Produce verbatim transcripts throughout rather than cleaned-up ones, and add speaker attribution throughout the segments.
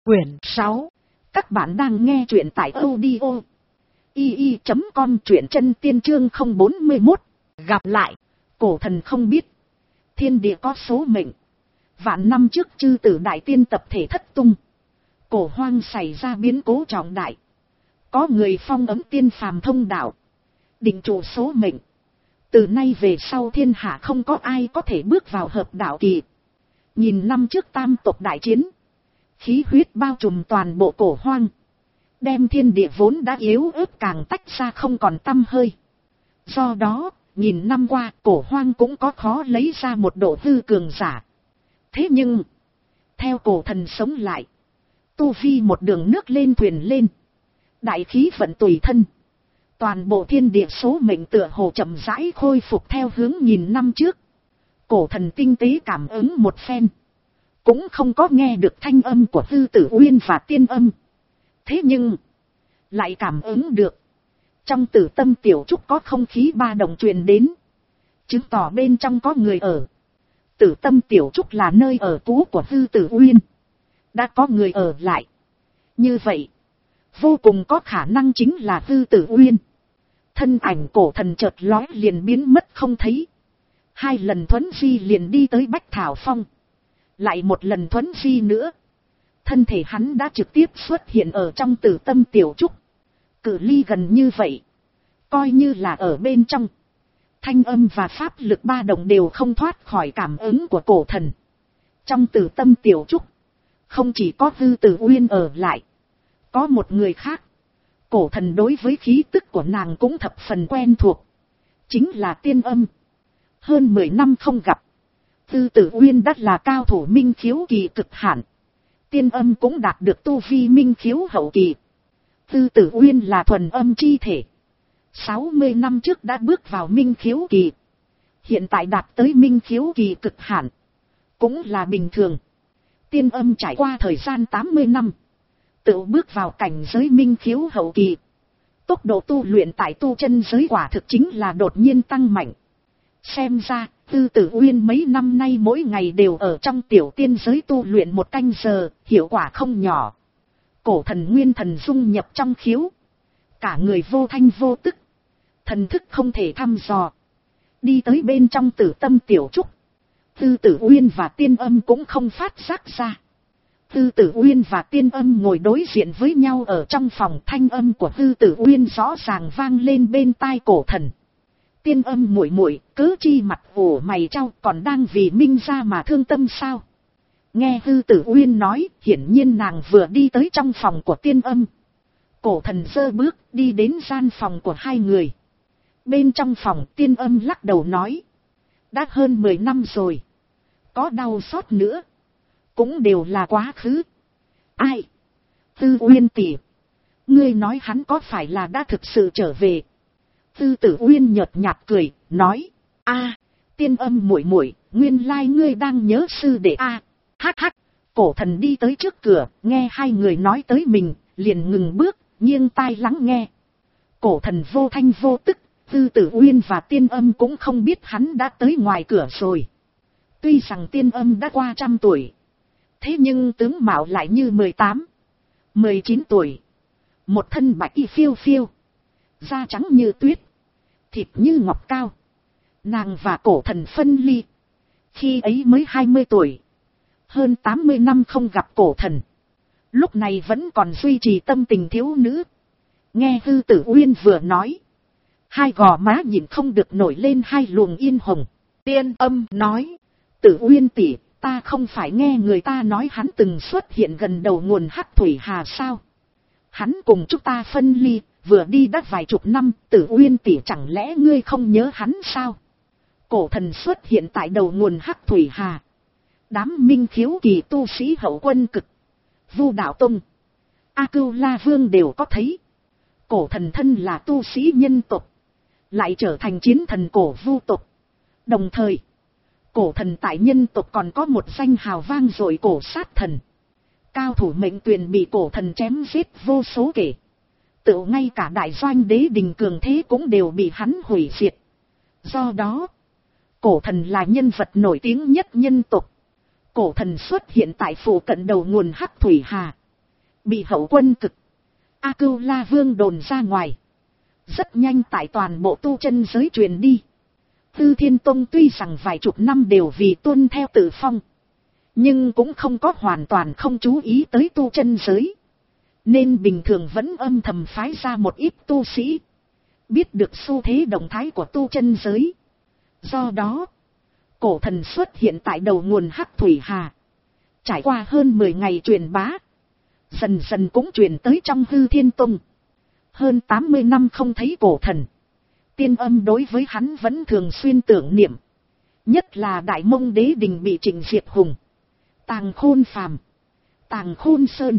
Speaker 1: Quyển sáu. Các bạn đang nghe truyện tại audio i i chấm com, truyện chân tiên chương không bốn mốt. Gặp lại. Cổ thần không biết. Thiên địa có số mệnh. Vạn năm trước chư tử đại tiên tập thể thất tung. Cổ hoang xảy ra biến cố trọng đại. Có người phong ấm tiên phàm thông đạo. Định chủ số mệnh. Từ nay về sau thiên hạ không có ai có thể bước vào hợp đạo kỳ. Nhìn năm trước tam tộc đại chiến. Khí huyết bao trùm toàn bộ cổ hoang. Đem thiên địa vốn đã yếu ớt càng tách ra không còn tăm hơi. Do đó, nhìn năm qua cổ hoang cũng có khó lấy ra một độ hư cường giả. Thế nhưng, theo cổ thần sống lại, tu vi một đường nước lên thuyền lên. Đại khí vận tùy thân. Toàn bộ thiên địa số mệnh tựa hồ chậm rãi khôi phục theo hướng nhìn năm trước. Cổ thần tinh tế cảm ứng một phen. Cũng không có nghe được thanh âm của Hư Tử Uyên và tiên âm. Thế nhưng, lại cảm ứng được. Trong tử tâm tiểu trúc có không khí ba động truyền đến. Chứng tỏ bên trong có người ở. Tử tâm tiểu trúc là nơi ở cũ của Hư Tử Uyên. Đã có người ở lại. Như vậy, vô cùng có khả năng chính là Hư Tử Uyên. Thân ảnh cổ thần chợt lóe liền biến mất không thấy. Hai lần thuấn di liền đi tới Bách Thảo Phong. Lại một lần thuấn di nữa. Thân thể hắn đã trực tiếp xuất hiện ở trong tử tâm tiểu trúc. Cự ly gần như vậy. Coi như là ở bên trong. Thanh âm và pháp lực ba động đều không thoát khỏi cảm ứng của cổ thần. Trong tử tâm tiểu trúc. Không chỉ có Hư Tử Uyên ở lại. Có một người khác. Cổ thần đối với khí tức của nàng cũng thập phần quen thuộc. Chính là tiên âm. Hơn mười năm không gặp. Hư Tử Uyên đã là cao thủ minh khiếu kỳ cực hạn. Tiên âm cũng đạt được tu vi minh khiếu hậu kỳ. Hư Tử Uyên là thuần âm chi thể. sáu mươi năm trước đã bước vào minh khiếu kỳ. Hiện tại đạt tới minh khiếu kỳ cực hạn. Cũng là bình thường. Tiên âm trải qua thời gian tám mươi năm. Tự bước vào cảnh giới minh khiếu hậu kỳ. Tốc độ tu luyện tại tu chân giới quả thực chính là đột nhiên tăng mạnh. Xem ra, Hư Tử Uyên mấy năm nay mỗi ngày đều ở trong tiểu tiên giới tu luyện một canh giờ, hiệu quả không nhỏ. Cổ thần nguyên thần dung nhập trong khiếu. Cả người vô thanh vô tức. Thần thức không thể thăm dò. Đi tới bên trong tử tâm tiểu trúc. Hư Tử Uyên và tiên âm cũng không phát giác ra. Hư Tử Uyên và tiên âm ngồi đối diện với nhau ở trong phòng, thanh âm của Hư Tử Uyên rõ ràng vang lên bên tai cổ thần. Tiên âm muội muội, cớ chi mặt ủ mày trao, còn đang vì Minh gia mà thương tâm sao? Nghe Hư Tử Uyên nói, hiển nhiên nàng vừa đi tới trong phòng của tiên âm. Cổ thần giơ bước đi đến gian phòng của hai người. Bên trong phòng tiên âm lắc đầu nói. Đã hơn mười năm rồi. Có đau xót nữa. Cũng đều là quá khứ. Ai? Tư Uyên tỷ. Ngươi nói hắn có phải là đã thực sự trở về? Tư Tử Uyên nhợt nhạt cười, nói. A, tiên âm muội muội, nguyên lai ngươi đang nhớ sư đệ a. À, hắc hắc. Cổ thần đi tới trước cửa, nghe hai người nói tới mình, liền ngừng bước, nghiêng tai lắng nghe. Cổ thần vô thanh vô tức, Tư Tử Uyên và tiên âm cũng không biết hắn đã tới ngoài cửa rồi. Tuy rằng tiên âm đã qua trăm tuổi. Thế nhưng tướng mạo lại như mười tám, mười chín tuổi. Một thân bạch y phiêu phiêu. Da trắng như tuyết. Thịt như ngọc cao. Nàng và cổ thần phân ly. Khi ấy mới hai mươi tuổi. Hơn tám mươi năm không gặp cổ thần. Lúc này vẫn còn duy trì tâm tình thiếu nữ. Nghe Hư Tử Uyên vừa nói. Hai gò má nhìn không được nổi lên hai luồng yên hồng. Tiên âm nói. Tử Uyên tỷ, ta không phải nghe người ta nói hắn từng xuất hiện gần đầu nguồn Hắc Thủy Hà sao? Hắn cùng chúng ta phân ly, vừa đi đã vài chục năm, Tử Uyên tỷ chẳng lẽ ngươi không nhớ hắn sao? Cổ thần xuất hiện tại đầu nguồn Hắc Thủy Hà. Đám minh khiếu kỳ tu sĩ hậu quân cực, Vu Đạo Tông, A Cưu La Vương đều có thấy. Cổ thần thân là tu sĩ nhân tộc, lại trở thành chiến thần cổ Vu tộc. Đồng thời, cổ thần tại nhân tộc còn có một danh hào vang rồi cổ sát thần. Cao thủ mệnh tuyền bị cổ thần chém giết vô số kể. Tự ngay cả đại doanh đế đình cường thế cũng đều bị hắn hủy diệt. Do đó, cổ thần là nhân vật nổi tiếng nhất nhân tộc. Cổ thần xuất hiện tại phủ cận đầu nguồn Hắc Thủy Hà. bị hậu quân cực A Cưu La Vương đồn ra ngoài. Rất nhanh tại toàn bộ tu chân giới truyền đi. Tư Thiên Tông tuy rằng vài chục năm đều vì tuân theo tự phong, nhưng cũng không có hoàn toàn không chú ý tới tu chân giới. Nên bình thường vẫn âm thầm phái ra một ít tu sĩ, biết được xu thế động thái của tu chân giới. Do đó, cổ thần xuất hiện tại đầu nguồn Hắc Thủy Hà. Trải qua hơn mười ngày truyền bá, dần dần cũng truyền tới trong Hư Thiên Tông. Hơn tám mươi năm không thấy cổ thần, Tiên Âm đối với hắn vẫn thường xuyên tưởng niệm. Nhất là Đại Mông Đế Đình bị Trịnh Diệp Hùng, Tàng Khôn Phàm, Tàng Khôn Sơn,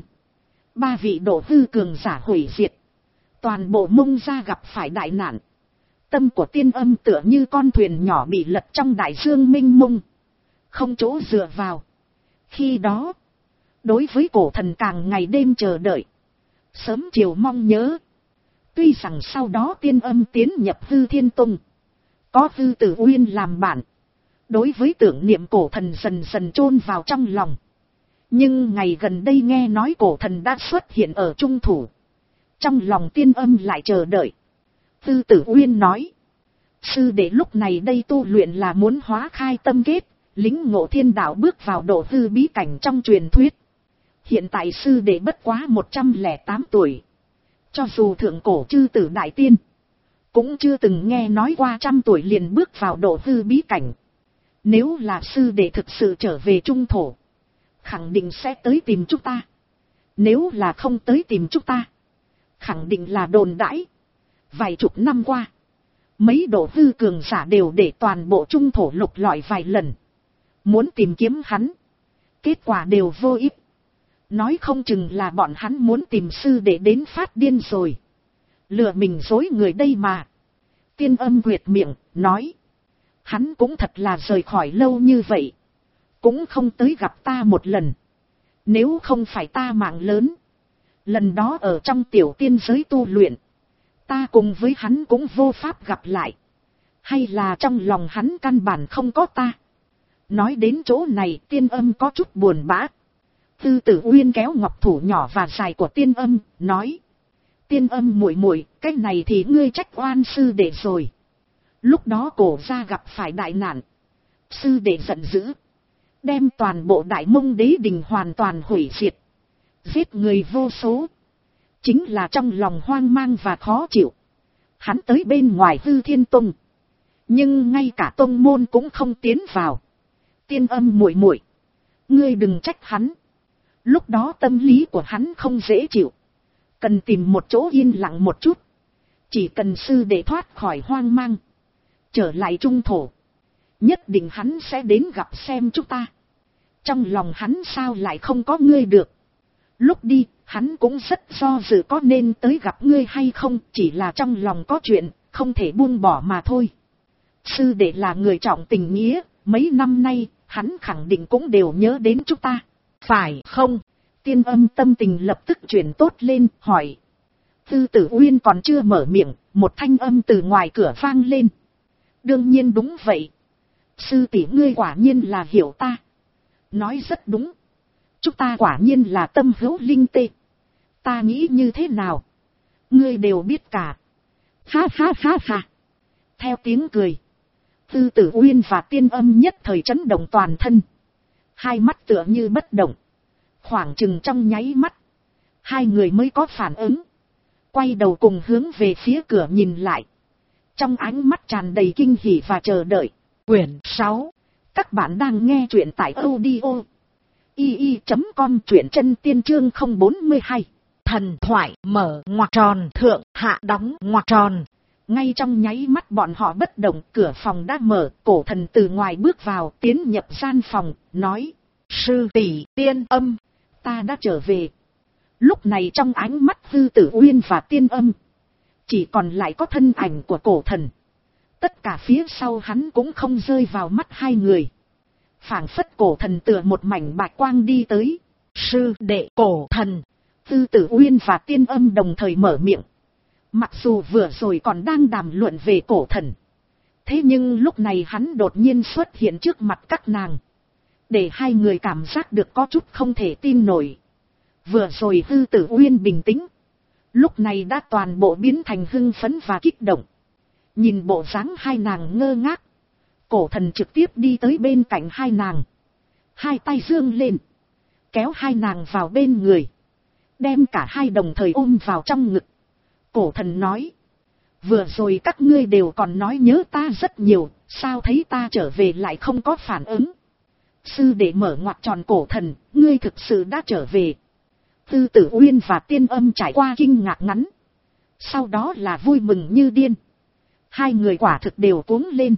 Speaker 1: ba vị độ hư cường giả hủy diệt, toàn bộ Mông gia gặp phải đại nạn. Tâm của Tiên Âm tựa như con thuyền nhỏ bị lật trong đại dương mênh mông, không chỗ dựa vào. Khi đó, đối với cổ thần càng ngày đêm chờ đợi, sớm chiều mong nhớ. Tuy rằng sau đó Tiên Âm tiến nhập Hư Thiên Tông, có Hư Tử Uyên làm bạn, đối với tưởng niệm cổ thần dần dần chôn vào trong lòng. Nhưng ngày gần đây nghe nói cổ thần đã xuất hiện ở trung thủ, trong lòng Tiên Âm lại chờ đợi. Hư Tử Uyên nói, sư đệ lúc này đây tu luyện là muốn hóa khai tâm kết, lĩnh ngộ thiên đạo, bước vào độ hư bí cảnh trong truyền thuyết. Hiện tại sư đệ bất quá một trăm lẻ tám tuổi. Cho dù thượng cổ chư tử đại tiên, cũng chưa từng nghe nói qua trăm tuổi liền bước vào độ hư bí cảnh. Nếu là sư đệ thực sự trở về trung thổ, khẳng định sẽ tới tìm chúng ta. Nếu là không tới tìm chúng ta, khẳng định là đồn đãi. Vài chục năm qua, mấy độ hư cường giả đều để toàn bộ trung thổ lục lọi vài lần, muốn tìm kiếm hắn. Kết quả đều vô ích. Nói không chừng là bọn hắn muốn tìm sư để đến phát điên rồi. Lừa mình dối người đây mà. Tiên Âm quyệt miệng, nói. Hắn cũng thật là rời khỏi lâu như vậy, cũng không tới gặp ta một lần. Nếu không phải ta mạng lớn, lần đó ở trong tiểu tiên giới tu luyện, ta cùng với hắn cũng vô pháp gặp lại. Hay là trong lòng hắn căn bản không có ta. Nói đến chỗ này, Tiên Âm có chút buồn bã. Tư Tử Uyên kéo ngọc thủ nhỏ và dài của Tiên Âm, nói. Tiên Âm muội muội, cái này thì ngươi trách oan sư đệ rồi. Lúc đó cổ gia gặp phải đại nạn, sư đệ giận dữ, đem toàn bộ Đại Mông Đế Đình hoàn toàn hủy diệt, giết người vô số. Chính là trong lòng hoang mang và khó chịu, hắn tới bên ngoài Hư Thiên Tông, nhưng ngay cả tông môn cũng không tiến vào. Tiên Âm muội muội, ngươi đừng trách hắn. Lúc đó tâm lý của hắn không dễ chịu, cần tìm một chỗ yên lặng một chút. Chỉ cần sư đệ thoát khỏi hoang mang, trở lại trung thổ, nhất định hắn sẽ đến gặp xem chúng ta. Trong lòng hắn sao lại không có ngươi được. Lúc đi, hắn cũng rất do dự có nên tới gặp ngươi hay không, chỉ là trong lòng có chuyện, không thể buông bỏ mà thôi. Sư đệ là người trọng tình nghĩa, mấy năm nay, hắn khẳng định cũng đều nhớ đến chúng ta. Phải không? Tiên Âm tâm tình lập tức chuyển tốt lên, hỏi. Tư Tử Uyên còn chưa mở miệng, một thanh âm từ ngoài cửa vang lên. Đương nhiên đúng vậy. Sư tỷ ngươi quả nhiên là hiểu ta. Nói rất đúng. Chúng ta quả nhiên là tâm hữu linh tê. Ta nghĩ như thế nào, ngươi đều biết cả. Ha ha ha ha. Theo tiếng cười, Tư Tử Uyên và Tiên Âm nhất thời chấn động toàn thân. Hai mắt tựa như bất động. Khoảng chừng trong nháy mắt, hai người mới có phản ứng. Quay đầu cùng hướng về phía cửa nhìn lại. Trong ánh mắt tràn đầy kinh hỉ và chờ đợi. Quyển sáu. Các bạn đang nghe truyện tại audio i i chấm com, truyện chân tiên chương không bốn hai. Thần thoại mở ngoặc tròn, thượng hạ đóng ngoặc tròn. Ngay trong nháy mắt bọn họ bất động, cửa phòng đã mở, cổ thần từ ngoài bước vào, tiến nhập gian phòng, nói. Sư tỷ Tiên Âm, ta đã trở về. Lúc này trong ánh mắt Tư Tử Uyên và Tiên Âm, chỉ còn lại có thân ảnh của cổ thần. Tất cả phía sau hắn cũng không rơi vào mắt hai người. Phảng phất cổ thần tựa một mảnh bạch quang đi tới. Sư đệ cổ thần. Tư Tử Uyên và Tiên Âm đồng thời mở miệng. Mặc dù vừa rồi còn đang đàm luận về cổ thần, thế nhưng lúc này hắn đột nhiên xuất hiện trước mặt các nàng, để hai người cảm giác được có chút không thể tin nổi. Vừa rồi Tư Tử Uyên bình tĩnh, lúc này đã toàn bộ biến thành hưng phấn và kích động. Nhìn bộ dáng hai nàng ngơ ngác, cổ thần trực tiếp đi tới bên cạnh hai nàng, hai tay giương lên, kéo hai nàng vào bên người, đem cả hai đồng thời ôm vào trong ngực. Cổ thần nói, vừa rồi các ngươi đều còn nói nhớ ta rất nhiều, sao thấy ta trở về lại không có phản ứng. Sư đệ mở ngoặt tròn cổ thần, ngươi thực sự đã trở về. Tư Tử Uyên và Tiên Âm trải qua kinh ngạc ngắn, sau đó là vui mừng như điên. Hai người quả thực đều cuống lên,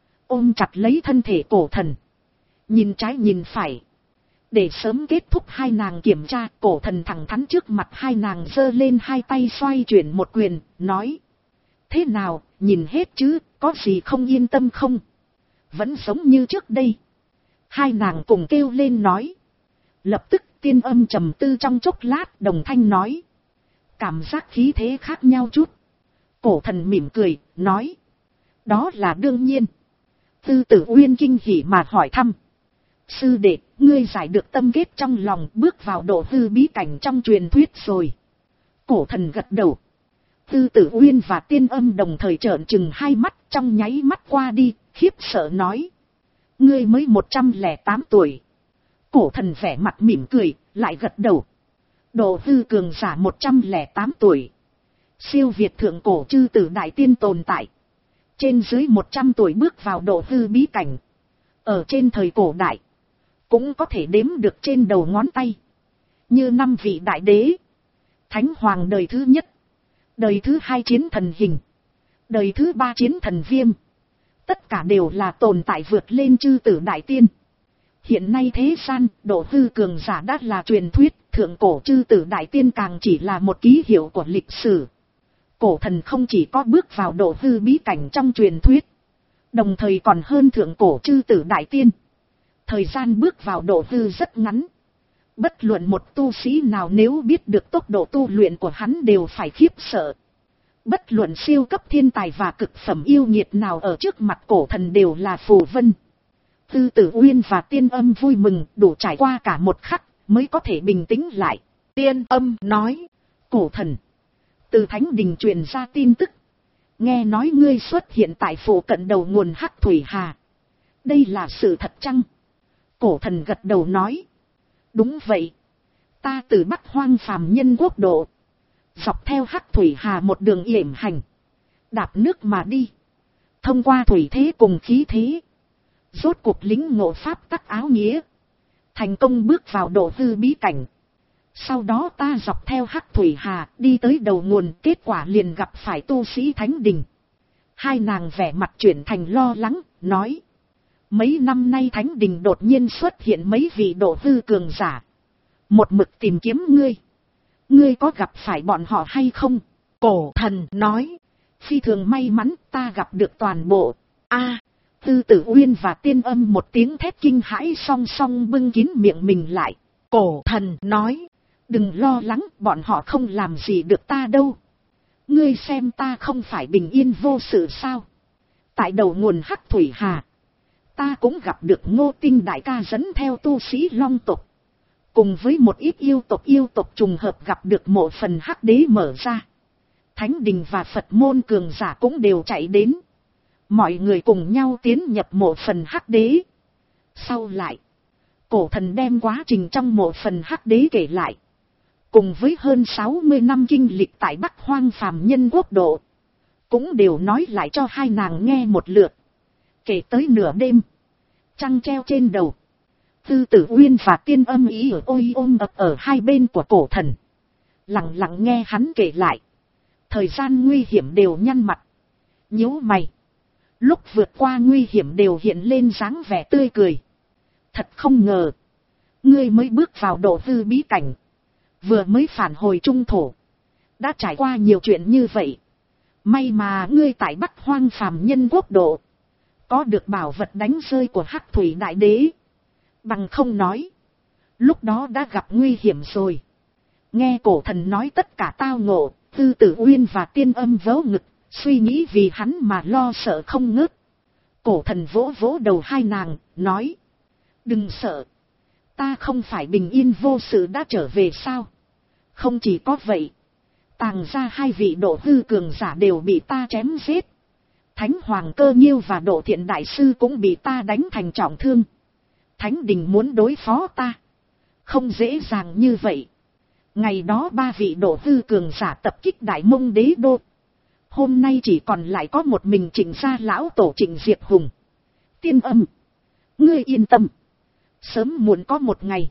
Speaker 1: ôm chặt lấy thân thể cổ thần, nhìn trái nhìn phải. Để sớm kết thúc hai nàng kiểm tra, cổ thần thẳng thắn trước mặt hai nàng giơ lên hai tay xoay chuyển một quyền, nói, thế nào, nhìn hết chứ, có gì không yên tâm không? Vẫn giống như trước đây. Hai nàng cùng kêu lên nói. Lập tức Tiên Âm trầm tư trong chốc lát, đồng thanh nói, cảm giác khí thế khác nhau chút. Cổ thần mỉm cười, nói, đó là đương nhiên. Tư Tử Uyên kinh hỉ mà hỏi thăm, sư đệ, ngươi giải được tâm kết trong lòng, bước vào độ hư bí cảnh trong truyền thuyết rồi. Cổ thần gật đầu. Tư Tử Uyên và Tiên Âm đồng thời trợn trừng hai mắt, trong nháy mắt qua đi, khiếp sợ nói, ngươi mới một trăm lẻ tám tuổi. Cổ thần vẻ mặt mỉm cười, lại gật đầu. Độ hư cường giả một trăm lẻ tám tuổi, siêu việt thượng cổ chư tử đại tiên tồn tại. Trên dưới một trăm tuổi bước vào độ hư bí cảnh, ở trên thời cổ đại cũng có thể đếm được trên đầu ngón tay. Như năm vị đại đế, Thánh Hoàng đời thứ nhất, đời thứ hai chiến thần Hình, đời thứ ba chiến thần Viêm, tất cả đều là tồn tại vượt lên chư tử đại tiên. Hiện nay thế gian, độ hư cường giả đã là truyền thuyết, thượng cổ chư tử đại tiên càng chỉ là một ký hiệu của lịch sử. Cổ thần không chỉ có bước vào độ hư bí cảnh trong truyền thuyết, đồng thời còn hơn thượng cổ chư tử đại tiên. Thời gian bước vào độ hư rất ngắn. Bất luận một tu sĩ nào nếu biết được tốc độ tu luyện của hắn đều phải khiếp sợ. Bất luận siêu cấp thiên tài và cực phẩm yêu nghiệt nào ở trước mặt cổ thần đều là phù vân. Tư Tử Uyên và Tiên Âm vui mừng, đủ trải qua cả một khắc mới có thể bình tĩnh lại. Tiên Âm nói, cổ thần, từ Thánh Đình truyền ra tin tức, nghe nói ngươi xuất hiện tại phủ cận đầu nguồn Hắc Thủy Hà. Đây là sự thật chăng? Cổ thần gật đầu nói, đúng vậy. Ta từ Bắc Hoang phàm nhân quốc độ, dọc theo Hắc Thủy Hà một đường yểm hành, đạp nước mà đi, thông qua thủy thế cùng khí thế, rốt cuộc lính ngộ pháp tắc áo nghĩa, thành công bước vào độ hư bí cảnh. Sau đó ta dọc theo Hắc Thủy Hà đi tới đầu nguồn, kết quả liền gặp phải tu sĩ Thánh Đình. Hai nàng vẻ mặt chuyển thành lo lắng, nói, mấy năm nay Thánh Đình đột nhiên xuất hiện mấy vị độ hư cường giả, một mực tìm kiếm ngươi. Ngươi có gặp phải bọn họ hay không? Cổ thần nói, phi thường may mắn, ta gặp được toàn bộ. A, Tư Tử Uyên và Tiên Âm một tiếng thét kinh hãi song song bưng kín miệng mình lại. Cổ thần nói, đừng lo lắng, bọn họ không làm gì được ta đâu. Ngươi xem ta không phải bình yên vô sự sao? Tại đầu nguồn Hắc Thủy Hà, ta cũng gặp được Ngô Tinh đại ca dẫn theo tu sĩ Long tộc, cùng với một ít yêu tộc yêu tộc trùng hợp gặp được mộ phần Hắc Đế mở ra. Thánh Đình và Phật môn cường giả cũng đều chạy đến. Mọi người cùng nhau tiến nhập mộ phần Hắc Đế. Sau lại, cổ thần đem quá trình trong mộ phần Hắc Đế kể lại, cùng với hơn sáu mươi năm kinh lịch tại Bắc Hoang phàm nhân quốc độ, cũng đều nói lại cho hai nàng nghe một lượt. Kể tới nửa đêm, trăng treo trên đầu, Tư Tử Uyên và Tiên Âm ý ở ôi ôm ập ở hai bên của cổ thần, lặng lặng nghe hắn kể lại. Thời gian nguy hiểm đều nhăn mặt, nhíu mày, lúc vượt qua nguy hiểm đều hiện lên dáng vẻ tươi cười. Thật không ngờ, ngươi mới bước vào độ hư bí cảnh, vừa mới phản hồi trung thổ, đã trải qua nhiều chuyện như vậy. May mà ngươi tại Bắc Hoang phàm nhân quốc độ, có được bảo vật đánh rơi của Hắc Thủy Đại Đế. Bằng không nói, lúc đó đã gặp nguy hiểm rồi. Nghe cổ thần nói tất cả tao ngộ, Tư Tử Uyên và Tiên Âm vớ ngực, suy nghĩ vì hắn mà lo sợ không ngớt. Cổ thần vỗ vỗ đầu hai nàng, nói, đừng sợ. Ta không phải bình yên vô sự đã trở về sao? Không chỉ có vậy, Tàng ra hai vị độ hư cường giả đều bị ta chém giết. Thánh Hoàng Cơ Nhiêu và Độ Thiện Đại Sư cũng bị ta đánh thành trọng thương. Thánh Đình muốn đối phó ta, không dễ dàng như vậy. Ngày đó ba vị độ hư cường giả tập kích Đại Mông Đế Đô. Hôm nay chỉ còn lại có một mình Trịnh gia lão tổ Trịnh Diệp Hùng. Tiên Âm, ngươi yên tâm. Sớm muộn có một ngày,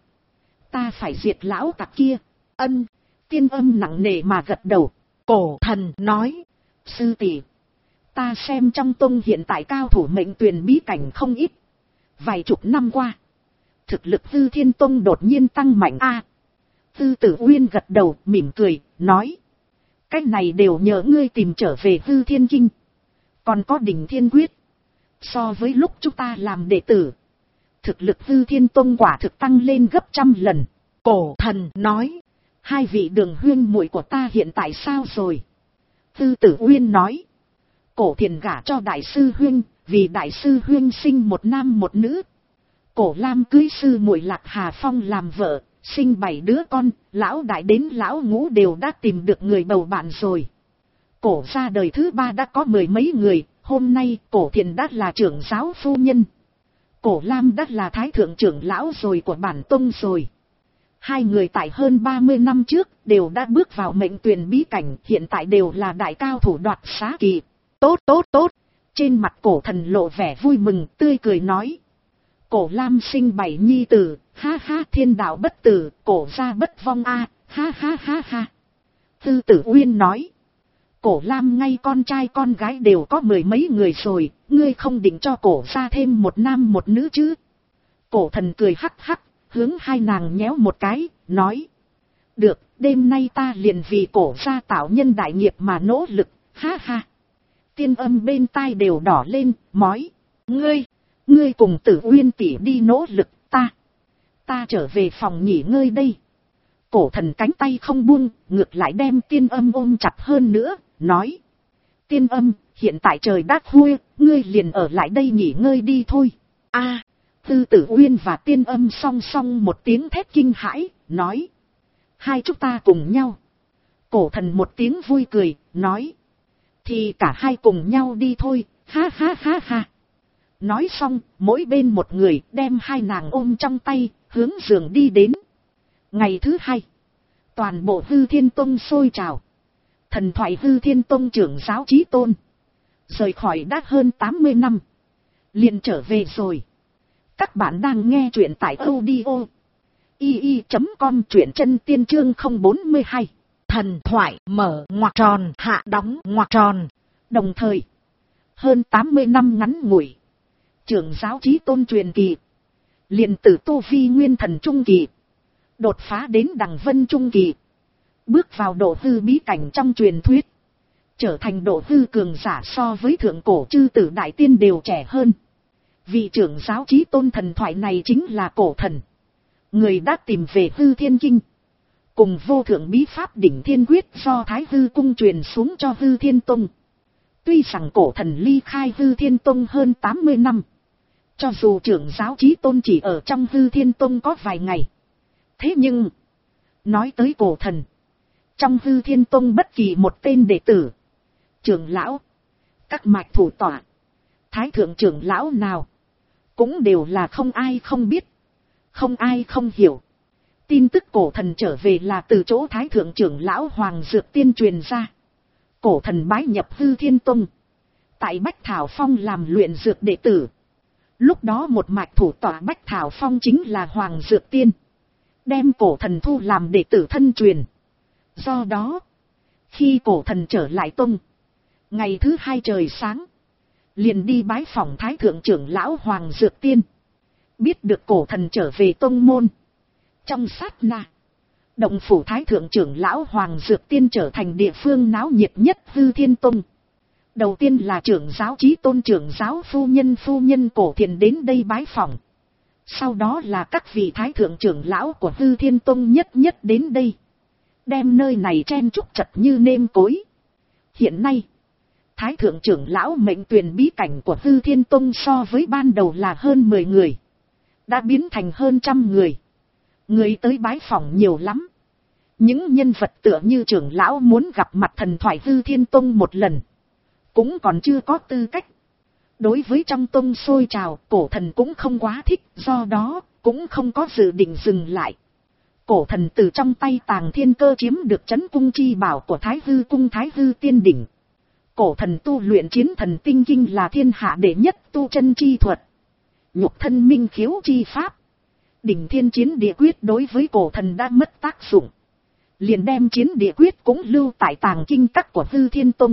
Speaker 1: ta phải diệt lão tặc kia. Ân. Tiên Âm nặng nề mà gật đầu. Cổ thần nói, sư tỷ, ta xem trong tông hiện tại cao thủ mệnh tuyền bí cảnh không ít. Vài chục năm qua, thực lực Hư Thiên Tông đột nhiên tăng mạnh a. À, Hư Tử Uyên gật đầu mỉm cười, nói, cách này đều nhờ ngươi tìm trở về Hư Thiên Kinh. Còn có Đỉnh Thiên Quyết. So với lúc chúng ta làm đệ tử, thực lực Hư Thiên Tông quả thực tăng lên gấp trăm lần. Cổ thần nói, hai vị Đường huynh muội của ta hiện tại sao rồi? Hư Tử Uyên nói, Cổ Thiền gả cho đại sư huynh, vì đại sư huynh sinh một nam một nữ. Cổ Lam cưới sư muội Lạc Hà Phong làm vợ, sinh bảy đứa con, lão đại đến lão ngũ đều đã tìm được người bầu bạn rồi. Cổ gia đời thứ ba đã có mười mấy người, hôm nay Cổ Thiền đã là trưởng giáo phu nhân. Cổ Lam đã là thái thượng trưởng lão rồi của bản tông rồi. Hai người tại hơn ba mươi năm trước đều đã bước vào mệnh tuyền bí cảnh, hiện tại đều là đại cao thủ đoạt xá kỳ. Tốt tốt tốt, trên mặt Cổ thần lộ vẻ vui mừng, tươi cười nói. Cổ Lam sinh bảy nhi tử, ha ha, thiên đạo bất tử, cổ gia bất vong a, ha ha ha ha. Tư Tử Uyên nói, Cổ Lam ngay con trai con gái đều có mười mấy người rồi, ngươi không định cho cổ gia thêm một nam một nữ chứ? Cổ thần cười hắc hắc, hướng hai nàng nhéo một cái, nói, được, đêm nay ta liền vì cổ gia tạo nhân đại nghiệp mà nỗ lực, ha ha. Tiên Âm bên tai đều đỏ lên, mói, ngươi, ngươi cùng Tử Uyên tỷ đi nỗ lực, ta, ta trở về phòng nghỉ ngơi đây. Cổ thần cánh tay không buông, ngược lại đem Tiên Âm ôm chặt hơn nữa, nói, Tiên Âm, hiện tại trời đã khuya, ngươi liền ở lại đây nghỉ ngơi đi thôi. A, à, Tư Tử Uyên và Tiên Âm song song một tiếng thét kinh hãi, nói, hai chúng ta cùng nhau. Cổ thần một tiếng vui cười, nói, thì cả hai cùng nhau đi thôi, ha ha ha ha. Nói xong, mỗi bên một người đem hai nàng ôm trong tay, hướng giường đi đến. Ngày thứ hai, toàn bộ Hư Thiên Tông sôi trào. Thần thoại Hư Thiên Tông trưởng giáo Chí Tôn rời khỏi đã hơn tám mươi năm, liền trở về rồi. Các bạn đang nghe truyện tại audio i i chấm com, truyện chân tiên chương không bốn hai. Thần thoại mở ngoặc tròn hạ đóng ngoặc tròn. Đồng thời, hơn tám mươi năm ngắn ngủi, trưởng giáo Chí Tôn truyền kỳ liền từ tu vi nguyên thần trung kỳ đột phá đến đằng vân trung kỳ, bước vào độ hư bí cảnh trong truyền thuyết, trở thành độ hư cường giả so với thượng cổ chư tử đại tiên đều trẻ hơn. Vị trưởng giáo Chí Tôn thần thoại này chính là Cổ thần, người đã tìm về Hư Thiên Kinh, cùng vô thượng bí pháp Đỉnh Thiên Quyết do Thái Hư cung truyền xuống cho Hư Thiên Tông. Tuy rằng Cổ thần ly khai Hư Thiên Tông hơn tám mươi năm, cho dù trưởng giáo Chí Tôn chỉ ở trong Hư Thiên Tông có vài ngày, thế nhưng nói tới Cổ thần, trong Hư Thiên Tông bất kỳ một tên đệ tử, trưởng lão, các mạch thủ tọa, thái thượng trưởng lão nào, cũng đều là không ai không biết, không ai không hiểu. Tin tức Cổ thần trở về là từ chỗ thái thượng trưởng lão Hoàng Dược Tiên truyền ra. Cổ thần bái nhập Hư Thiên Tông, tại Bách Thảo Phong làm luyện dược đệ tử. Lúc đó một mạch thủ tọa Bách Thảo Phong chính là Hoàng Dược Tiên, đem Cổ thần thu làm đệ tử thân truyền. Do đó, khi Cổ thần trở lại tông, ngày thứ hai trời sáng, liền đi bái phỏng thái thượng trưởng lão Hoàng Dược Tiên. Biết được Cổ thần trở về tông môn, trong sát na, động phủ thái thượng trưởng lão Hoàng Dược Tiên trở thành địa phương náo nhiệt nhất Hư Thiên Tông. Đầu tiên là trưởng giáo Chí Tôn trưởng giáo phu nhân phu nhân Cổ Thiền đến đây bái phỏng. Sau đó là các vị thái thượng trưởng lão của Hư Thiên Tông nhất nhất đến đây, đem nơi này chen chúc chật như nêm cối. Hiện nay, thái thượng trưởng lão mệnh tuyền bí cảnh của Hư Thiên Tông so với ban đầu là hơn mười người, đã biến thành hơn trăm người. Người tới bái phỏng nhiều lắm. Những nhân vật tựa như trưởng lão muốn gặp mặt thần thoại Hư Thiên Tông một lần, cũng còn chưa có tư cách. Đối với trong tông sôi trào, cổ thần cũng không quá thích, do đó cũng không có dự định dừng lại. Cổ thần từ trong tay Tàng Thiên Cơ chiếm được trấn cung chi bảo của Thái Hư cung Thái Hư Tiên Đỉnh. Cổ thần tu luyện Chiến Thần Tinh Kinh là thiên hạ đệ nhất tu chân chi thuật. Nhục thân minh khiếu chi pháp. Đỉnh Thiên Chiến Địa Quyết đối với cổ thần đã mất tác dụng. Liền đem Chiến Địa Quyết cũng lưu tại Tàng Kinh Các của Hư Thiên Tông.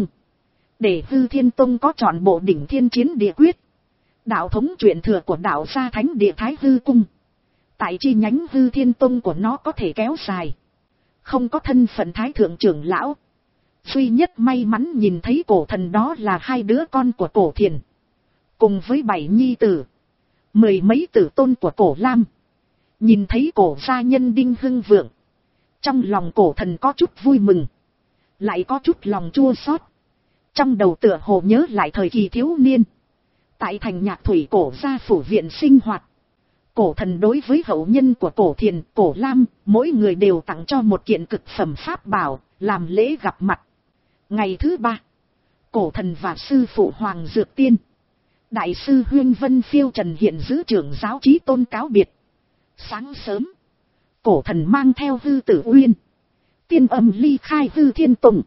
Speaker 1: Để Hư Thiên Tông có trọn bộ Đỉnh Thiên Chiến Địa Quyết. Đạo thống truyền thừa của đạo gia Thánh Địa Thái Hư cung. Tại chi nhánh Hư Thiên Tông của nó có thể kéo dài. Không có thân phận Thái Thượng trưởng lão. Duy nhất may mắn nhìn thấy cổ thần đó là hai đứa con của cổ thiền. Cùng với bảy nhi tử. Mười mấy tử tôn của cổ Lam. Nhìn thấy cổ gia nhân Đinh Hưng Vượng. Trong lòng cổ thần có chút vui mừng. Lại có chút lòng chua xót. Trong đầu tựa hồ nhớ lại thời kỳ thiếu niên. Tại thành Nhạc Thủy cổ gia phủ viện sinh hoạt. Cổ thần đối với hậu nhân của cổ thiền, cổ Lam, mỗi người đều tặng cho một kiện cực phẩm pháp bảo, làm lễ gặp mặt. Ngày thứ ba, cổ thần và sư phụ Hoàng Dược Tiên, đại sư Huyên Vân Phiêu Trần hiện giữ trưởng giáo Chí Tôn cáo biệt. Sáng sớm, cổ thần mang theo Hư Tử Uyên, Tiên Âm ly khai Hư Thiên Tông.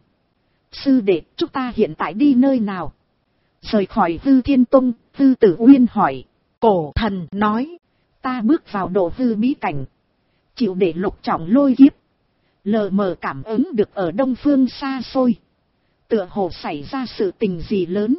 Speaker 1: Sư đệ, chúng ta hiện tại đi nơi nào? Rời khỏi Hư Thiên Tông, Hư Tử Uyên hỏi. Cổ thần nói, ta bước vào độ hư bí cảnh, chịu để lục trọng lôi kiếp, lờ mờ cảm ứng được ở đông phương xa xôi, tựa hồ xảy ra sự tình gì lớn.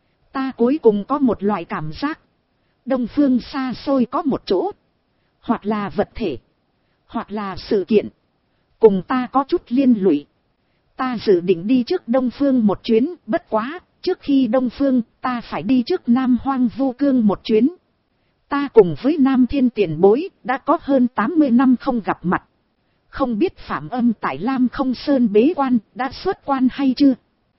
Speaker 1: Ta cuối cùng có một loại cảm giác, đông phương xa xôi có một chỗ, hoặc là vật thể, hoặc là sự kiện, cùng ta có chút liên lụy. Ta dự định đi trước đông phương một chuyến, bất quá, trước khi đông phương, ta phải đi trước Nam Hoang Vu Cương một chuyến. Ta cùng với Nam Thiên tiền bối, đã có hơn tám mươi năm không gặp mặt. Không biết Phạm Âm tại Lam Không Sơn bế quan, đã xuất quan hay chưa?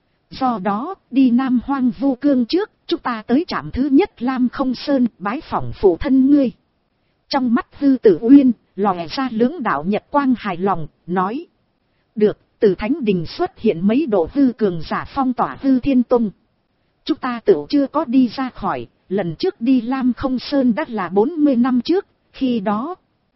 Speaker 1: Do đó, đi Nam Hoang Vu Cương trước, chúng ta tới trạm thứ nhất Lam Không Sơn, bái phỏng phụ thân ngươi. Trong mắt Hư Tử Uyên, lòe ra lưỡng đạo nhật quang hài lòng, nói. Được, từ Thánh Đình xuất hiện mấy độ hư cường giả phong tỏa Hư Thiên Tông. Chúng ta tự chưa có đi ra khỏi. Lần trước đi Lam Không Sơn đã là bốn mươi năm trước, khi đó.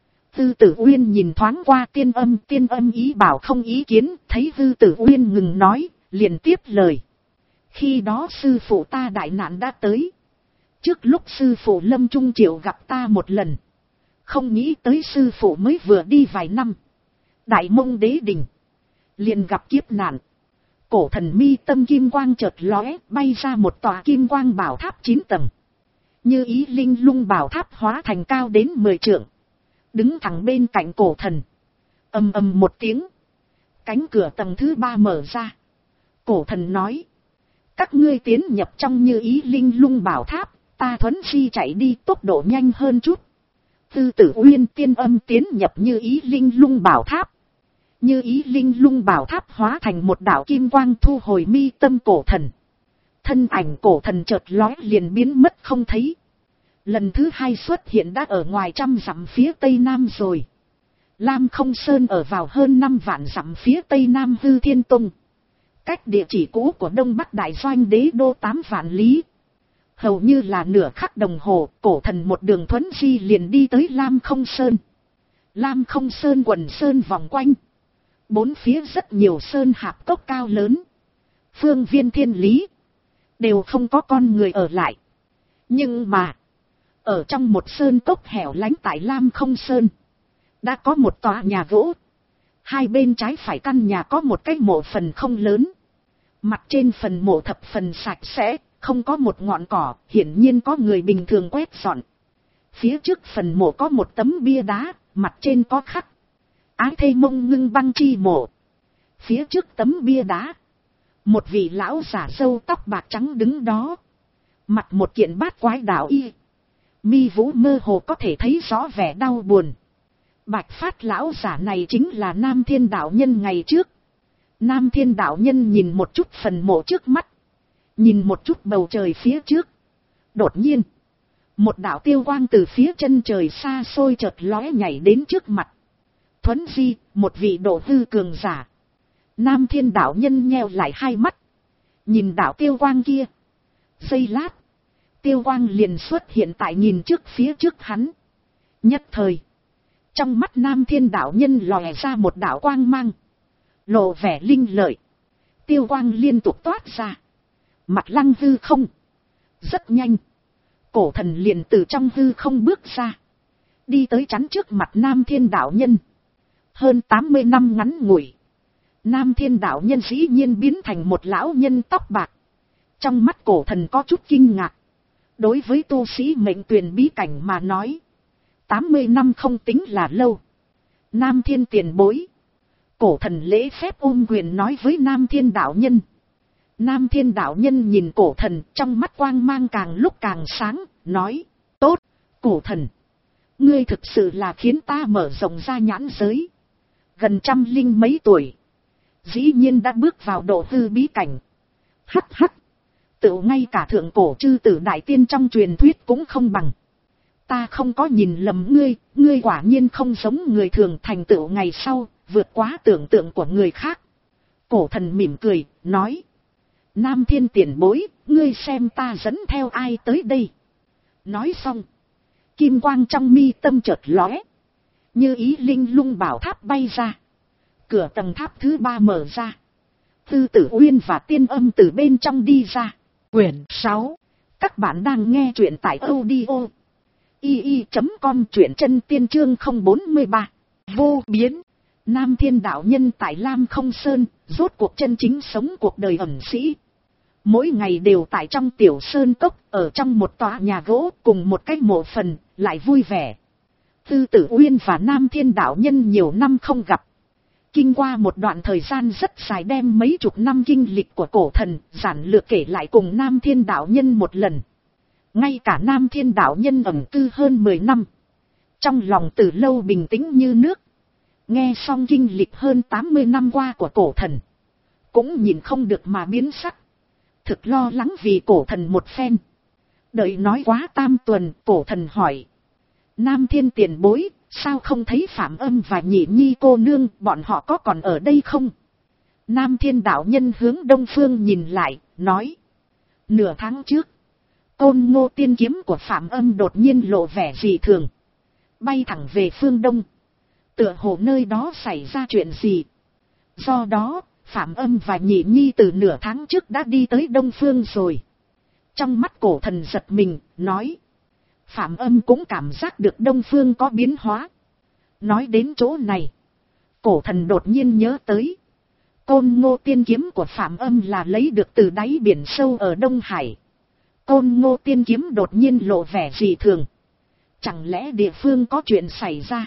Speaker 1: Hư Tử Uyên nhìn thoáng qua Tiên Âm, Tiên Âm ý bảo không ý kiến, thấy Hư Tử Uyên ngừng nói, liền tiếp lời. Khi đó sư phụ ta đại nạn đã tới. Trước lúc sư phụ lâm trung triệu gặp ta một lần. Không nghĩ tới sư phụ mới vừa đi vài năm. Đại Mông Đế Đình. Liền gặp kiếp nạn. Cổ thần mi tâm kim quang chợt lóe, bay ra một tòa kim quang bảo tháp chín tầng. Như ý linh lung bảo tháp hóa thành cao đến mười trượng. Đứng thẳng bên cạnh cổ thần. Ầm ầm một tiếng. Cánh cửa tầng thứ ba mở ra. Cổ thần nói. Các ngươi tiến nhập trong như ý linh lung bảo tháp. Ta thuấn phi chạy đi tốc độ nhanh hơn chút. Tư Tử Uyên Tiên Âm tiến nhập như ý linh lung bảo tháp. Như ý linh lung bảo tháp hóa thành một đạo kim quang thu hồi mi tâm cổ thần. Thân ảnh cổ thần chợt lóe liền biến mất không thấy. Lần thứ hai xuất hiện đã ở ngoài trăm dặm phía tây nam rồi. Lam Không Sơn ở vào hơn năm vạn dặm phía tây nam Hư Thiên Tông. Cách địa chỉ cũ của Đông Bắc Đại Doanh Đế Đô tám vạn lý. Hầu như là nửa khắc đồng hồ, cổ thần một đường thuấn di liền đi tới Lam Không Sơn. Lam Không Sơn quần sơn vòng quanh. Bốn phía rất nhiều sơn hạp cốc cao lớn. Phương viên thiên lý. Đều không có con người ở lại. Nhưng mà. Ở trong một sơn cốc hẻo lánh tại Lam Không Sơn. Đã có một tòa nhà gỗ. Hai bên trái phải căn nhà có một cái mộ phần không lớn. Mặt trên phần mộ thập phần sạch sẽ. Không có một ngọn cỏ. Hiển nhiên có người bình thường quét dọn. Phía trước phần mộ có một tấm bia đá. Mặt trên có khắc. Ái thê mông ngưng băng chi mộ. Phía trước tấm bia đá. Một vị lão giả râu tóc bạc trắng đứng đó. Mặt một kiện bát quái đạo y. Mi vũ mơ hồ có thể thấy rõ vẻ đau buồn. Bạch phát lão giả này chính là Nam Thiên đạo nhân ngày trước. Nam Thiên đạo nhân nhìn một chút phần mộ trước mắt. Nhìn một chút bầu trời phía trước. Đột nhiên. Một đạo tiêu quang từ phía chân trời xa xôi chợt lóe nhảy đến trước mặt. Thuấn di, một vị độ hư cường giả. Nam Thiên đạo nhân nheo lại hai mắt. Nhìn đạo tiêu quang kia. Giây lát. Tiêu quang liền xuất hiện tại nhìn trước phía trước hắn. Nhất thời. Trong mắt Nam Thiên đạo nhân lòe ra một đạo quang mang. Lộ vẻ linh lợi. Tiêu quang liên tục toát ra. Mặt lăng hư không. Rất nhanh. Cổ thần liền từ trong hư không bước ra. Đi tới chắn trước mặt Nam Thiên đạo nhân. Hơn tám mươi năm ngắn ngủi. Nam Thiên đạo nhân dĩ nhiên biến thành một lão nhân tóc bạc. Trong mắt cổ thần có chút kinh ngạc. Đối với tu sĩ mệnh tuyền bí cảnh mà nói. tám mươi năm không tính là lâu. Nam Thiên tiền bối. Cổ thần lễ phép ôm quyền nói với Nam Thiên đạo nhân. Nam Thiên đạo nhân nhìn cổ thần trong mắt quang mang càng lúc càng sáng. Nói. Tốt, cổ thần. Ngươi thực sự là khiến ta mở rộng ra nhãn giới. Gần trăm linh mấy tuổi. Dĩ nhiên đã bước vào độ hư bí cảnh. Hắc hắc. Tự ngay cả thượng cổ chư tử đại tiên trong truyền thuyết cũng không bằng. Ta không có nhìn lầm ngươi. Ngươi quả nhiên không giống người thường, thành tựu ngày sau. Vượt quá tưởng tượng của người khác. Cổ thần mỉm cười. Nói. Nam Thiên tiền bối. Ngươi xem ta dẫn theo ai tới đây. Nói xong. Kim quang trong mi tâm chợt lóe. Như ý linh lung bảo tháp bay ra. Cửa tầng tháp thứ ba mở ra. Tư Tử Uyên và Tiên Âm từ bên trong đi ra. Quyển sáu. Các bạn đang nghe truyện tại audio i i chấm com, truyện chân tiên chương không bốn ba. Vô biến. Nam Thiên đạo nhân tại Lam Không Sơn, rốt cuộc chân chính sống cuộc đời ẩn sĩ. Mỗi ngày đều tại trong tiểu sơn cốc, ở trong một tòa nhà gỗ cùng một cái mộ phần, lại vui vẻ. Tư Tử Uyên và Nam Thiên đạo nhân nhiều năm không gặp. Kinh qua một đoạn thời gian rất dài đem mấy chục năm kinh lịch của cổ thần, giản lược kể lại cùng Nam Thiên đạo nhân một lần. Ngay cả Nam Thiên đạo nhân ẩn cư hơn mười năm. Trong lòng từ lâu bình tĩnh như nước. Nghe xong kinh lịch hơn tám mươi năm qua của cổ thần. Cũng nhìn không được mà biến sắc. Thực lo lắng vì cổ thần một phen. Đợi nói quá tam tuần, cổ thần hỏi. Nam Thiên tiền bối, sao không thấy Phạm Âm và Nhị Nhi cô nương, bọn họ có còn ở đây không? Nam Thiên đạo nhân hướng đông phương nhìn lại, nói. Nửa tháng trước, Côn Ngô tiên kiếm của Phạm Âm đột nhiên lộ vẻ dị thường. Bay thẳng về phương đông. Tựa hồ nơi đó xảy ra chuyện gì. Do đó, Phạm Âm và Nhị Nhi từ nửa tháng trước đã đi tới đông phương rồi. Trong mắt cổ thần giật mình, nói. Phạm Âm cũng cảm giác được đông phương có biến hóa. Nói đến chỗ này, cổ thần đột nhiên nhớ tới. Côn Ngô tiên kiếm của Phạm Âm là lấy được từ đáy biển sâu ở Đông Hải. Côn Ngô tiên kiếm đột nhiên lộ vẻ dị thường. Chẳng lẽ địa phương có chuyện xảy ra?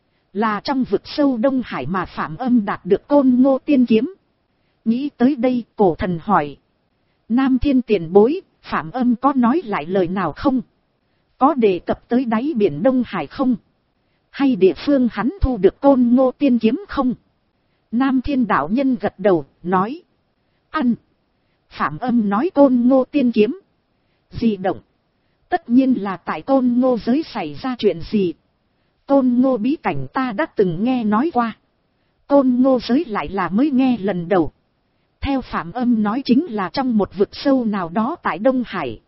Speaker 1: Là trong vực sâu Đông Hải mà Phạm Âm đạt được Côn Ngô tiên kiếm. Nghĩ tới đây, cổ thần hỏi. Nam Thiên tiền bối, Phạm Âm có nói lại lời nào không? Có đề cập tới đáy biển Đông Hải không? Hay địa phương hắn thu được Côn Ngô tiên kiếm không? Nam Thiên đạo nhân gật đầu, nói. Ăn. Phạm Âm nói Côn Ngô tiên kiếm. Di động. Tất nhiên là tại Côn Ngô giới xảy ra chuyện gì. Côn Ngô bí cảnh ta đã từng nghe nói qua. Côn Ngô giới lại là mới nghe lần đầu. Theo Phạm Âm nói chính là trong một vực sâu nào đó tại Đông Hải.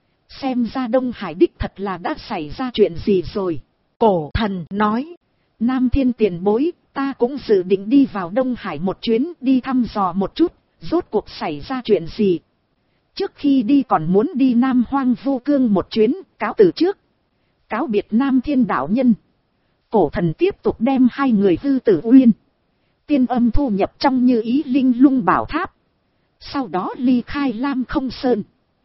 Speaker 1: Xem ra Đông Hải đích thật là đã xảy ra chuyện gì rồi. Cổ thần nói. Nam Thiên tiền bối, ta cũng dự định đi vào Đông Hải một chuyến, đi thăm dò một chút, rốt cuộc xảy ra chuyện gì. Trước khi đi còn muốn đi Nam Hoang Vô Cương một chuyến, cáo từ trước. Cáo biệt Nam Thiên đạo nhân. Cổ thần tiếp tục đem hai người Tư Tử Uyên, Tiên Âm thu nhập trong Như Ý linh lung bảo tháp. Sau đó ly khai Lam Không Sơn.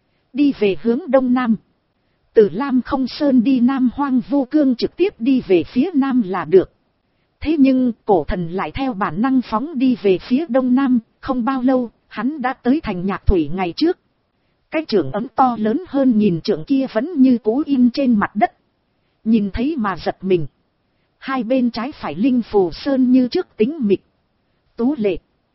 Speaker 1: Đi về hướng Đông Nam. Từ Lam Không Sơn đi Nam Hoang Vô Cương trực tiếp đi về phía Nam là được. Thế nhưng cổ thần lại theo bản năng phóng đi về phía Đông Nam. Không bao lâu hắn đã tới thành Nhạc Thủy ngày trước. Cái trưởng ấm to lớn hơn nghìn trượng kia vẫn như cũ in trên mặt đất. Nhìn thấy mà giật mình. Hai bên trái phải linh phù sơn như trước tính mịch, tú lệ.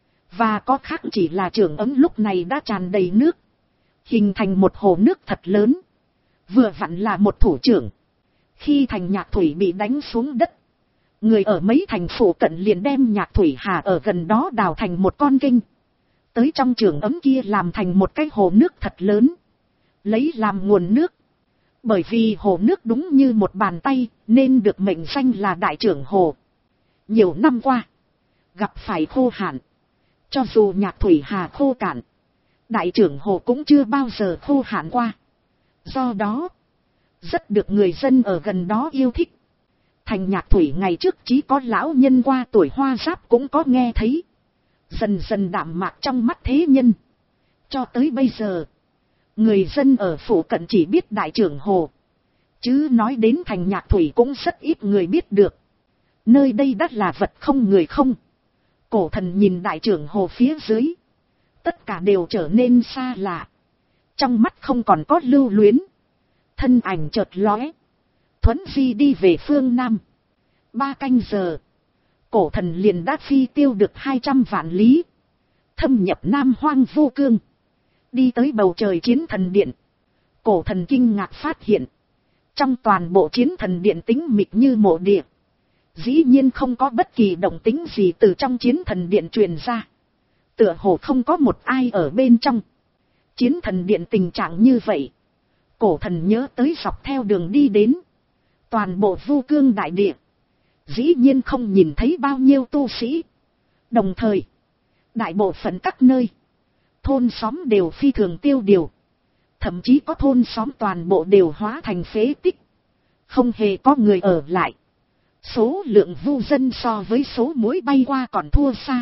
Speaker 1: Và có khác chỉ là trưởng ấm lúc này đã tràn đầy nước. Hình thành một hồ nước thật lớn. Vừa vặn là một thủ trưởng. Khi thành Nhạc Thủy bị đánh xuống đất, Người ở mấy thành phủ cận liền đem Nhạc Thủy Hà ở gần đó đào thành một con kênh. Tới trong trường ấm kia làm thành một cái hồ nước thật lớn. Lấy làm nguồn nước. Bởi vì hồ nước đúng như một bàn tay nên được mệnh danh là Đại Trưởng Hồ. Nhiều năm qua, gặp phải khô hạn. Cho dù Nhạc Thủy Hà khô cạn, Đại Trưởng Hồ cũng chưa bao giờ khô hạn qua. Do đó, rất được người dân ở gần đó yêu thích. Thành Nhạc Thủy ngày trước chỉ có lão nhân qua tuổi hoa giáp cũng có nghe thấy. Dần dần đạm mạc trong mắt thế nhân. Cho tới bây giờ, người dân ở phủ cận chỉ biết Đại Trưởng Hồ. Chứ nói đến thành Nhạc Thủy cũng rất ít người biết được. Nơi đây đất là vật không người không. Cổ thần nhìn Đại Trưởng Hồ phía dưới. Tất cả đều trở nên xa lạ. Trong mắt không còn có lưu luyến. Thân ảnh chợt lóe. Thuấn di đi về phương Nam. Ba canh giờ. Cổ thần liền đã phi tiêu được hai trăm vạn lý. Thâm nhập Nam Hoang Vô Cương. Đi tới bầu trời chiến thần điện. Cổ thần kinh ngạc phát hiện. Trong toàn bộ chiến thần điện tĩnh mịch như mộ địa. Dĩ nhiên không có bất kỳ động tĩnh gì từ trong chiến thần điện truyền ra. Tựa hồ không có một ai ở bên trong. Chiến thần điện tình trạng như vậy. Cổ thần nhớ tới dọc theo đường đi đến. Toàn bộ Vô Cương đại địa. Dĩ nhiên không nhìn thấy bao nhiêu tu sĩ. Đồng thời, đại bộ phận các nơi, thôn xóm đều phi thường tiêu điều. Thậm chí có thôn xóm toàn bộ đều hóa thành phế tích. Không hề có người ở lại. Số lượng vu dân so với số muối bay qua còn thua xa.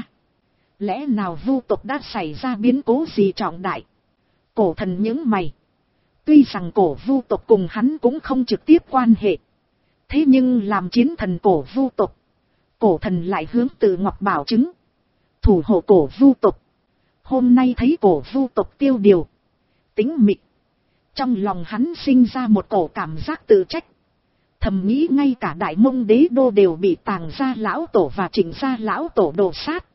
Speaker 1: Lẽ nào vu tộc đã xảy ra biến cố gì trọng đại? Cổ thần những mày. Tuy rằng cổ vu tộc cùng hắn cũng không trực tiếp quan hệ. Thế nhưng làm chiến thần cổ vu tộc, cổ thần lại hướng từ Ngọc bảo chứng. Thủ hộ cổ vu tộc. Hôm nay thấy cổ vu tộc tiêu điều. Tĩnh mịch. Trong lòng hắn sinh ra một cổ cảm giác tự trách. Thầm nghĩ ngay cả Đại Mông đế đô đều bị Tàng gia lão tổ và Trịnh gia lão tổ đồ sát.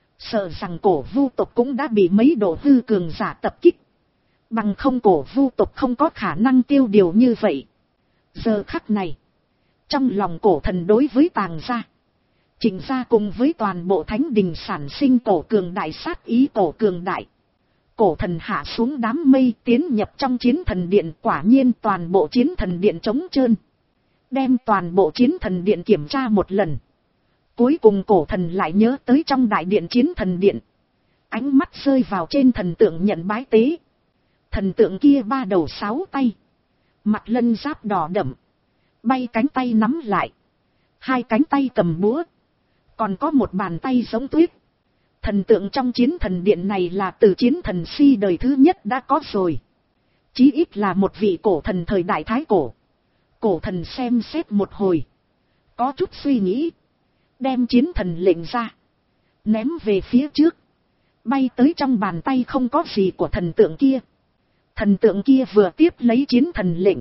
Speaker 1: Sợ rằng cổ vu tộc cũng đã bị mấy độ hư cường giả tập kích. Bằng không cổ vu tộc không có khả năng tiêu điều như vậy. Giờ khắc này, trong lòng cổ thần đối với Tàng gia, Trịnh gia cùng với toàn bộ thánh đình sản sinh cổ cường đại sát ý cổ cường đại. Cổ thần hạ xuống đám mây tiến nhập trong chiến thần điện, quả nhiên toàn bộ chiến thần điện trống trơn. Đem toàn bộ chiến thần điện kiểm tra một lần. Cuối cùng cổ thần lại nhớ tới trong đại điện chiến thần điện. Ánh mắt rơi vào trên thần tượng nhận bái tế. Thần tượng kia ba đầu sáu tay. Mặt lân giáp đỏ đậm. Bay cánh tay nắm lại. Hai cánh tay cầm búa. Còn có một bàn tay giống tuyết. Thần tượng trong chiến thần điện này là từ chiến thần si đời thứ nhất đã có rồi. Chí ít là một vị cổ thần thời đại thái cổ. Cổ thần xem xét một hồi. Có chút suy nghĩ. Đem chiến thần lệnh ra. Ném về phía trước. Bay tới trong bàn tay không có gì của thần tượng kia. Thần tượng kia vừa tiếp lấy chiến thần lệnh.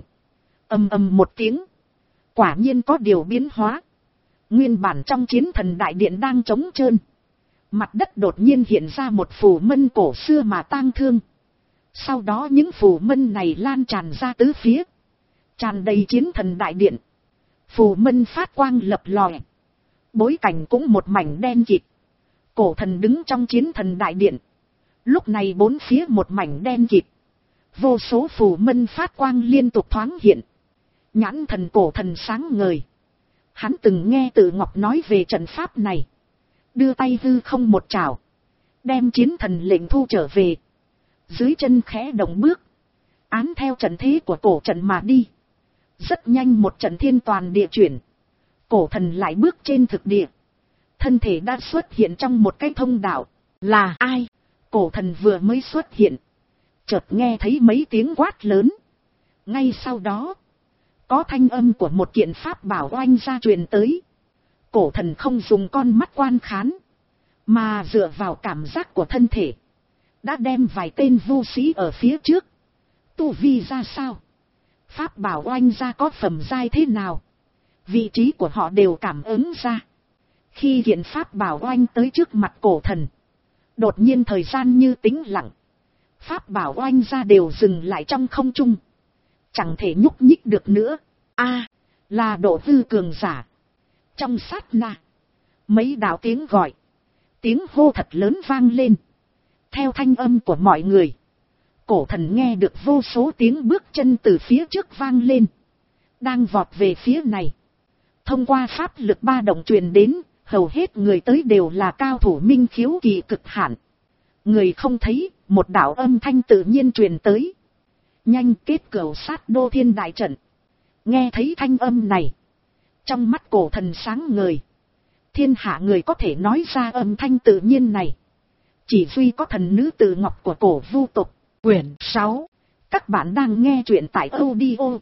Speaker 1: Ầm ầm một tiếng. Quả nhiên có điều biến hóa. Nguyên bản trong chiến thần đại điện đang trống trơn. Mặt đất đột nhiên hiện ra một phù mân cổ xưa mà tang thương. Sau đó những phù mân này lan tràn ra tứ phía. Tràn đầy chiến thần đại điện. Phù mân phát quang lập lòe. Bối cảnh cũng một mảnh đen kịt. Cổ thần đứng trong chiến thần đại điện. Lúc này bốn phía một mảnh đen kịt. Vô số phù mân phát quang liên tục thoáng hiện. Nhãn thần cổ thần sáng ngời. Hắn từng nghe Tự Ngọc nói về trận pháp này. Đưa tay hư không một chảo. Đem chiến thần lệnh thu trở về. Dưới chân khẽ động bước. Án theo trận thế của cổ trận mà đi. Rất nhanh một trận thiên toàn địa chuyển. Cổ thần lại bước trên thực địa. Thân thể đã xuất hiện trong một cái thông đạo. Là ai? Cổ thần vừa mới xuất hiện. Chợt nghe thấy mấy tiếng quát lớn. Ngay sau đó, có thanh âm của một kiện pháp bảo oanh ra truyền tới. Cổ thần không dùng con mắt quan khán, mà dựa vào cảm giác của thân thể. Đã đem vài tên vu sĩ ở phía trước. Tu vi ra sao? Pháp bảo oanh ra có phẩm giai thế nào? Vị trí của họ đều cảm ứng ra. Khi kiện pháp bảo oanh tới trước mặt cổ thần, đột nhiên thời gian như tĩnh lặng. Pháp bảo oanh ra đều dừng lại trong không trung. Chẳng thể nhúc nhích được nữa. A, là độ hư cường giả. Trong sát na, mấy đạo tiếng gọi, tiếng hô thật lớn vang lên. Theo thanh âm của mọi người, cổ thần nghe được vô số tiếng bước chân từ phía trước vang lên, đang vọt về phía này. Thông qua pháp lực ba động truyền đến, hầu hết người tới đều là cao thủ minh khiếu kỳ cực hạn. Người không thấy, một đạo âm thanh tự nhiên truyền tới. Nhanh kết cửu sát đô thiên đại trận. Nghe thấy thanh âm này, trong mắt cổ thần sáng ngời. Thiên hạ người có thể nói ra âm thanh tự nhiên này, chỉ duy có thần nữ Từ Ngọc của cổ vu tộc. Quyển sáu. Các bạn đang nghe truyện tại audio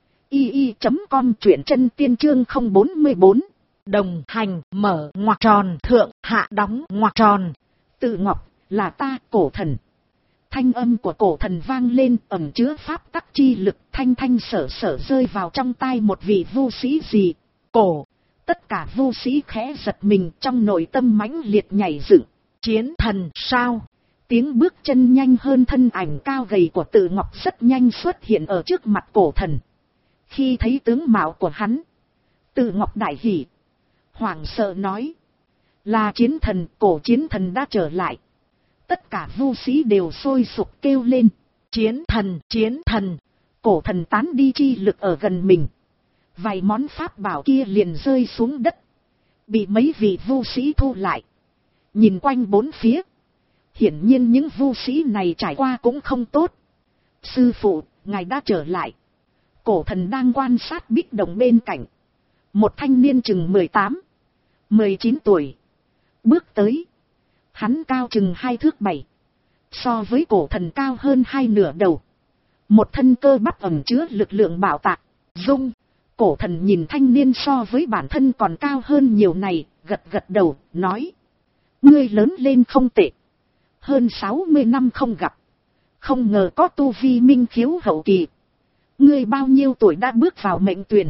Speaker 1: i i chấm com, truyện chân tiên chương không bốn bốn. Đồng hành mở ngoặc tròn thượng hạ đóng ngoặc tròn. Từ Ngọc, là ta, cổ thần. Thanh âm của cổ thần vang lên, ẩn chứa pháp tắc chi lực, thanh thanh sở sở rơi vào trong tai một vị vu sĩ gì. Cổ, tất cả vu sĩ khẽ giật mình, trong nội tâm mãnh liệt nhảy dựng. Chiến thần sao? Tiếng bước chân nhanh hơn, thân ảnh cao gầy của Từ Ngọc rất nhanh xuất hiện ở trước mặt cổ thần. Khi thấy tướng mạo của hắn, Từ Ngọc đại hỉ, hoảng sợ nói: là chiến thần, cổ chiến thần đã trở lại. Tất cả vu sĩ đều sôi sục kêu lên: chiến thần, chiến thần. Cổ thần tán đi chi lực ở gần mình, vài món pháp bảo kia liền rơi xuống đất, bị mấy vị vu sĩ thu lại. Nhìn quanh bốn phía, hiển nhiên những vu sĩ này trải qua cũng không tốt. Sư phụ, ngài đã trở lại. Cổ thần đang quan sát bích đồng bên cạnh. Một thanh niên chừng mười tám, mười chín tuổi bước tới. Hắn cao chừng hai thước bảy, so với cổ thần cao hơn hai nửa đầu. Một thân cơ bắp ẩn chứa lực lượng bạo tạc. Dung, cổ thần nhìn thanh niên so với bản thân còn cao hơn nhiều này, gật gật đầu, nói: ngươi lớn lên không tệ. Hơn sáu mươi năm không gặp, không ngờ có tu vi minh khiếu hậu kỳ. Ngươi bao nhiêu tuổi đã bước vào mệnh tuyển?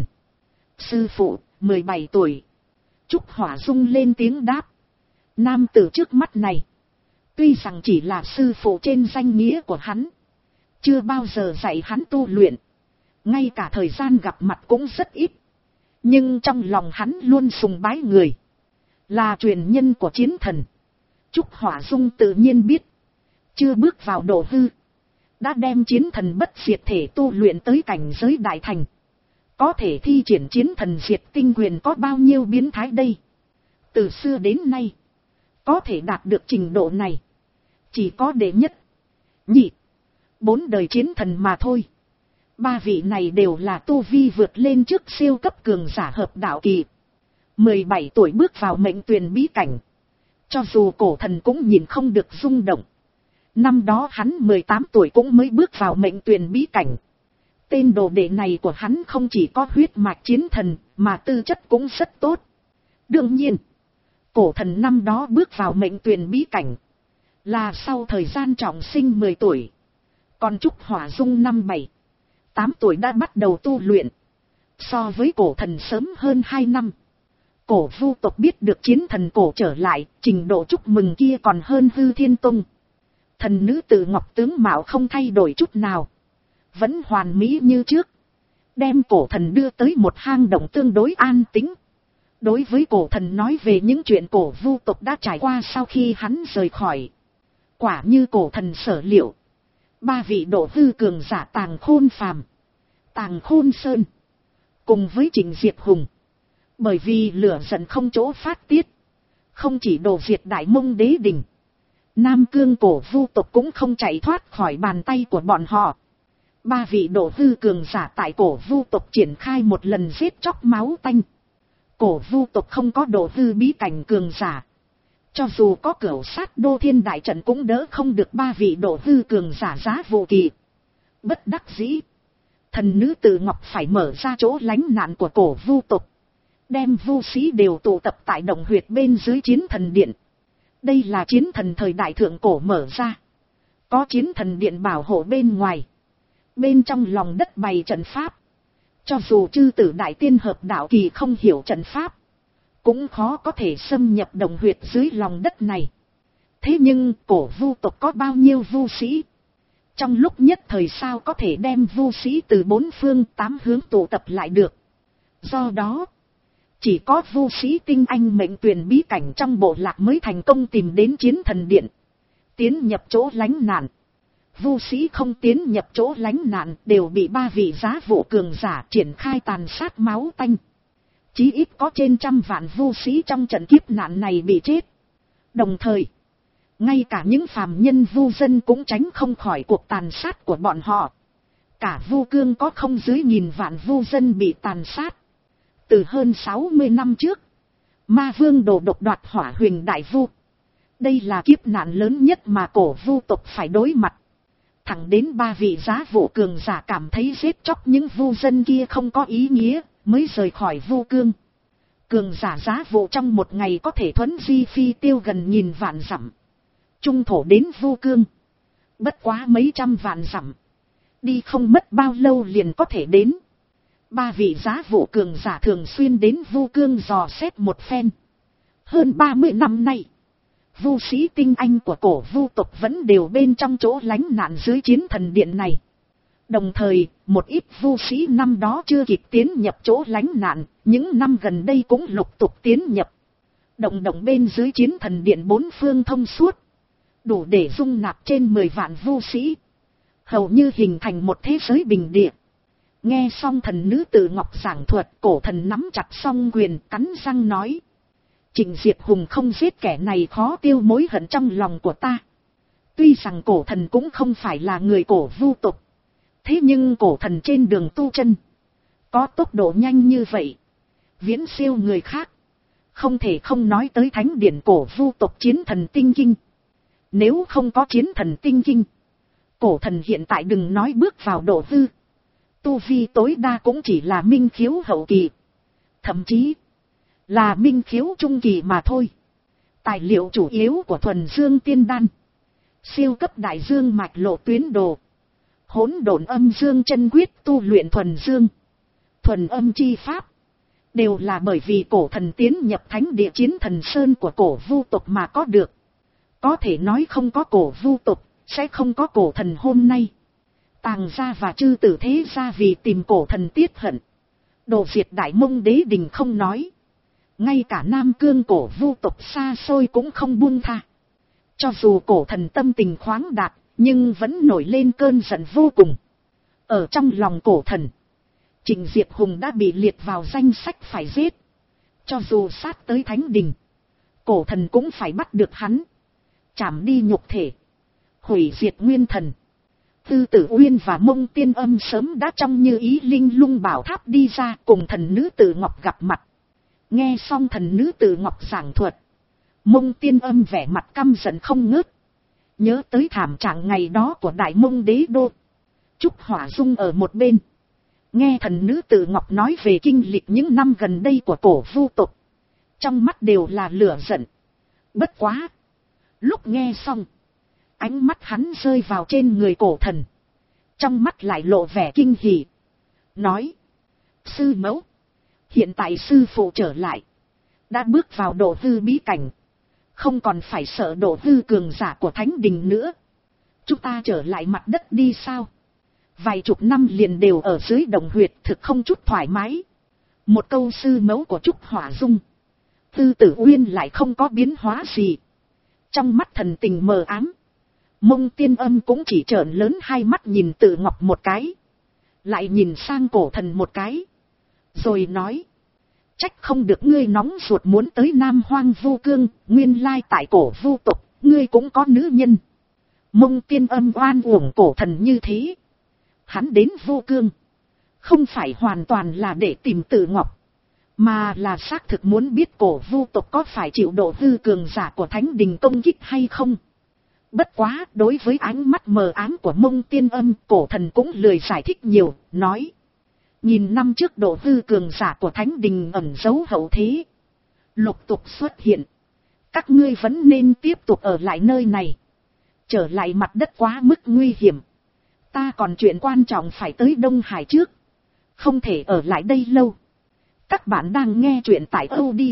Speaker 1: Sư phụ, mười bảy tuổi. Trúc Hỏa Dung lên tiếng đáp. Nam tử trước mắt này, tuy rằng chỉ là sư phụ trên danh nghĩa của hắn, chưa bao giờ dạy hắn tu luyện, ngay cả thời gian gặp mặt cũng rất ít. Nhưng trong lòng hắn luôn sùng bái người, là truyền nhân của chiến thần. Trúc Hỏa Dung tự nhiên biết, chưa bước vào độ hư, đã đem chiến thần bất diệt thể tu luyện tới cảnh giới đại thành. Có thể thi triển chiến thần diệt tinh quyền có bao nhiêu biến thái đây. Từ xưa đến nay, có thể đạt được trình độ này, chỉ có đệ nhất, nhị, bốn đời chiến thần mà thôi. Ba vị này đều là tu vi vượt lên trước siêu cấp cường giả hợp đạo kỳ. mười bảy tuổi bước vào mệnh tuyền bí cảnh, cho dù cổ thần cũng nhìn không được rung động. Năm đó hắn mười tám tuổi cũng mới bước vào mệnh tuyền bí cảnh. Tên đồ đệ này của hắn không chỉ có huyết mạch chiến thần, mà tư chất cũng rất tốt. Đương nhiên, cổ thần năm đó bước vào mệnh tuyền bí cảnh, là sau thời gian trọng sinh mười tuổi. Còn Trúc Hỏa Dung năm bảy, tám tuổi đã bắt đầu tu luyện, so với cổ thần sớm hơn hai năm. Cổ vu tộc biết được chiến thần cổ trở lại, trình độ chúc mừng kia còn hơn Hư Thiên Tông. Thần nữ Từ Ngọc tướng mạo không thay đổi chút nào, vẫn hoàn mỹ như trước, đem cổ thần đưa tới một hang động tương đối an tĩnh. Đối với cổ thần nói về những chuyện cổ vu tộc đã trải qua sau khi hắn rời khỏi. Quả như cổ thần sở liệu, ba vị độ hư cường giả Tàng Khôn Phàm, Tàng Khôn Sơn, cùng với Trịnh Diệt Hùng, bởi vì lửa giận không chỗ phát tiết, không chỉ đổ diệt Đại Mông Đế Đình, Nam Cương cổ vu tộc cũng không chạy thoát khỏi bàn tay của bọn họ. Ba vị độ hư cường giả tại cổ vu tộc triển khai một lần giết chóc máu tanh. Cổ vu tộc không có độ hư bí cảnh cường giả, cho dù có cửu sát đô thiên đại trận cũng đỡ không được ba vị độ hư cường giả giá vô kỳ. Bất đắc dĩ, thần nữ Từ Ngọc phải mở ra chỗ lánh nạn của cổ vu tộc, đem vu sĩ đều tụ tập tại động huyệt bên dưới chiến thần điện. Đây là chiến thần thời đại thượng cổ mở ra, có chiến thần điện bảo hộ bên ngoài, bên trong lòng đất bày trận pháp. Cho dù chư tử đại tiên hợp đạo kỳ không hiểu trận pháp, cũng khó có thể xâm nhập động huyệt dưới lòng đất này. Thế nhưng cổ vu tộc có bao nhiêu vu sĩ, trong lúc nhất thời sao có thể đem vu sĩ từ bốn phương tám hướng tụ tập lại được. Do đó, Chỉ có vu sĩ tinh anh mệnh tuyển bí cảnh trong bộ lạc mới thành công tìm đến chiến thần điện, tiến nhập chỗ lánh nạn. Vu sĩ không tiến nhập chỗ lánh nạn đều bị ba vị giá vụ cường giả triển khai tàn sát máu tanh. Chí ít có trên trăm vạn vu sĩ trong trận kiếp nạn này bị chết. Đồng thời, ngay cả những phàm nhân vu dân cũng tránh không khỏi cuộc tàn sát của bọn họ. Cả vu cương có không dưới nghìn vạn vu dân bị tàn sát. Từ hơn sáu mươi năm trước, ma vương đồ độc đoạt hỏa huyền đại vu. Đây là kiếp nạn lớn nhất mà cổ vu tộc phải đối mặt. Thẳng đến ba vị giá vụ cường giả cảm thấy giết chóc những vu dân kia không có ý nghĩa, mới rời khỏi vu cương. Cường giả giá vụ trong một ngày có thể thuấn di phi tiêu gần nghìn vạn dặm. Trung thổ đến vu cương, bất quá mấy trăm vạn dặm. Đi không mất bao lâu liền có thể đến. Ba vị giá vụ cường giả thường xuyên đến vu cương dò xét một phen. Hơn ba mươi năm nay, vu sĩ tinh anh của cổ vu tộc vẫn đều bên trong chỗ lánh nạn dưới chiến thần điện này. Đồng thời, một ít vu sĩ năm đó chưa kịp tiến nhập chỗ lánh nạn, những năm gần đây cũng lục tục tiến nhập. Động động bên dưới chiến thần điện bốn phương thông suốt, đủ để dung nạp trên mười vạn vu sĩ. Hầu như hình thành một thế giới bình địa. Nghe xong thần nữ tử ngọc giảng thuật, cổ thần nắm chặt song quyền cắn răng nói. Trịnh Diệp Hùng không giết kẻ này khó tiêu mối hận trong lòng của ta. Tuy rằng cổ thần cũng không phải là người cổ vu tộc. Thế nhưng cổ thần trên đường tu chân, có tốc độ nhanh như vậy, viễn siêu người khác. Không thể không nói tới thánh điển cổ vu tộc chiến thần tinh kinh. Nếu không có chiến thần tinh kinh, cổ thần hiện tại đừng nói bước vào độ hư. Tu vi tối đa cũng chỉ là minh khiếu hậu kỳ. Thậm chí là minh khiếu trung kỳ mà thôi. Tài liệu chủ yếu của thuần dương tiên đan, siêu cấp đại dương mạch lộ tuyến đồ, hỗn độn âm dương chân quyết tu luyện thuần dương, thuần âm chi pháp, đều là bởi vì cổ thần tiến nhập thánh địa chiến thần sơn của cổ vu tộc mà có được. Có thể nói không có cổ vu tộc, sẽ không có cổ thần hôm nay. Tàng gia và chư tử thế gia vì tìm cổ thần tiết hận, đồ diệt Đại Mông đế đình không nói, ngay cả Nam Cương cổ vu tộc xa xôi cũng không buông tha. Cho dù cổ thần tâm tình khoáng đạt, nhưng vẫn nổi lên cơn giận vô cùng. Ở trong lòng cổ thần, Trịnh Diệp Hùng đã bị liệt vào danh sách phải giết. Cho dù sát tới thánh đình, cổ thần cũng phải bắt được hắn, chảm đi nhục thể, hủy diệt nguyên thần. Tư Tử Uyên và Mông Tiên Âm sớm đã trong như ý linh lung bảo tháp đi ra cùng thần nữ tử Ngọc gặp mặt. Nghe xong thần nữ tử Ngọc giảng thuật, Mông Tiên Âm vẻ mặt căm giận không ngớt. Nhớ tới thảm trạng ngày đó của Đại Mông đế đô. Trúc Hỏa Dung ở một bên, nghe thần nữ tử Ngọc nói về kinh lịch những năm gần đây của cổ vu tộc, trong mắt đều là lửa giận. Bất quá, lúc nghe xong, ánh mắt hắn rơi vào trên người cổ thần, trong mắt lại lộ vẻ kinh hỉ. Nói, sư mẫu, hiện tại sư phụ trở lại, đã bước vào độ hư bí cảnh, không còn phải sợ độ hư cường giả của thánh đình nữa. Chúng ta trở lại mặt đất đi sao? Vài chục năm liền đều ở dưới đồng huyệt thực không chút thoải mái. Một câu sư mẫu của Trúc Hỏa Dung, Tư Tử Uyên lại không có biến hóa gì. Trong mắt thần tình mờ ám, Mông Tiên Âm cũng chỉ trợn lớn hai mắt nhìn Tử Ngọc một cái, lại nhìn sang cổ thần một cái, rồi nói, trách không được ngươi nóng ruột muốn tới Nam Hoang Vu Cương, nguyên lai tại cổ vu tộc, ngươi cũng có nữ nhân. Mông Tiên Âm oan uổng cổ thần như thế. Hắn đến Vu Cương, không phải hoàn toàn là để tìm Tử Ngọc, mà là xác thực muốn biết cổ vu tộc có phải chịu độ hư cường giả của thánh đình công kích hay không. Bất quá, đối với ánh mắt mờ ám của Mông Tiên Âm, cổ thần cũng lười giải thích nhiều, nói. Nhìn năm trước độ hư cường giả của thánh đình ẩn giấu hậu thế, lục tục xuất hiện. Các ngươi vẫn nên tiếp tục ở lại nơi này. Trở lại mặt đất quá mức nguy hiểm. Ta còn chuyện quan trọng phải tới Đông Hải trước, không thể ở lại đây lâu. Các bạn đang nghe chuyện tại audio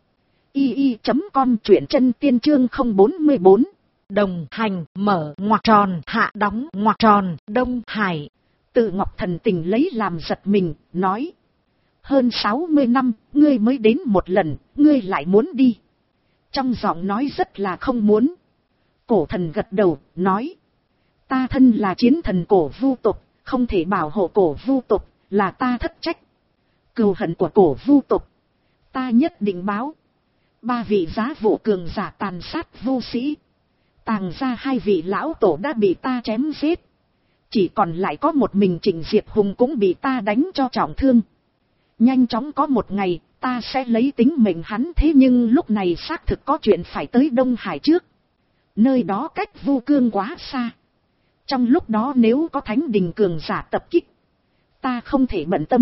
Speaker 1: i i chấm com, truyện chân tiên chương không bốn bốn. Đồng hành mở ngoặc tròn hạ đóng ngoặc tròn Đông Hải. Tự Ngọc thần tình lấy làm giật mình, nói. Hơn sáu mươi năm, ngươi mới đến một lần, ngươi lại muốn đi. Trong giọng nói rất là không muốn. Cổ thần gật đầu, nói. Ta thân là chiến thần cổ vu tộc, không thể bảo hộ cổ vu tộc, là ta thất trách. Cừu hận của cổ vu tộc, ta nhất định báo. Ba vị giá vụ cường giả tàn sát vô sĩ. Tàng ra hai vị lão tổ đã bị ta chém giết. Chỉ còn lại có một mình Trịnh Diệp Hùng cũng bị ta đánh cho trọng thương. Nhanh chóng có một ngày, ta sẽ lấy tính mệnh hắn, thế nhưng lúc này xác thực có chuyện phải tới Đông Hải trước. Nơi đó cách Vu Cương quá xa. Trong lúc đó nếu có thánh đình cường giả tập kích, ta không thể bận tâm.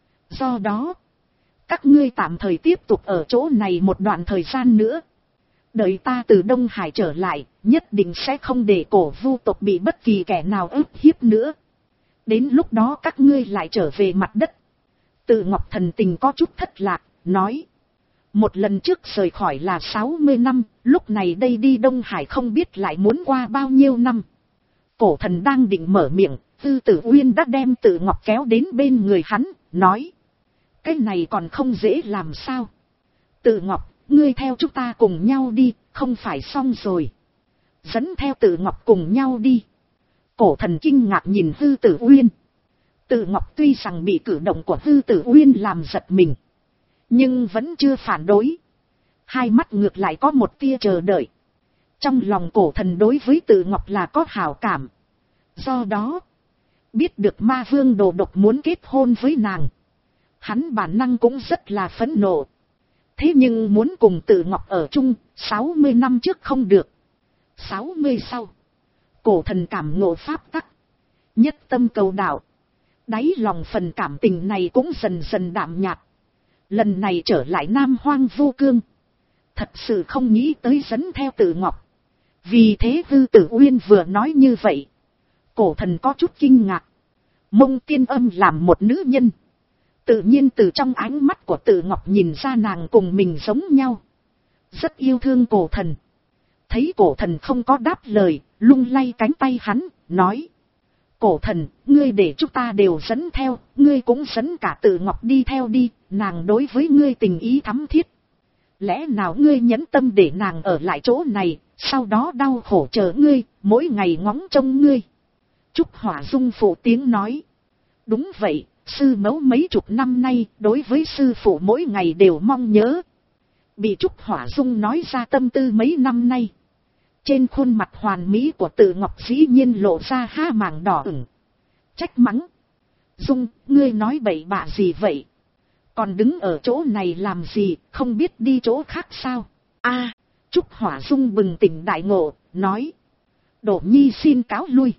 Speaker 1: Do đó, các ngươi tạm thời tiếp tục ở chỗ này một đoạn thời gian nữa. Đợi ta từ Đông Hải trở lại, nhất định sẽ không để cổ vu tộc bị bất kỳ kẻ nào ức hiếp nữa. Đến lúc đó các ngươi lại trở về mặt đất. Tự Ngọc thần tình có chút thất lạc, nói. Một lần trước rời khỏi là sáu mươi năm, lúc này đây đi Đông Hải không biết lại muốn qua bao nhiêu năm. Cổ thần đang định mở miệng, Tư Tử Uyên đã đem Tự Ngọc kéo đến bên người hắn, nói. Cái này còn không dễ làm sao. Tự Ngọc, ngươi theo chúng ta cùng nhau đi, không phải xong rồi. Dẫn theo Tự Ngọc cùng nhau đi. Cổ thần kinh ngạc nhìn Tư Tử Uyên. Tự Ngọc tuy rằng bị cử động của Tư Tử Uyên làm giật mình, nhưng vẫn chưa phản đối. Hai mắt ngược lại có một tia chờ đợi. Trong lòng cổ thần đối với Tự Ngọc là có hảo cảm. Do đó, biết được ma vương Đồ Độc muốn kết hôn với nàng, hắn bản năng cũng rất là phẫn nộ. Thế nhưng muốn cùng Tự Ngọc ở chung, sáu mươi năm trước không được. sáu mươi sau, cổ thần cảm ngộ pháp tắc, nhất tâm cầu đạo. Đáy lòng phần cảm tình này cũng dần dần đạm nhạt. Lần này trở lại Nam Hoang Vu Cương, thật sự không nghĩ tới dẫn theo Tự Ngọc. Vì thế Tư Tử Uyên vừa nói như vậy, cổ thần có chút kinh ngạc. Mông Tiên Âm làm một nữ nhân, tự nhiên từ trong ánh mắt của Tự Ngọc nhìn ra nàng cùng mình giống nhau, rất yêu thương cổ thần. Thấy cổ thần không có đáp lời, lung lay cánh tay hắn, nói. Cổ thần, ngươi để chúng ta đều dẫn theo, ngươi cũng dẫn cả Tự Ngọc đi theo đi, nàng đối với ngươi tình ý thắm thiết. Lẽ nào ngươi nhẫn tâm để nàng ở lại chỗ này, sau đó đau khổ chờ ngươi, mỗi ngày ngóng trông ngươi. Trúc Hỏa Dung phụ tiếng nói. Đúng vậy, sư mẫu mấy chục năm nay, đối với sư phụ mỗi ngày đều mong nhớ. Bị Trúc Hỏa Dung nói ra tâm tư mấy năm nay. Trên khuôn mặt hoàn mỹ của Tự Ngọc dĩ nhiên lộ ra ha màng đỏ ửng. Trách mắng. Dung, ngươi nói bậy bạ gì vậy? Còn đứng ở chỗ này làm gì, không biết đi chỗ khác sao? A, Trúc Hỏa Dung bừng tỉnh đại ngộ, nói. Đỗ Nhi xin cáo lui.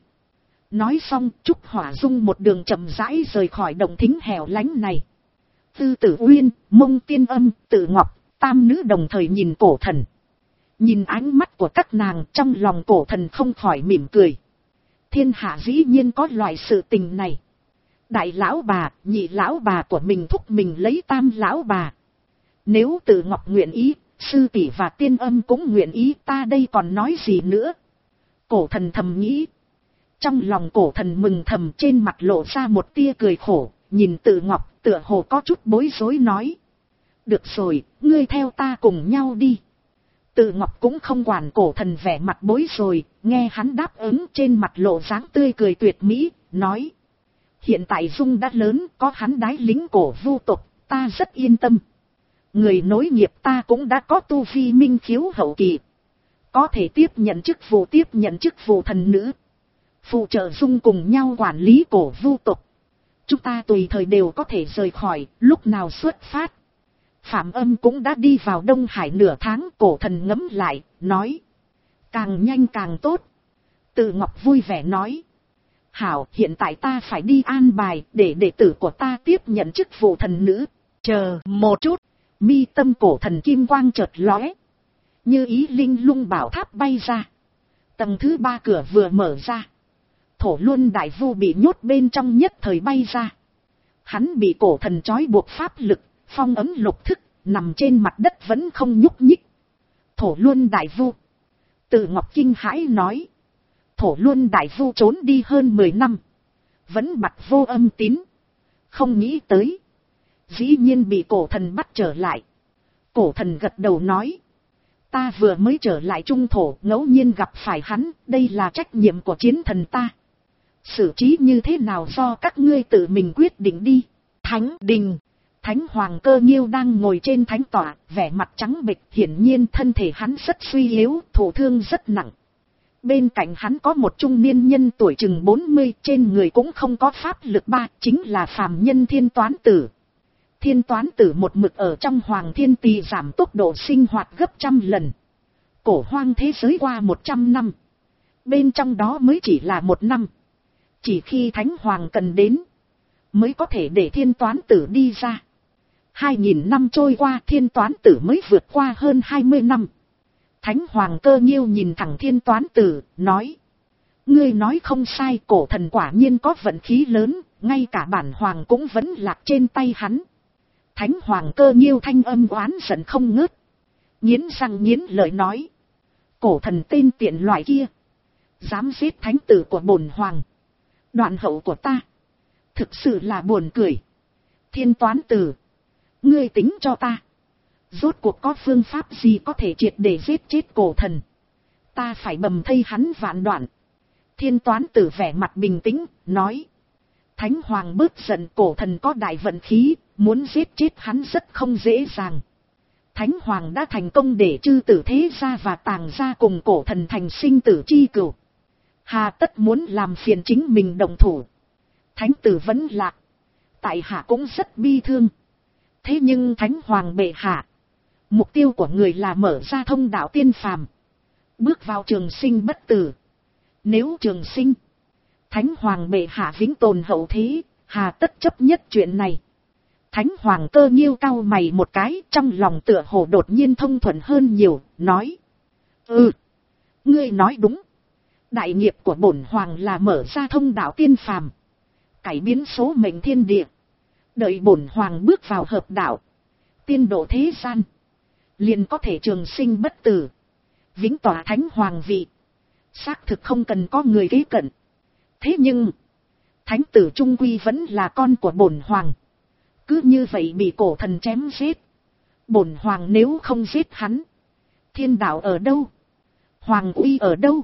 Speaker 1: Nói xong, Trúc Hỏa Dung một đường chậm rãi rời khỏi động thính hẻo lánh này. Tư Tử Uyên, Mông Tiên Âm, Tự Ngọc, tam nữ đồng thời nhìn cổ thần. Nhìn ánh mắt của các nàng, trong lòng cổ thần không khỏi mỉm cười. Thiên hạ dĩ nhiên có loại sự tình này. Đại lão bà, nhị lão bà của mình thúc mình lấy tam lão bà. Nếu Tự Ngọc nguyện ý, sư tỷ và Tiên Âm cũng nguyện ý, ta đây còn nói gì nữa. Cổ thần thầm nghĩ. Trong lòng cổ thần mừng thầm, trên mặt lộ ra một tia cười khổ, nhìn Tự Ngọc tựa hồ có chút bối rối nói. Được rồi, ngươi theo ta cùng nhau đi. Tự Ngọc cũng không quản cổ thần vẻ mặt bối rối, nghe hắn đáp ứng, trên mặt lộ dáng tươi cười tuyệt mỹ, nói. Hiện tại Dung đã lớn, có hắn đái lính cổ vu tộc, ta rất yên tâm. Người nối nghiệp ta cũng đã có tu vi minh khiếu hậu kỳ. Có thể tiếp nhận chức vụ tiếp nhận chức vụ thần nữ. Phụ trợ Dung cùng nhau quản lý cổ vu tộc. Chúng ta tùy thời đều có thể rời khỏi, lúc nào xuất phát. Phạm Âm cũng đã đi vào Đông Hải nửa tháng, cổ thần ngẫm lại, nói. Càng nhanh càng tốt. Tự Ngọc vui vẻ nói. Hảo, hiện tại ta phải đi an bài, để đệ tử của ta tiếp nhận chức vụ thần nữ. Chờ một chút, mi tâm cổ thần kim quang chợt lóe. Như ý linh lung bảo tháp bay ra. Tầng thứ ba cửa vừa mở ra. Thổ Luân Đại Vu bị nhốt bên trong nhất thời bay ra. Hắn bị cổ thần trói buộc pháp lực, phong ấn lục thức, nằm trên mặt đất vẫn không nhúc nhích. Thổ Luân Đại Vu. Tự Ngọc kinh hãi nói. Thổ Luân Đại Vu trốn đi hơn mười năm. Vẫn bặt vô âm tín. Không nghĩ tới. dĩ nhiên bị cổ thần bắt trở lại. Cổ thần gật đầu nói, ta vừa mới trở lại trung thổ, ngẫu nhiên gặp phải hắn, đây là trách nhiệm của chiến thần ta. Xử trí như thế nào do các ngươi tự mình quyết định đi. Thánh đình, Thánh Hoàng Cơ Nhiêu đang ngồi trên thánh tọa, vẻ mặt trắng bệch, hiển nhiên thân thể hắn rất suy yếu, thổ thương rất nặng. Bên cạnh hắn có một trung niên nhân tuổi chừng bốn mươi, trên người cũng không có pháp lực ba, chính là phàm nhân Thiên Toán Tử. Thiên Toán Tử một mực ở trong Hoàng Thiên Tỳ giảm tốc độ sinh hoạt gấp trăm lần. Cổ hoang thế giới qua một trăm năm, bên trong đó mới chỉ là một năm. Chỉ khi Thánh Hoàng cần đến, mới có thể để Thiên Toán Tử đi ra. Hai nghìn năm trôi qua, Thiên Toán Tử mới vượt qua hơn hai mươi năm. Thánh Hoàng Cơ Nhiêu nhìn thẳng Thiên Toán Tử, nói, ngươi nói không sai, cổ thần quả nhiên có vận khí lớn, ngay cả bản hoàng cũng vẫn lạc trên tay hắn. Thánh Hoàng Cơ Nhiêu thanh âm oán giận không ngớt, nghiến răng nghiến lợi nói, cổ thần tên tiện loại kia, dám giết thánh tử của bổn hoàng, đoạn hậu của ta, thực sự là buồn cười. Thiên Toán Tử, ngươi tính cho ta, rốt cuộc có phương pháp gì có thể triệt để giết chết cổ thần, ta phải bầm thây hắn vạn đoạn. Thiên Toán Tử vẻ mặt bình tĩnh, nói, Thánh Hoàng bớt giận, cổ thần có đại vận khí, muốn giết chết hắn rất không dễ dàng. Thánh Hoàng đã thành công để chư tử thế gia và tàng gia cùng cổ thần thành sinh tử chi cửu, hà tất muốn làm phiền chính mình động thủ. Thánh tử vẫn lạc, tại hạ cũng rất bi thương. Thế nhưng Thánh Hoàng bệ hạ, mục tiêu của người là mở ra thông đạo tiên phàm, bước vào trường sinh bất tử. Nếu trường sinh, Thánh Hoàng bệ hạ vĩnh tồn hậu thế, hà tất chấp nhất chuyện này. Thánh Hoàng Cơ Nhiêu cau mày một cái, trong lòng tựa hồ đột nhiên thông thuận hơn nhiều, nói, ừ, ngươi nói đúng. Đại nghiệp của bổn hoàng là mở ra thông đạo tiên phàm, cải biến số mệnh thiên địa. Đợi bổn hoàng bước vào hợp đạo, tiên độ thế gian, liền có thể trường sinh bất tử, vĩnh tỏa Thánh Hoàng vị. Xác thực không cần có người kế cận. Thế nhưng, thánh tử trung quy vẫn là con của bổn hoàng, cứ như vậy bị cổ thần chém giết. Bổn hoàng nếu không giết hắn, thiên đạo ở đâu, hoàng uy ở đâu?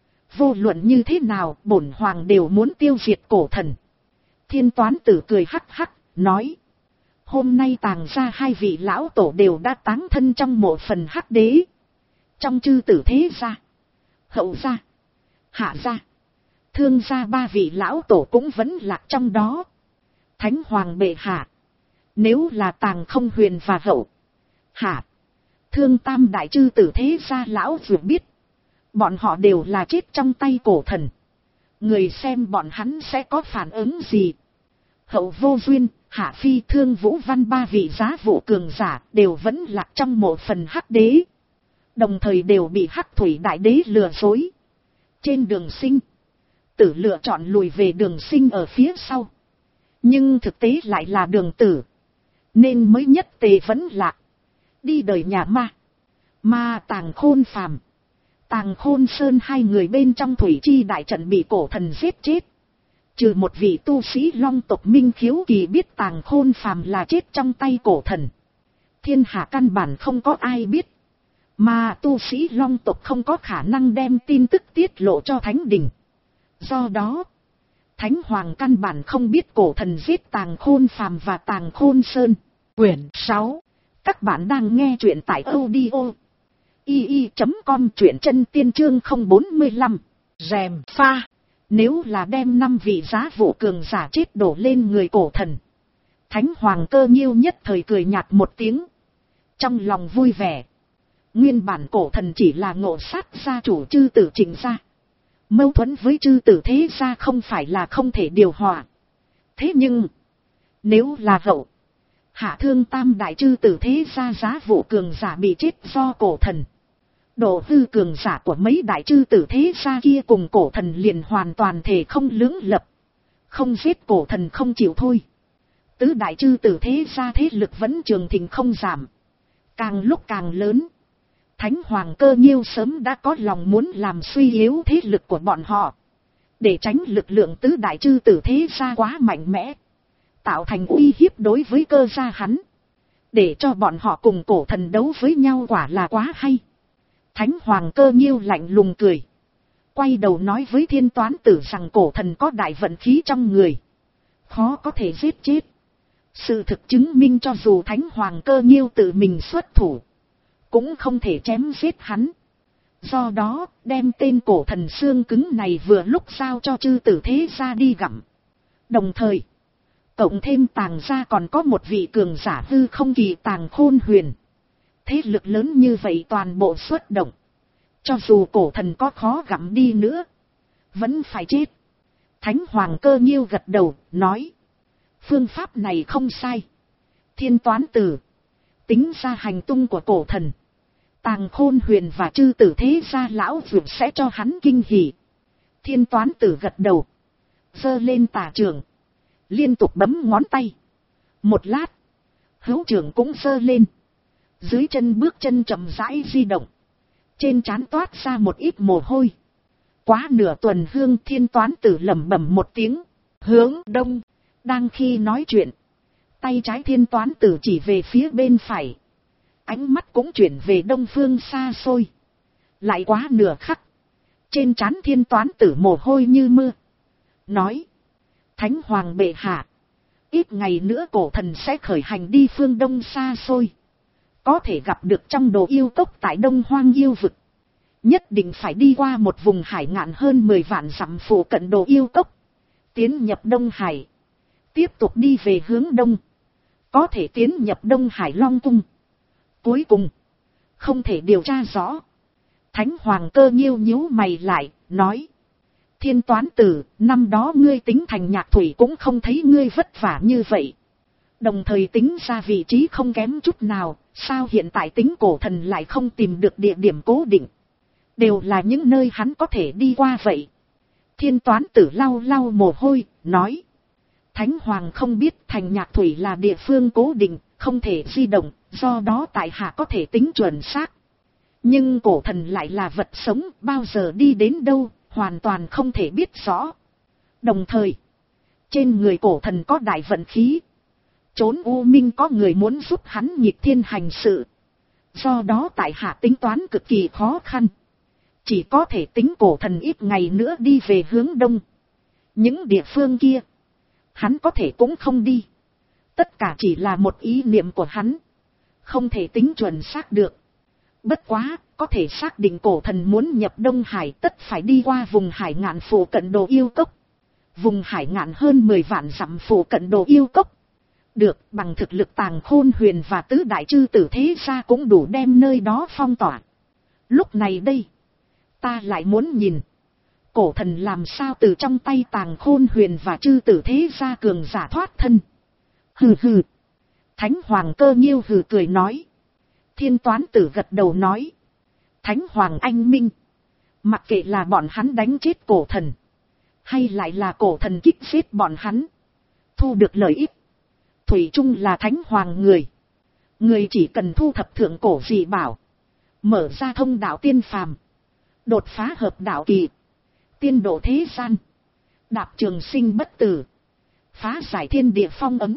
Speaker 1: Vô luận như thế nào, bổn hoàng đều muốn tiêu diệt cổ thần. Thiên Toán Tử cười hắc hắc, nói, hôm nay tàng ra hai vị lão tổ đều đã táng thân trong mộ phần hắc đế. Trong chư tử thế gia, hậu gia, hạ gia, thương gia ba vị lão tổ cũng vẫn lạc trong đó. Thánh Hoàng bệ hạ, nếu là tàng không huyền và hậu, hạ, thương tam đại chư tử thế gia lão vừa biết, bọn họ đều là chết trong tay cổ thần. Người xem bọn hắn sẽ có phản ứng gì? Hậu Vô Duyên, Hạ Phi, Thương Vũ Văn ba vị giá vụ cường giả đều vẫn lạc trong mộ phần hắc đế, đồng thời đều bị hắc thủy đại đế lừa dối. Trên đường sinh, tử lựa chọn lùi về đường sinh ở phía sau, nhưng thực tế lại là đường tử, nên mới nhất tề vẫn lạc, đi đời nhà ma. Ma Tàng Khôn phàm, Tàng Khôn Sơn hai người bên trong thủy chi đại trận bị cổ thần giết chết. Trừ một vị tu sĩ long tộc Minh Khiếu Kỳ biết Tàng Khôn phàm là chết trong tay cổ thần, thiên hạ căn bản không có ai biết. Mà tu sĩ long tộc không có khả năng đem tin tức tiết lộ cho thánh đình. Do đó, Thánh Hoàng căn bản không biết cổ thần giết Tàng Khôn phàm và Tàng Khôn Sơn. Quyển sáu. Các bạn đang nghe truyện tại audio i i chấm com, truyện chân tiên chương không bốn lăm. Rèm pha. Nếu là đem năm vị giá vụ cường giả chết đổ lên người cổ thần, Thánh Hoàng Cơ Nhiêu nhất thời cười nhạt một tiếng, trong lòng vui vẻ. Nguyên bản cổ thần chỉ là ngộ sát gia chủ chư tử Trịnh gia, mâu thuẫn với chư tử thế gia không phải là không thể điều hòa. Thế nhưng, nếu là hậu, hạ thương tam đại chư tử thế gia giá vụ cường giả bị chết do cổ thần, độ hư cường giả của mấy đại chư tử thế gia kia cùng cổ thần liền hoàn toàn thể không lưỡng lập. Không giết cổ thần không chịu thôi, tứ đại chư tử thế gia thế lực vẫn trường thịnh không giảm, càng lúc càng lớn. Thánh Hoàng Cơ Nhiêu sớm đã có lòng muốn làm suy yếu thế lực của bọn họ, để tránh lực lượng tứ đại chư tử thế gia quá mạnh mẽ. tạo thành uy hiếp đối với Cơ gia hắn. Để cho bọn họ cùng cổ thần đấu với nhau quả là quá hay. Thánh Hoàng Cơ Nhiêu lạnh lùng cười. Quay đầu nói với Thiên Toán Tử rằng cổ thần có đại vận khí trong người. Khó có thể giết chết. Sự thực chứng minh cho dù Thánh Hoàng Cơ Nhiêu tự mình xuất thủ, cũng không thể chém giết hắn. Do đó, đem tên cổ thần xương cứng này vừa lúc giao cho chư tử thế gia đi gặm. Đồng thời, cộng thêm Tàng gia còn có một vị cường giả hư không kỳ Tàng Khôn Huyền. Thế lực lớn như vậy toàn bộ xuất động. Cho dù cổ thần có khó gặm đi nữa, vẫn phải chết. Thánh Hoàng Cơ Nhiêu gật đầu, nói. Phương pháp này không sai. Thiên Toán Tử, tính ra hành tung của cổ thần, Tàng Khôn Huyền và chư tử thế gia lão vượt sẽ cho hắn kinh hỉ. Thiên Toán Tử gật đầu, giơ lên tà trường, liên tục bấm ngón tay. Một lát, hữu trường cũng giơ lên. Dưới chân bước chân chậm rãi di động. Trên trán toát ra một ít mồ hôi. Quá nửa tuần hương, Thiên Toán Tử lẩm bẩm một tiếng, hướng đông. Đang khi nói chuyện, tay trái Thiên Toán Tử chỉ về phía bên phải. Ánh mắt cũng chuyển về đông phương xa xôi. Lại quá nửa khắc, trên trán Thiên Toán Tử mồ hôi như mưa. Nói, Thánh Hoàng bệ hạ, ít ngày nữa cổ thần sẽ khởi hành đi phương đông xa xôi. Có thể gặp được trong Đồ Yêu Cốc tại Đông Hoang Yêu Vực. Nhất định phải đi qua một vùng hải ngạn hơn mười vạn dặm phụ cận Đồ Yêu Cốc. Tiến nhập Đông Hải. Tiếp tục đi về hướng đông. Có thể tiến nhập Đông Hải Long Cung. Cuối cùng, không thể điều tra rõ. Thánh Hoàng Cơ Nhiêu nhíu mày lại, nói. Thiên Toán Tử, năm đó ngươi tính thành nhạc thủy cũng không thấy ngươi vất vả như vậy. Đồng thời tính ra vị trí không kém chút nào, sao hiện tại tính cổ thần lại không tìm được địa điểm cố định. Đều là những nơi hắn có thể đi qua vậy. Thiên Toán Tử lau lau mồ hôi, nói. Thánh Hoàng không biết thành nhạc thủy là địa phương cố định, không thể di động, do đó tại hạ có thể tính chuẩn xác. Nhưng cổ thần lại là vật sống, bao giờ đi đến đâu, hoàn toàn không thể biết rõ. Đồng thời, trên người cổ thần có đại vận khí. Trốn U Minh có người muốn giúp hắn nghịch thiên hành sự. Do đó tại hạ tính toán cực kỳ khó khăn. Chỉ có thể tính cổ thần ít ngày nữa đi về hướng đông. Những địa phương kia, hắn có thể cũng không đi. Tất cả chỉ là một ý niệm của hắn. Không thể tính chuẩn xác được. Bất quá, có thể xác định cổ thần muốn nhập Đông Hải tất phải đi qua vùng hải ngạn phụ cận Đồ Yêu Cốc. Vùng hải ngạn hơn mười vạn dặm phụ cận Đồ Yêu Cốc. Được, bằng thực lực Tàng Khôn Huyền và tứ đại chư tử thế gia cũng đủ đem nơi đó phong tỏa. Lúc này đây, ta lại muốn nhìn. Cổ thần làm sao từ trong tay Tàng Khôn Huyền và chư tử thế gia cường giả thoát thân. Hừ hừ. Thánh Hoàng Cơ Nhiêu hừ cười nói. Thiên Toán Tử gật đầu nói. Thánh Hoàng anh minh. Mặc kệ là bọn hắn đánh chết cổ thần, hay lại là cổ thần kích giết bọn hắn, thu được lợi ích, thủy chung là Thánh Hoàng người. Người chỉ cần thu thập thượng cổ dị bảo, mở ra thông đạo tiên phàm, đột phá hợp đạo kỳ, tiên độ thế gian, đạp trường sinh bất tử, phá giải thiên địa phong ấm.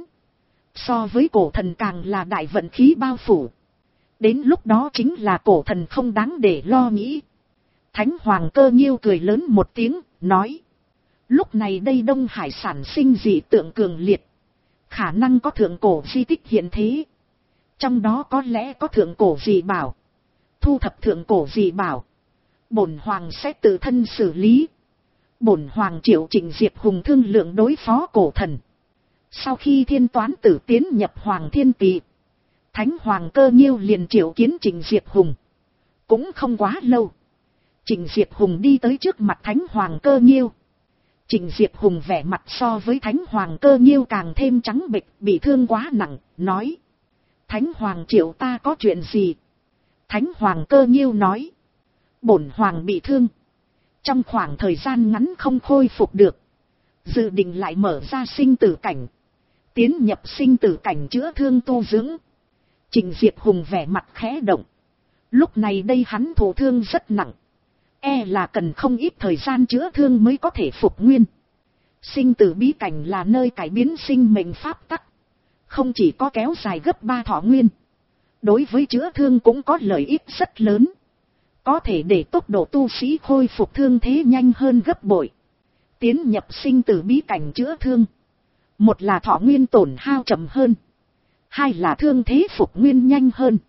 Speaker 1: So với cổ thần càng là đại vận khí bao phủ. Đến lúc đó chính là cổ thần không đáng để lo nghĩ. Thánh Hoàng Cơ Nhiêu cười lớn một tiếng, nói. Lúc này đây Đông Hải sản sinh dị tượng cường liệt. Khả năng có thượng cổ di tích hiện thế. Trong đó có lẽ có thượng cổ dị bảo. Thu thập thượng cổ dị bảo, bổn hoàng sẽ tự thân xử lý. Bổn hoàng triệu Trịnh Diệp Hùng thương lượng đối phó cổ thần. Sau khi Thiên Toán Tử tiến nhập Hoàng Thiên Tỵ, Thánh Hoàng Cơ Nhiêu liền triệu kiến Trịnh Diệp Hùng. Cũng không quá lâu, Trịnh Diệp Hùng đi tới trước mặt Thánh Hoàng Cơ Nhiêu. Trịnh Diệp Hùng vẻ mặt so với Thánh Hoàng Cơ Nhiêu càng thêm trắng bệch, bị thương quá nặng, nói. Thánh Hoàng triệu ta có chuyện gì? Thánh Hoàng Cơ Nhiêu nói. Bổn hoàng bị thương, trong khoảng thời gian ngắn không khôi phục được. Dự định lại mở ra sinh tử cảnh, tiến nhập sinh tử cảnh chữa thương tu dưỡng. Trịnh Diệp Hùng vẻ mặt khẽ động. Lúc này đây hắn thụ thương rất nặng, e là cần không ít thời gian chữa thương mới có thể phục nguyên. Sinh tử bí cảnh là nơi cải biến sinh mệnh pháp tắc. Không chỉ có kéo dài gấp ba thọ nguyên. Đối với chữa thương cũng có lợi ích rất lớn. Có thể để tốc độ tu sĩ khôi phục thương thế nhanh hơn gấp bội. Tiến nhập sinh tử bí cảnh chữa thương. Một là thọ nguyên tổn hao chậm hơn. Hai là thương thế phục nguyên nhanh hơn.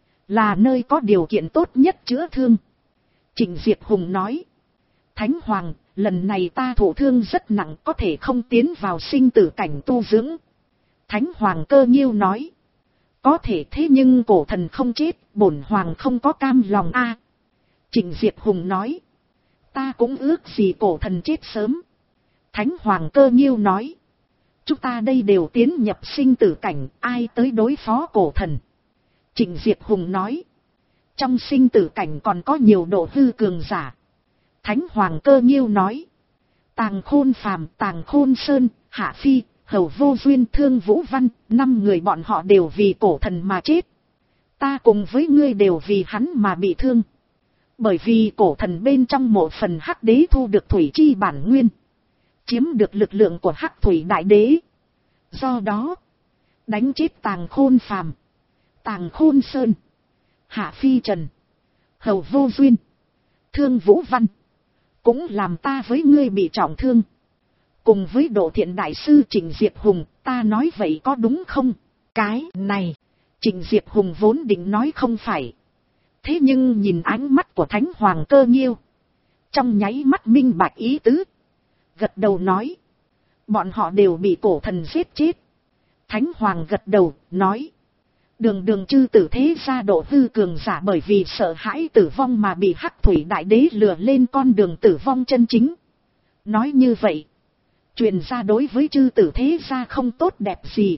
Speaker 1: Là nơi có điều kiện tốt nhất chữa thương. Trịnh Diệp Hùng nói. Thánh Hoàng, lần này ta thụ thương rất nặng, có thể không tiến vào sinh tử cảnh tu dưỡng. Thánh Hoàng Cơ Nhiêu nói. Có thể, thế nhưng cổ thần không chết, bổn hoàng không có cam lòng a. Trịnh Diệp Hùng nói. Ta cũng ước gì cổ thần chết sớm. Thánh Hoàng Cơ Nhiêu nói. Chúng ta đây đều tiến nhập sinh tử cảnh, ai tới đối phó cổ thần. Trịnh Diệp Hùng nói. Trong sinh tử cảnh còn có nhiều độ hư cường giả. Thánh Hoàng Cơ Nhiêu nói. Tàng Khôn Phàm, Tàng Khôn Sơn, Hạ Phi, Hầu Vô Duyên, Thương Vũ Văn, năm người bọn họ đều vì cổ thần mà chết. Ta cùng với ngươi đều vì hắn mà bị thương. Bởi vì cổ thần bên trong một phần hắc đế thu được thủy chi bản nguyên. Chiếm được lực lượng của hắc thủy đại đế. Do đó, đánh chết Tàng Khôn Phàm, Tàng Khôn Sơn, Hạ Phi Trần, Hầu Vô Duyên, Thương Vũ Văn. Cũng làm ta với ngươi bị trọng thương. Cùng với Độ Thiện Đại Sư Trịnh Diệp Hùng, ta nói vậy có đúng không? Cái này, Trịnh Diệp Hùng vốn định nói không phải. Thế nhưng nhìn ánh mắt của Thánh Hoàng Cơ Nhiêu, trong nháy mắt minh bạch ý tứ. Gật đầu nói. Bọn họ đều bị cổ thần giết chết. Thánh Hoàng gật đầu, nói. Đường đường chư tử thế gia độ hư cường giả bởi vì sợ hãi tử vong mà bị hắc thủy đại đế lừa lên con đường tử vong chân chính. Nói như vậy, truyền ra đối với chư tử thế gia không tốt đẹp gì.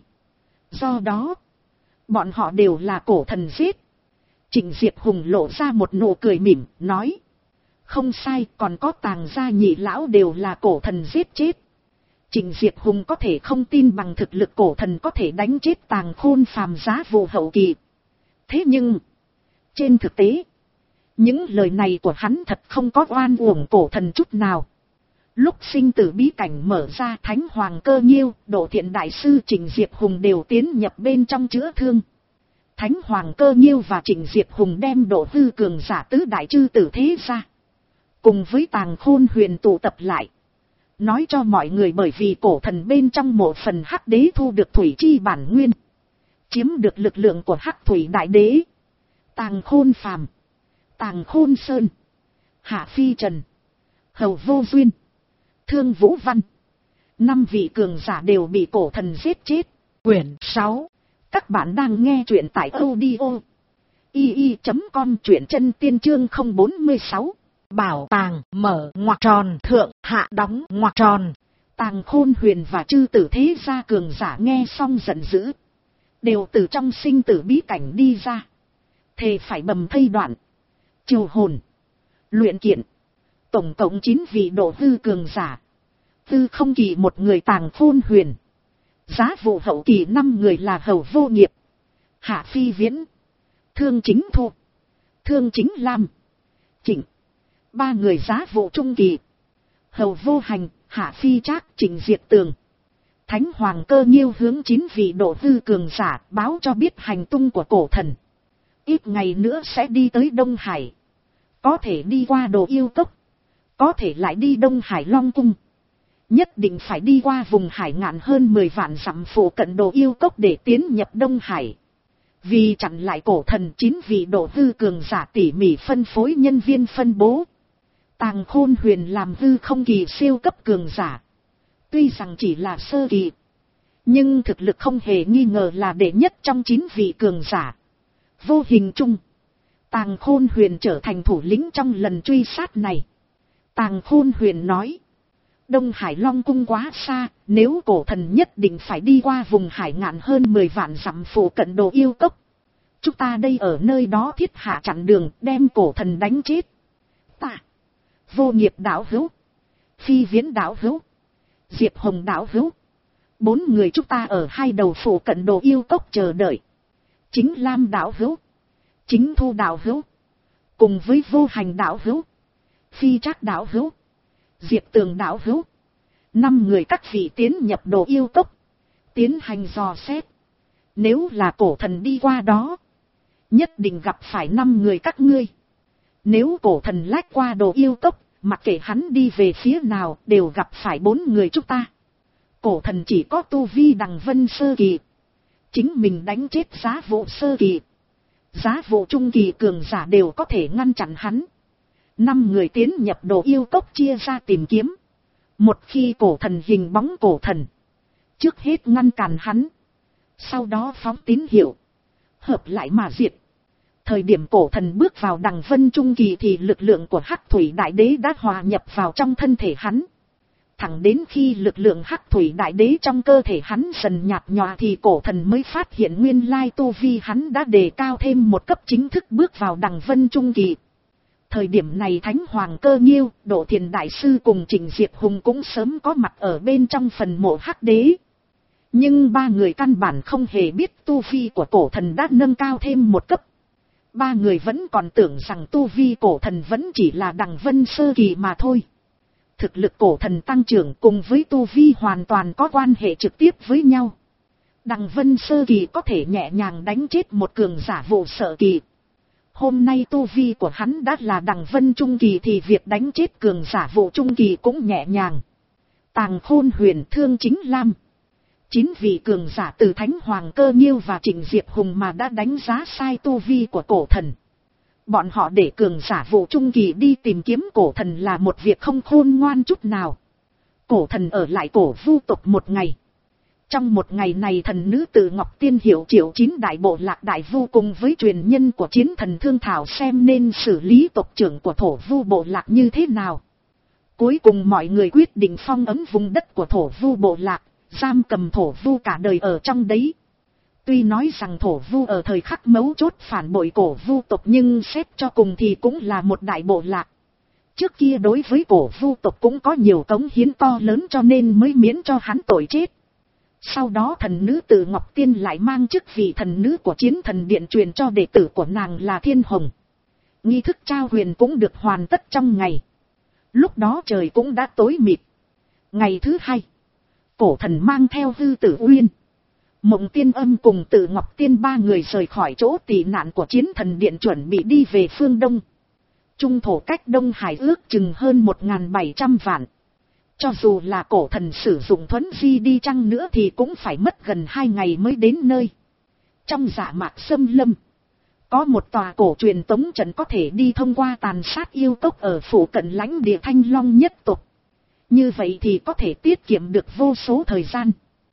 Speaker 1: Do đó, bọn họ đều là cổ thần giết. Trịnh Diệp Hùng lộ ra một nụ cười mỉm, nói. Không sai, còn có Tàng gia nhị lão đều là cổ thần giết chết. Trịnh Diệp Hùng có thể không tin bằng thực lực cổ thần có thể đánh chết Tàng Khôn Phàm Giá Vụ hậu kỳ. Thế nhưng, trên thực tế, những lời này của hắn thật không có oan uổng cổ thần chút nào. Lúc sinh tử bí cảnh mở ra, Thánh Hoàng Cơ Nhiêu, Độ Thiện Đại Sư Trịnh Diệp Hùng đều tiến nhập bên trong chữa thương. Thánh Hoàng Cơ Nhiêu và Trịnh Diệp Hùng đem độ hư cường giả tứ đại chư tử thế ra. Cùng với Tàng Khôn Huyền tụ tập lại. Nói cho mọi người bởi vì cổ thần bên trong một phần hắc đế thu được thủy chi bản nguyên. Chiếm được lực lượng của hắc thủy đại đế. Tàng Khôn Phàm, Tàng Khôn Sơn, Hạ Phi Trần, Hầu Vô Duyên, Thương Vũ Văn. Năm vị cường giả đều bị cổ thần giết chết. Quyển sáu. Các bạn đang nghe truyện tại audio i i chấm com, truyện chân tiên chương không bốn sáu. Bảo tàng mở ngoặc tròn, thượng hạ đóng ngoặc tròn. Tàng Khôn Huyền và chư tử thế gia cường giả nghe xong giận dữ. Đều từ trong sinh tử bí cảnh đi ra. Thề phải bầm thây đoạn, triều hồn, luyện kiện. Tổng cộng chín vị độ hư cường giả. Tư không kỳ một người Tàng Khôn Huyền. Giá Vụ hậu kỳ năm người là Hầu Vô Nghiệp, Hạ Phi Viễn, Thương Chính Thu, Thương Chính Lam, Trịnh. Ba người Giá Vụ trung kỳ. Hầu Vô Hành, Hạ Phi Trác, Trịnh Diệt Tường. Thánh Hoàng Cơ Nhiêu hướng chín vị độ hư cường giả báo cho biết hành tung của cổ thần. Ít ngày nữa sẽ đi tới Đông Hải. Có thể đi qua Đồ Yêu Cốc. Có thể lại đi Đông Hải Long Cung. Nhất định phải đi qua vùng hải ngạn hơn mười vạn dặm phụ cận Đồ Yêu Cốc để tiến nhập Đông Hải. Vì chặn lại cổ thần, chín vị độ hư cường giả tỉ mỉ phân phối nhân viên phân bố. Tàng Khôn Huyền làm hư không kỳ siêu cấp cường giả. Tuy rằng chỉ là sơ kỳ, nhưng thực lực không hề nghi ngờ là đệ nhất trong chín vị cường giả. Vô hình chung, Tàng Khôn Huyền trở thành thủ lĩnh trong lần truy sát này. Tàng Khôn Huyền nói. Đông Hải Long Cung quá xa, nếu cổ thần nhất định phải đi qua vùng hải ngạn hơn mười vạn dặm phụ cận Đồ Yêu Cốc. Chúng ta đây ở nơi đó thiết hạ chặn đường, đem cổ thần đánh chết. Ta, Vô Nghiệp đạo hữu, Phi Viễn đạo hữu, Diệp Hồng đạo hữu. Bốn người chúng ta ở hai đầu phụ cận Đồ Yêu Cốc chờ đợi. Chính Lam đạo hữu, Chính Thu đạo hữu, cùng với Vô Hành đạo hữu, Phi Trác đạo hữu, Diệp Tường đạo hữu, Năm người các vị tiến nhập Đồ Yêu Cốc, tiến hành dò xét. Nếu là cổ thần đi qua đó, nhất định gặp phải năm người các ngươi. Nếu cổ thần lách qua Đồ Yêu Cốc, mặc kệ hắn đi về phía nào đều gặp phải bốn người chúng ta. Cổ thần chỉ có tu vi đằng vân sơ kỳ, chính mình đánh chết giá vụ sơ kỳ, giá vụ trung kỳ cường giả đều có thể ngăn chặn hắn. Năm người tiến nhập Đồ Yêu Cốc chia ra tìm kiếm. Một khi cổ thần hình bóng cổ thần, trước hết ngăn cản hắn, sau đó phóng tín hiệu, hợp lại mà diệt. Thời điểm cổ thần bước vào đằng vân trung kỳ thì lực lượng của Hắc Thủy Đại Đế đã hòa nhập vào trong thân thể hắn. Thẳng đến khi lực lượng Hắc Thủy Đại Đế trong cơ thể hắn dần nhạt nhòa thì cổ thần mới phát hiện nguyên lai tu vi hắn đã đề cao thêm một cấp, chính thức bước vào đằng vân trung kỳ. Thời điểm này Thánh Hoàng Cơ Nghiêu, Độ Thiền Đại Sư cùng Trịnh Diệp Hùng cũng sớm có mặt ở bên trong phần mộ Hắc Đế. Nhưng ba người căn bản không hề biết tu vi của cổ thần đã nâng cao thêm một cấp. Ba người vẫn còn tưởng rằng tu vi cổ thần vẫn chỉ là đằng vân sơ kỳ mà thôi. Thực lực cổ thần tăng trưởng cùng với tu vi hoàn toàn có quan hệ trực tiếp với nhau. Đằng vân sơ kỳ có thể nhẹ nhàng đánh chết một cường giả vụ sợ kỳ. Hôm nay tu vi của hắn đã là đằng vân trung kỳ thì việc đánh chết cường giả vụ trung kỳ cũng nhẹ nhàng. Tàng Khôn Huyền, Thương Chính Lam, chín vị cường giả từ Thánh Hoàng Cơ Nghiêu và Trịnh Diệp Hùng mà đã đánh giá sai tu vi của cổ thần. Bọn họ để cường giả vụ trung kỳ đi tìm kiếm cổ thần là một việc không khôn ngoan chút nào. Cổ thần ở lại Cổ Vu tộc một ngày. Trong một ngày này thần nữ Từ Ngọc Tiên hiệu triệu chín đại bộ lạc đại vu cùng với truyền nhân của chiến thần thương thảo xem nên xử lý tộc trưởng của thổ vu bộ lạc như thế nào. Cuối cùng mọi người quyết định phong ấn vùng đất của thổ vu bộ lạc, giam cầm thổ vu cả đời ở trong đấy. Tuy nói rằng thổ vu ở thời khắc mấu chốt phản bội cổ vu tộc nhưng xét cho cùng thì cũng là một đại bộ lạc. Trước kia đối với cổ vu tộc cũng có nhiều cống hiến to lớn cho nên mới miễn cho hắn tội chết. Sau đó thần nữ Từ Ngọc Tiên lại mang chức vị thần nữ của chiến thần điện truyền cho đệ tử của nàng là Thiên Hồng. Nghi thức trao huyền cũng được hoàn tất trong ngày. Lúc đó trời cũng đã tối mịt. Ngày thứ hai, cổ thần mang theo Hư Tử Uyên, Mộng Tiên Âm cùng Từ Ngọc Tiên ba người rời khỏi chỗ tị nạn của chiến thần điện chuẩn bị đi về phương Đông. Trung thổ cách Đông Hải ước chừng hơn một nghìn bảy trăm vạn. Cho dù là cổ thần sử dụng thuấn di đi chăng nữa thì cũng phải mất gần hai ngày mới đến nơi. Trong Dạ Mạc Xâm Lâm, có một tòa cổ truyền tống trận có thể đi thông qua tàn sát yêu cốc ở phủ cận lãnh địa Thanh Long nhất tộc. Như vậy thì có thể tiết kiệm được vô số thời gian.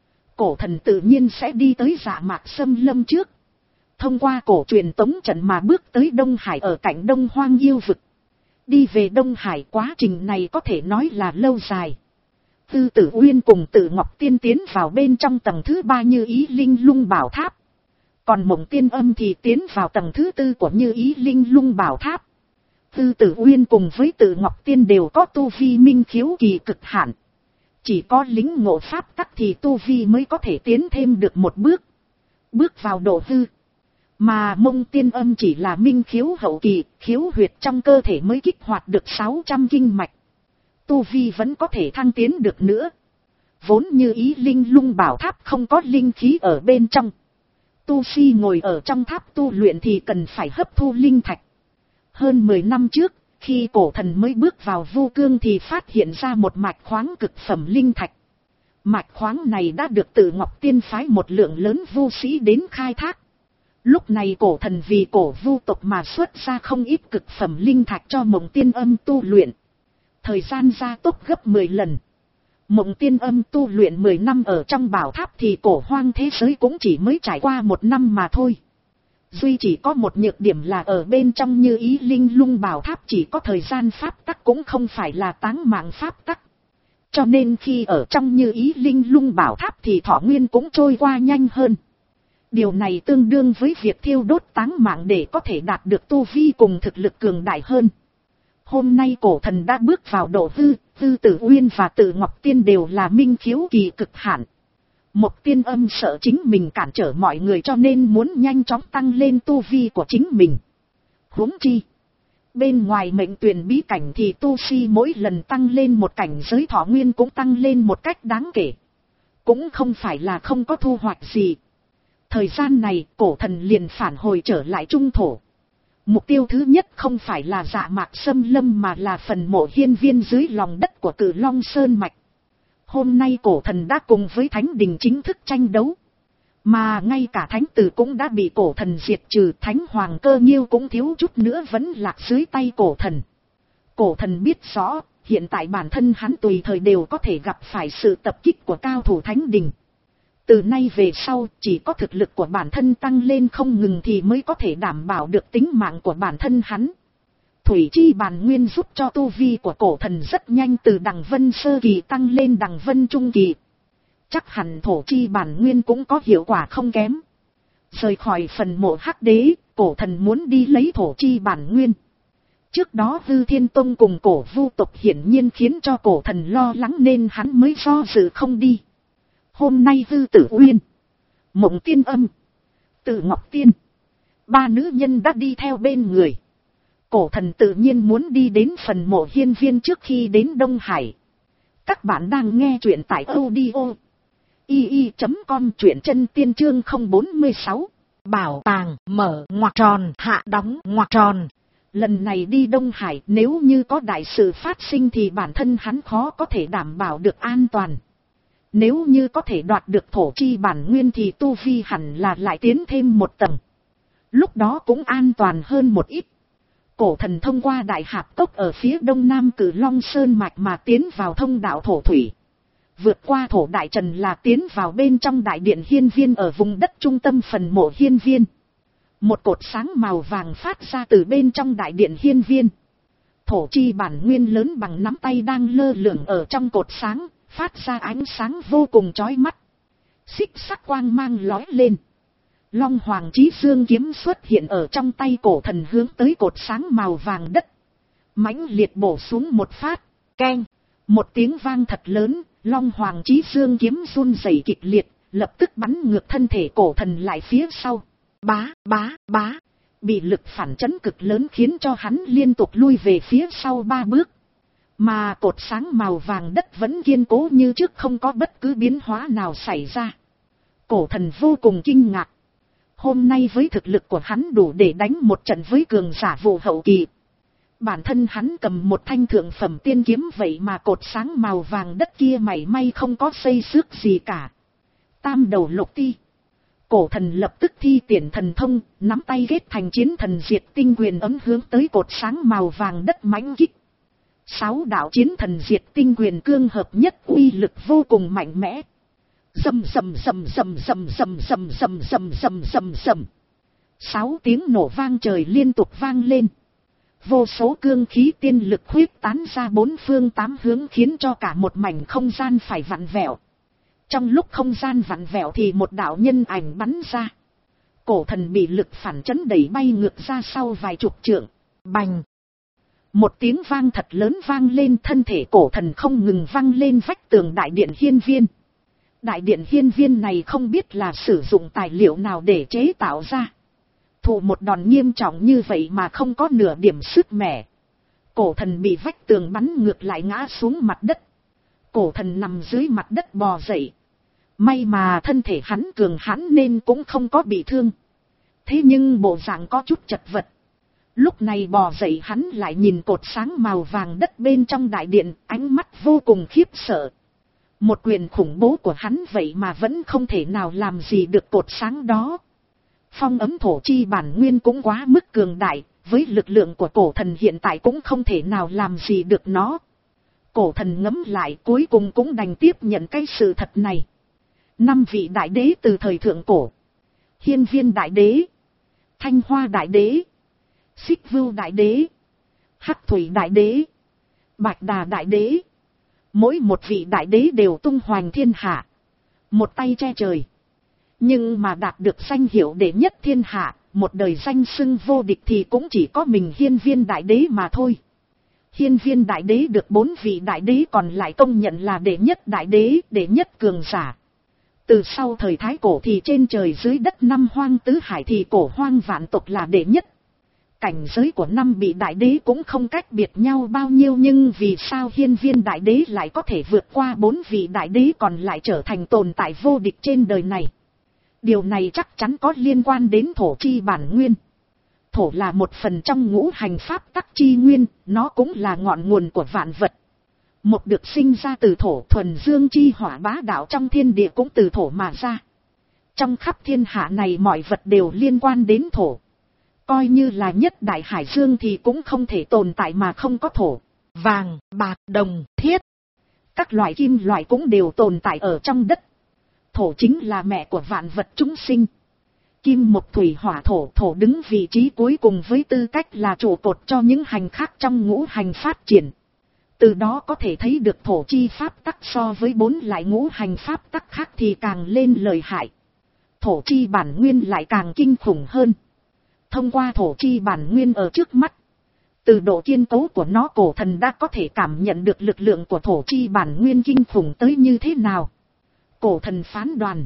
Speaker 1: Cổ thần tự nhiên sẽ đi tới Dạ Mạc Xâm Lâm trước. Thông qua cổ truyền tống trận mà bước tới Đông Hải ở cạnh Đông Hoang yêu vực. Đi về Đông Hải quá trình này có thể nói là lâu dài. Tư Tử Uyên cùng Từ Ngọc Tiên tiến vào bên trong tầng thứ ba Như Ý Linh Lung Bảo Tháp. Còn Mộng Tiên Âm thì tiến vào tầng thứ tư của Như Ý Linh Lung Bảo Tháp. Tư Tử Uyên cùng với Từ Ngọc Tiên đều có tu vi minh khiếu kỳ cực hạn. Chỉ có lính ngộ pháp tắc thì tu vi mới có thể tiến thêm được một bước. Bước vào độ hư. Mà Mộng Tiên Âm chỉ là minh khiếu hậu kỳ, khiếu huyệt trong cơ thể mới kích hoạt được sáu trăm kinh mạch. Tu vi vẫn có thể thăng tiến được nữa. Vốn Như Ý Linh Lung Bảo Tháp không có linh khí ở bên trong. Tu sĩ ngồi ở trong tháp tu luyện thì cần phải hấp thu linh thạch. Hơn mười năm trước, khi cổ thần mới bước vào Vu Cương thì phát hiện ra một mạch khoáng cực phẩm linh thạch. Mạch khoáng này đã được Từ Ngọc Tiên phái một lượng lớn vu sĩ đến khai thác. Lúc này cổ thần vì cổ vu tộc mà xuất ra không ít cực phẩm linh thạch cho Mộng Tiên Âm tu luyện. Thời gian gia tốc gấp mười lần. Mộng Tiên Âm tu luyện mười năm ở trong bảo tháp thì cổ hoang thế giới cũng chỉ mới trải qua một năm mà thôi. Duy chỉ có một nhược điểm là ở bên trong Như Ý Linh Lung Bảo Tháp chỉ có thời gian pháp tắc cũng không phải là táng mạng pháp tắc. Cho nên khi ở trong Như Ý Linh Lung Bảo Tháp thì thọ nguyên cũng trôi qua nhanh hơn. Điều này tương đương với việc thiêu đốt táng mạng để có thể đạt được tu vi cùng thực lực cường đại hơn. Hôm nay cổ thần đã bước vào độ hư, Tư Tử Uyên và Từ Ngọc Tiên đều là minh khiếu kỳ cực hạn. Mộng Tiên Âm sợ chính mình cản trở mọi người cho nên muốn nhanh chóng tăng lên tu vi của chính mình. Huống chi, Bên ngoài mệnh tuyển bí cảnh thì tu sĩ mỗi lần tăng lên một cảnh giới thọ nguyên cũng tăng lên một cách đáng kể. Cũng không phải là không có thu hoạch gì. Thời gian này cổ thần liền phản hồi trở lại trung thổ. Mục tiêu thứ nhất không phải là Dạ Mạc Xâm Lâm mà là phần mộ hiên viên dưới lòng đất của Cử Long Sơn Mạch. Hôm nay cổ thần đã cùng với Thánh Đình chính thức tranh đấu. Mà ngay cả Thánh Tử cũng đã bị cổ thần diệt trừ, Thánh Hoàng Cơ Nhiêu cũng thiếu chút nữa vẫn lạc dưới tay cổ thần. Cổ thần biết rõ, hiện tại bản thân hắn tùy thời đều có thể gặp phải sự tập kích của cao thủ Thánh Đình. Từ nay về sau, chỉ có thực lực của bản thân tăng lên không ngừng thì mới có thể đảm bảo được tính mạng của bản thân hắn. Thủy chi bản nguyên giúp cho tu vi của cổ thần rất nhanh từ đằng vân sơ kỳ tăng lên đằng vân trung kỳ. Chắc hẳn thổ chi bản nguyên cũng có hiệu quả không kém. Rời khỏi phần mộ hắc đế, cổ thần muốn đi lấy thổ chi bản nguyên. Trước đó Hư Thiên Tông cùng cổ vu tộc hiển nhiên khiến cho cổ thần lo lắng nên hắn mới do dự không đi. Hôm nay Hư Tử Uyên, Mộng Tiên Âm, Tử Ngọc Tiên, ba nữ nhân đã đi theo bên người. Cổ thần tự nhiên muốn đi đến phần mộ hiên viên trước khi đến Đông Hải. Các bạn đang nghe truyện tại audio i i chấm com, truyện chân tiên chương không bốn sáu. Bảo tàng mở ngoặc tròn hạ đóng ngoặc tròn. Lần này đi Đông Hải nếu như có đại sự phát sinh thì bản thân hắn khó có thể đảm bảo được an toàn. Nếu như có thể đoạt được thổ chi bản nguyên thì tu vi hẳn là lại tiến thêm một tầng. Lúc đó cũng an toàn hơn một ít. Cổ thần thông qua đại hạp cốc ở phía đông nam Cử Long Sơn Mạch mà tiến vào thông đạo thổ thủy. Vượt qua thổ đại trần là tiến vào bên trong đại điện hiên viên ở vùng đất trung tâm phần mộ hiên viên. Một cột sáng màu vàng phát ra từ bên trong đại điện hiên viên. Thổ chi bản nguyên lớn bằng nắm tay đang lơ lửng ở trong cột sáng, phát ra ánh sáng vô cùng chói mắt. Xích sắc quang mang lói lên. Long Hoàng Chí Dương kiếm xuất hiện ở trong tay cổ thần hướng tới cột sáng màu vàng đất. Mãnh liệt bổ xuống một phát, keng, một tiếng vang thật lớn, Long Hoàng Chí Dương kiếm run rẩy kịch liệt, lập tức bắn ngược thân thể cổ thần lại phía sau. Bá, bá, bá, bị lực phản chấn cực lớn khiến cho hắn liên tục lui về phía sau ba bước. Mà cột sáng màu vàng đất vẫn kiên cố như trước, không có bất cứ biến hóa nào xảy ra. Cổ thần vô cùng kinh ngạc. Hôm nay với thực lực của hắn đủ để đánh một trận với cường giả vụ hậu kỳ. Bản thân hắn cầm một thanh thượng phẩm tiên kiếm vậy mà cột sáng màu vàng đất kia mảy may không có xây xước gì cả. Tam đầu lục ti. Cổ thần lập tức thi triển thần thông, nắm tay ghét thành chiến thần diệt tinh quyền ấm hướng tới cột sáng màu vàng đất mãnh kích. Sáu đạo chiến thần diệt tinh quyền cương hợp nhất uy lực vô cùng mạnh mẽ. Rầm rầm rầm rầm rầm rầm rầm rầm rầm rầm rầm rầm. Sáu tiếng nổ vang trời liên tục vang lên. Vô số cương khí tiên lực huyết tán ra bốn phương tám hướng khiến cho cả một mảnh không gian phải vặn vẹo. Trong lúc không gian vặn vẹo thì một đạo nhân ảnh bắn ra. Cổ thần bị lực phản chấn đẩy bay ngược ra sau vài chục trượng. Bành! Một tiếng vang thật lớn vang lên, thân thể cổ thần không ngừng vang lên vách tường đại điện hiên viên. Đại điện hiên viên này không biết là sử dụng tài liệu nào để chế tạo ra. Thụ một đòn nghiêm trọng như vậy mà không có nửa điểm sức mẻ. Cổ thần bị vách tường bắn ngược lại ngã xuống mặt đất. Cổ thần nằm dưới mặt đất bò dậy. May mà thân thể hắn cường hãn nên cũng không có bị thương. Thế nhưng bộ dạng có chút chật vật. Lúc này bò dậy hắn lại nhìn cột sáng màu vàng đất bên trong đại điện, ánh mắt vô cùng khiếp sợ. Một quyền khủng bố của hắn vậy mà vẫn không thể nào làm gì được cột sáng đó. Phong ấm thổ chi bản nguyên cũng quá mức cường đại, với lực lượng của cổ thần hiện tại cũng không thể nào làm gì được nó. Cổ thần ngẫm lại cuối cùng cũng đành tiếp nhận cái sự thật này. Năm vị đại đế từ thời thượng cổ. Hiên viên đại đế, Thanh Hoa đại đế, Xích Vưu đại đế, Hắc Thủy đại đế, Bạch Đà đại đế. Mỗi một vị đại đế đều tung hoành thiên hạ. Một tay che trời. Nhưng mà đạt được danh hiệu đệ nhất thiên hạ, một đời danh xưng vô địch thì cũng chỉ có mình hiên viên đại đế mà thôi. Hiên viên đại đế được bốn vị đại đế còn lại công nhận là đệ nhất đại đế, đệ nhất cường giả. Từ sau thời Thái Cổ thì trên trời dưới đất năm hoang tứ hải thì cổ hoang vạn tộc là đệ nhất. Cảnh giới của năm vị đại đế cũng không cách biệt nhau bao nhiêu, nhưng vì sao hiên viên đại đế lại có thể vượt qua bốn vị đại đế còn lại trở thành tồn tại vô địch trên đời này? Điều này chắc chắn có liên quan đến thổ chi bản nguyên. Thổ là một phần trong ngũ hành pháp tắc chi nguyên, nó cũng là ngọn nguồn của vạn vật. Một được sinh ra từ thổ, thuần dương chi hỏa bá đạo trong thiên địa cũng từ thổ mà ra. Trong khắp thiên hạ này mọi vật đều liên quan đến thổ. Coi như là nhất đại hải dương thì cũng không thể tồn tại mà không có thổ. Vàng, bạc, đồng, thiết. Các loại kim loại cũng đều tồn tại ở trong đất. Thổ chính là mẹ của vạn vật chúng sinh. Kim mộc thủy hỏa thổ, thổ đứng vị trí cuối cùng với tư cách là trụ cột cho những hành khác trong ngũ hành phát triển. Từ đó có thể thấy được thổ chi pháp tắc so với bốn loại ngũ hành pháp tắc khác thì càng lên lợi hại. Thổ chi bản nguyên lại càng kinh khủng hơn. Thông qua thổ chi bản nguyên ở trước mắt, từ độ kiên cố của nó, cổ thần đã có thể cảm nhận được lực lượng của thổ chi bản nguyên kinh khủng tới như thế nào. Cổ thần phán đoán,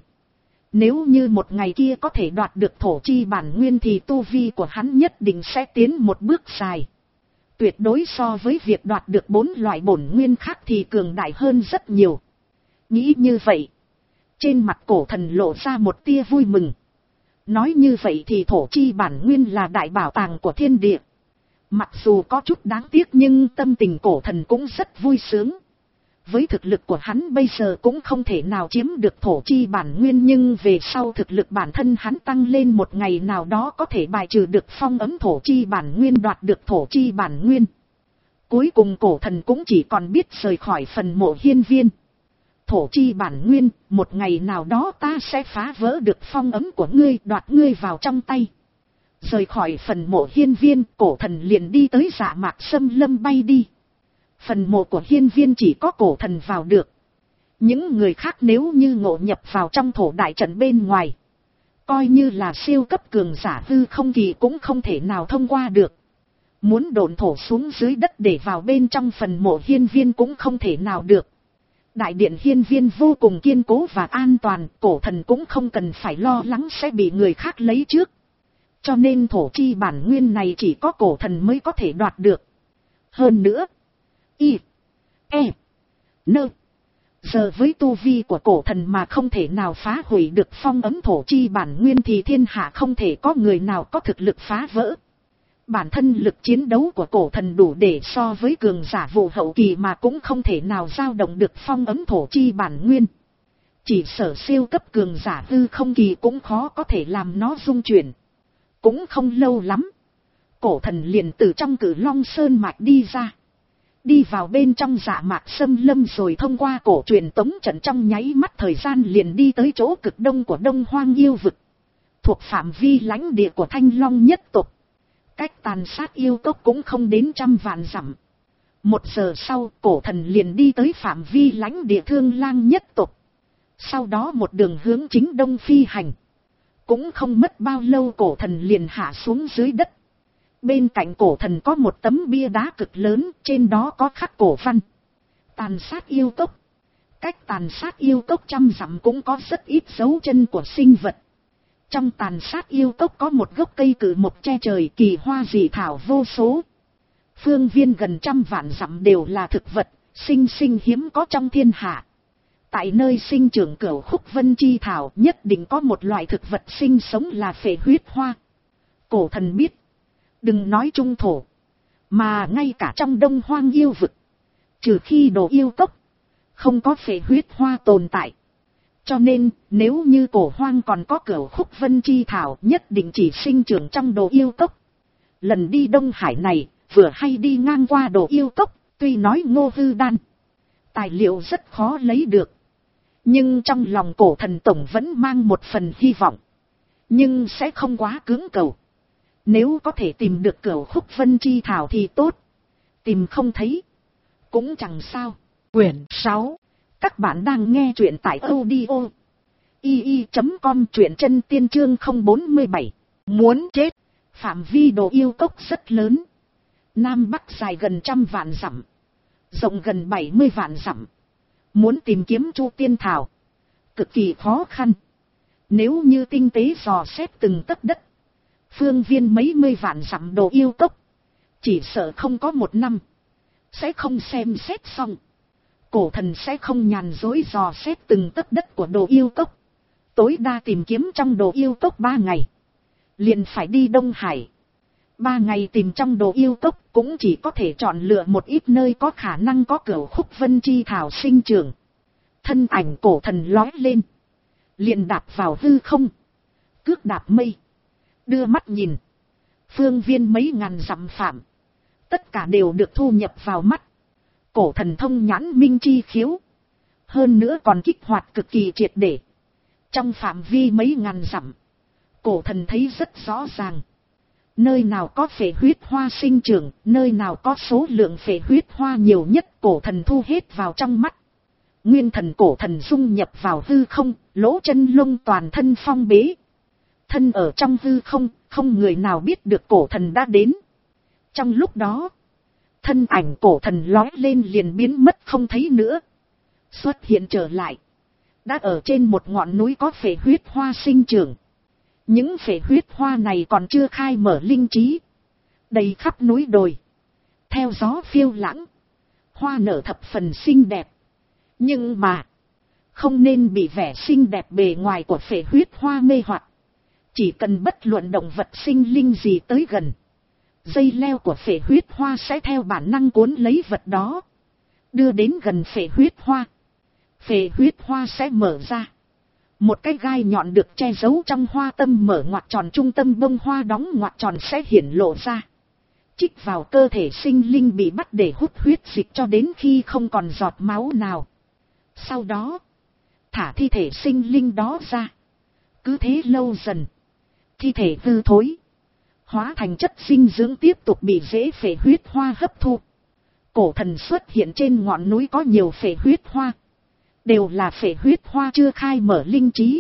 Speaker 1: nếu như một ngày kia có thể đoạt được thổ chi bản nguyên thì tu vi của hắn nhất định sẽ tiến một bước dài. Tuyệt đối so với việc đoạt được bốn loại bổn nguyên khác thì cường đại hơn rất nhiều. Nghĩ như vậy, trên mặt cổ thần lộ ra một tia vui mừng. Nói như vậy thì thổ chi bản nguyên là đại bảo tàng của thiên địa. Mặc dù có chút đáng tiếc nhưng tâm tình cổ thần cũng rất vui sướng. Với thực lực của hắn bây giờ cũng không thể nào chiếm được thổ chi bản nguyên, nhưng về sau thực lực bản thân hắn tăng lên một ngày nào đó có thể bài trừ được phong ấn thổ chi bản nguyên, đoạt được thổ chi bản nguyên. Cuối cùng cổ thần cũng chỉ còn biết rời khỏi phần mộ hiên viên. Thổ chi bản nguyên, một ngày nào đó ta sẽ phá vỡ được phong ấn của ngươi, đoạt ngươi vào trong tay. Rời khỏi phần mộ hiên viên, cổ thần liền đi tới Dạ Mạc Xâm Lâm bay đi. Phần mộ của hiên viên chỉ có cổ thần vào được. Những người khác nếu như ngộ nhập vào trong thổ đại trận bên ngoài, coi như là siêu cấp cường giả hư không kỳ cũng không thể nào thông qua được. Muốn độn thổ xuống dưới đất để vào bên trong phần mộ hiên viên cũng không thể nào được. Đại điện hiên viên vô cùng kiên cố và an toàn, cổ thần cũng không cần phải lo lắng sẽ bị người khác lấy trước. Cho nên thổ chi bản nguyên này chỉ có cổ thần mới có thể đoạt được. Hơn nữa, Y, E, Nơ, giờ với tu vi của cổ thần mà không thể nào phá hủy được phong ấn thổ chi bản nguyên thì thiên hạ không thể có người nào có thực lực phá vỡ. Bản thân lực chiến đấu của cổ thần đủ để so với cường giả vụ hậu kỳ mà cũng không thể nào dao động được phong ấn thổ chi bản nguyên. Chỉ sở siêu cấp cường giả hư không kỳ cũng khó có thể làm nó rung chuyển. Cũng không lâu lắm, cổ thần liền từ trong Cử Long Sơn mạch đi ra. Đi vào bên trong Dạ Mạc Xâm Lâm rồi thông qua cổ truyền tống trận trong nháy mắt thời gian liền đi tới chỗ cực đông của Đông Hoang yêu vực. Thuộc phạm vi lãnh địa của Thanh Long nhất tộc. Cách tàn sát yêu tộc cũng không đến trăm vạn dặm. Một giờ sau cổ thần liền đi tới phạm vi lãnh địa Thương Lang nhất tộc. Sau đó một đường hướng chính đông phi hành. Cũng không mất bao lâu cổ thần liền hạ xuống dưới đất. Bên cạnh cổ thần có một tấm bia đá cực lớn, trên đó có khắc cổ văn. Tàn sát yêu cốc. Cách tàn sát yêu cốc trăm dặm cũng có rất ít dấu chân của sinh vật. Trong tàn sát yêu cốc có một gốc cây cử mộc che trời, kỳ hoa dị thảo vô số. Phương viên gần trăm vạn dặm đều là thực vật, sinh sinh hiếm có trong thiên hạ. Tại nơi sinh trưởng cửu khúc vân chi thảo nhất định có một loại thực vật sinh sống là phệ huyết hoa. Cổ thần biết. Đừng nói trung thổ, mà ngay cả trong Đông Hoang yêu vực, trừ khi đồ yêu cốc, không có phệ huyết hoa tồn tại. Cho nên, nếu như cổ hoang còn có cửu khúc vân chi thảo nhất định chỉ sinh trưởng trong đồ yêu cốc. Lần đi Đông Hải này, vừa hay đi ngang qua đồ yêu cốc, tuy nói Ngô Hư Đan, tài liệu rất khó lấy được. Nhưng trong lòng cổ thần tổng vẫn mang một phần hy vọng. Nhưng sẽ không quá cưỡng cầu. Nếu có thể tìm được cửu khúc vân chi thảo thì tốt. Tìm không thấy cũng chẳng sao. Quyển sáu. Các bạn đang nghe truyện tại audio i i chấm com, truyện chân tiên chương không bốn bảy. Muốn chết. Phạm vi đồ yêu cốc rất lớn. Nam Bắc dài gần trăm vạn dặm. Rộng gần bảy mươi vạn dặm. Muốn tìm kiếm chu tiên thảo cực kỳ khó khăn. Nếu như tinh tế dò xét từng tấc đất, phương viên mấy mươi vạn dặm đồ yêu cốc, chỉ sợ không có một năm, sẽ không xem xét xong. Cổ thần sẽ không nhàn dối dò xét từng tấc đất của đồ yêu cốc, tối đa tìm kiếm trong đồ yêu cốc ba ngày, liền phải đi Đông Hải. Ba ngày tìm trong đồ yêu cốc cũng chỉ có thể chọn lựa một ít nơi có khả năng có cửu khúc vân chi thảo sinh trưởng. Thân ảnh cổ thần lói lên, liền đạp vào hư không, cước đạp mây, đưa mắt nhìn, phương viên mấy ngàn dặm phạm, tất cả đều được thu nhập vào mắt. Cổ thần thông nhãn minh chi khiếu, hơn nữa còn kích hoạt cực kỳ triệt để. Trong phạm vi mấy ngàn dặm, cổ thần thấy rất rõ ràng, nơi nào có phệ huyết hoa sinh trưởng, nơi nào có số lượng phệ huyết hoa nhiều nhất, cổ thần thu hết vào trong mắt. Nguyên thần cổ thần dung nhập vào hư không, lỗ chân lông toàn thân phong bế. Thân ở trong hư không, không người nào biết được cổ thần đã đến. Trong lúc đó, thân ảnh cổ thần lói lên liền biến mất không thấy nữa. Xuất hiện trở lại, đã ở trên một ngọn núi có phệ huyết hoa sinh trưởng. Những phệ huyết hoa này còn chưa khai mở linh trí, đầy khắp núi đồi, theo gió phiêu lãng, hoa nở thập phần xinh đẹp. Nhưng mà, không nên bị vẻ xinh đẹp bề ngoài của phệ huyết hoa mê hoặc. Chỉ cần bất luận động vật sinh linh gì tới gần, dây leo của phệ huyết hoa sẽ theo bản năng cuốn lấy vật đó, đưa đến gần phệ huyết hoa. Phệ huyết hoa sẽ mở ra, một cái gai nhọn được che giấu trong hoa tâm mở ngoặt tròn, trung tâm bông hoa đóng ngoặt tròn sẽ hiển lộ ra, chích vào cơ thể sinh linh bị bắt để hút huyết dịch cho đến khi không còn giọt máu nào. Sau đó, thả thi thể sinh linh đó ra. Cứ thế lâu dần, thi thể hư thối, hóa thành chất dinh dưỡng tiếp tục bị rễ phệ huyết hoa hấp thu. Cổ thần xuất hiện trên ngọn núi có nhiều phệ huyết hoa, đều là phệ huyết hoa chưa khai mở linh trí.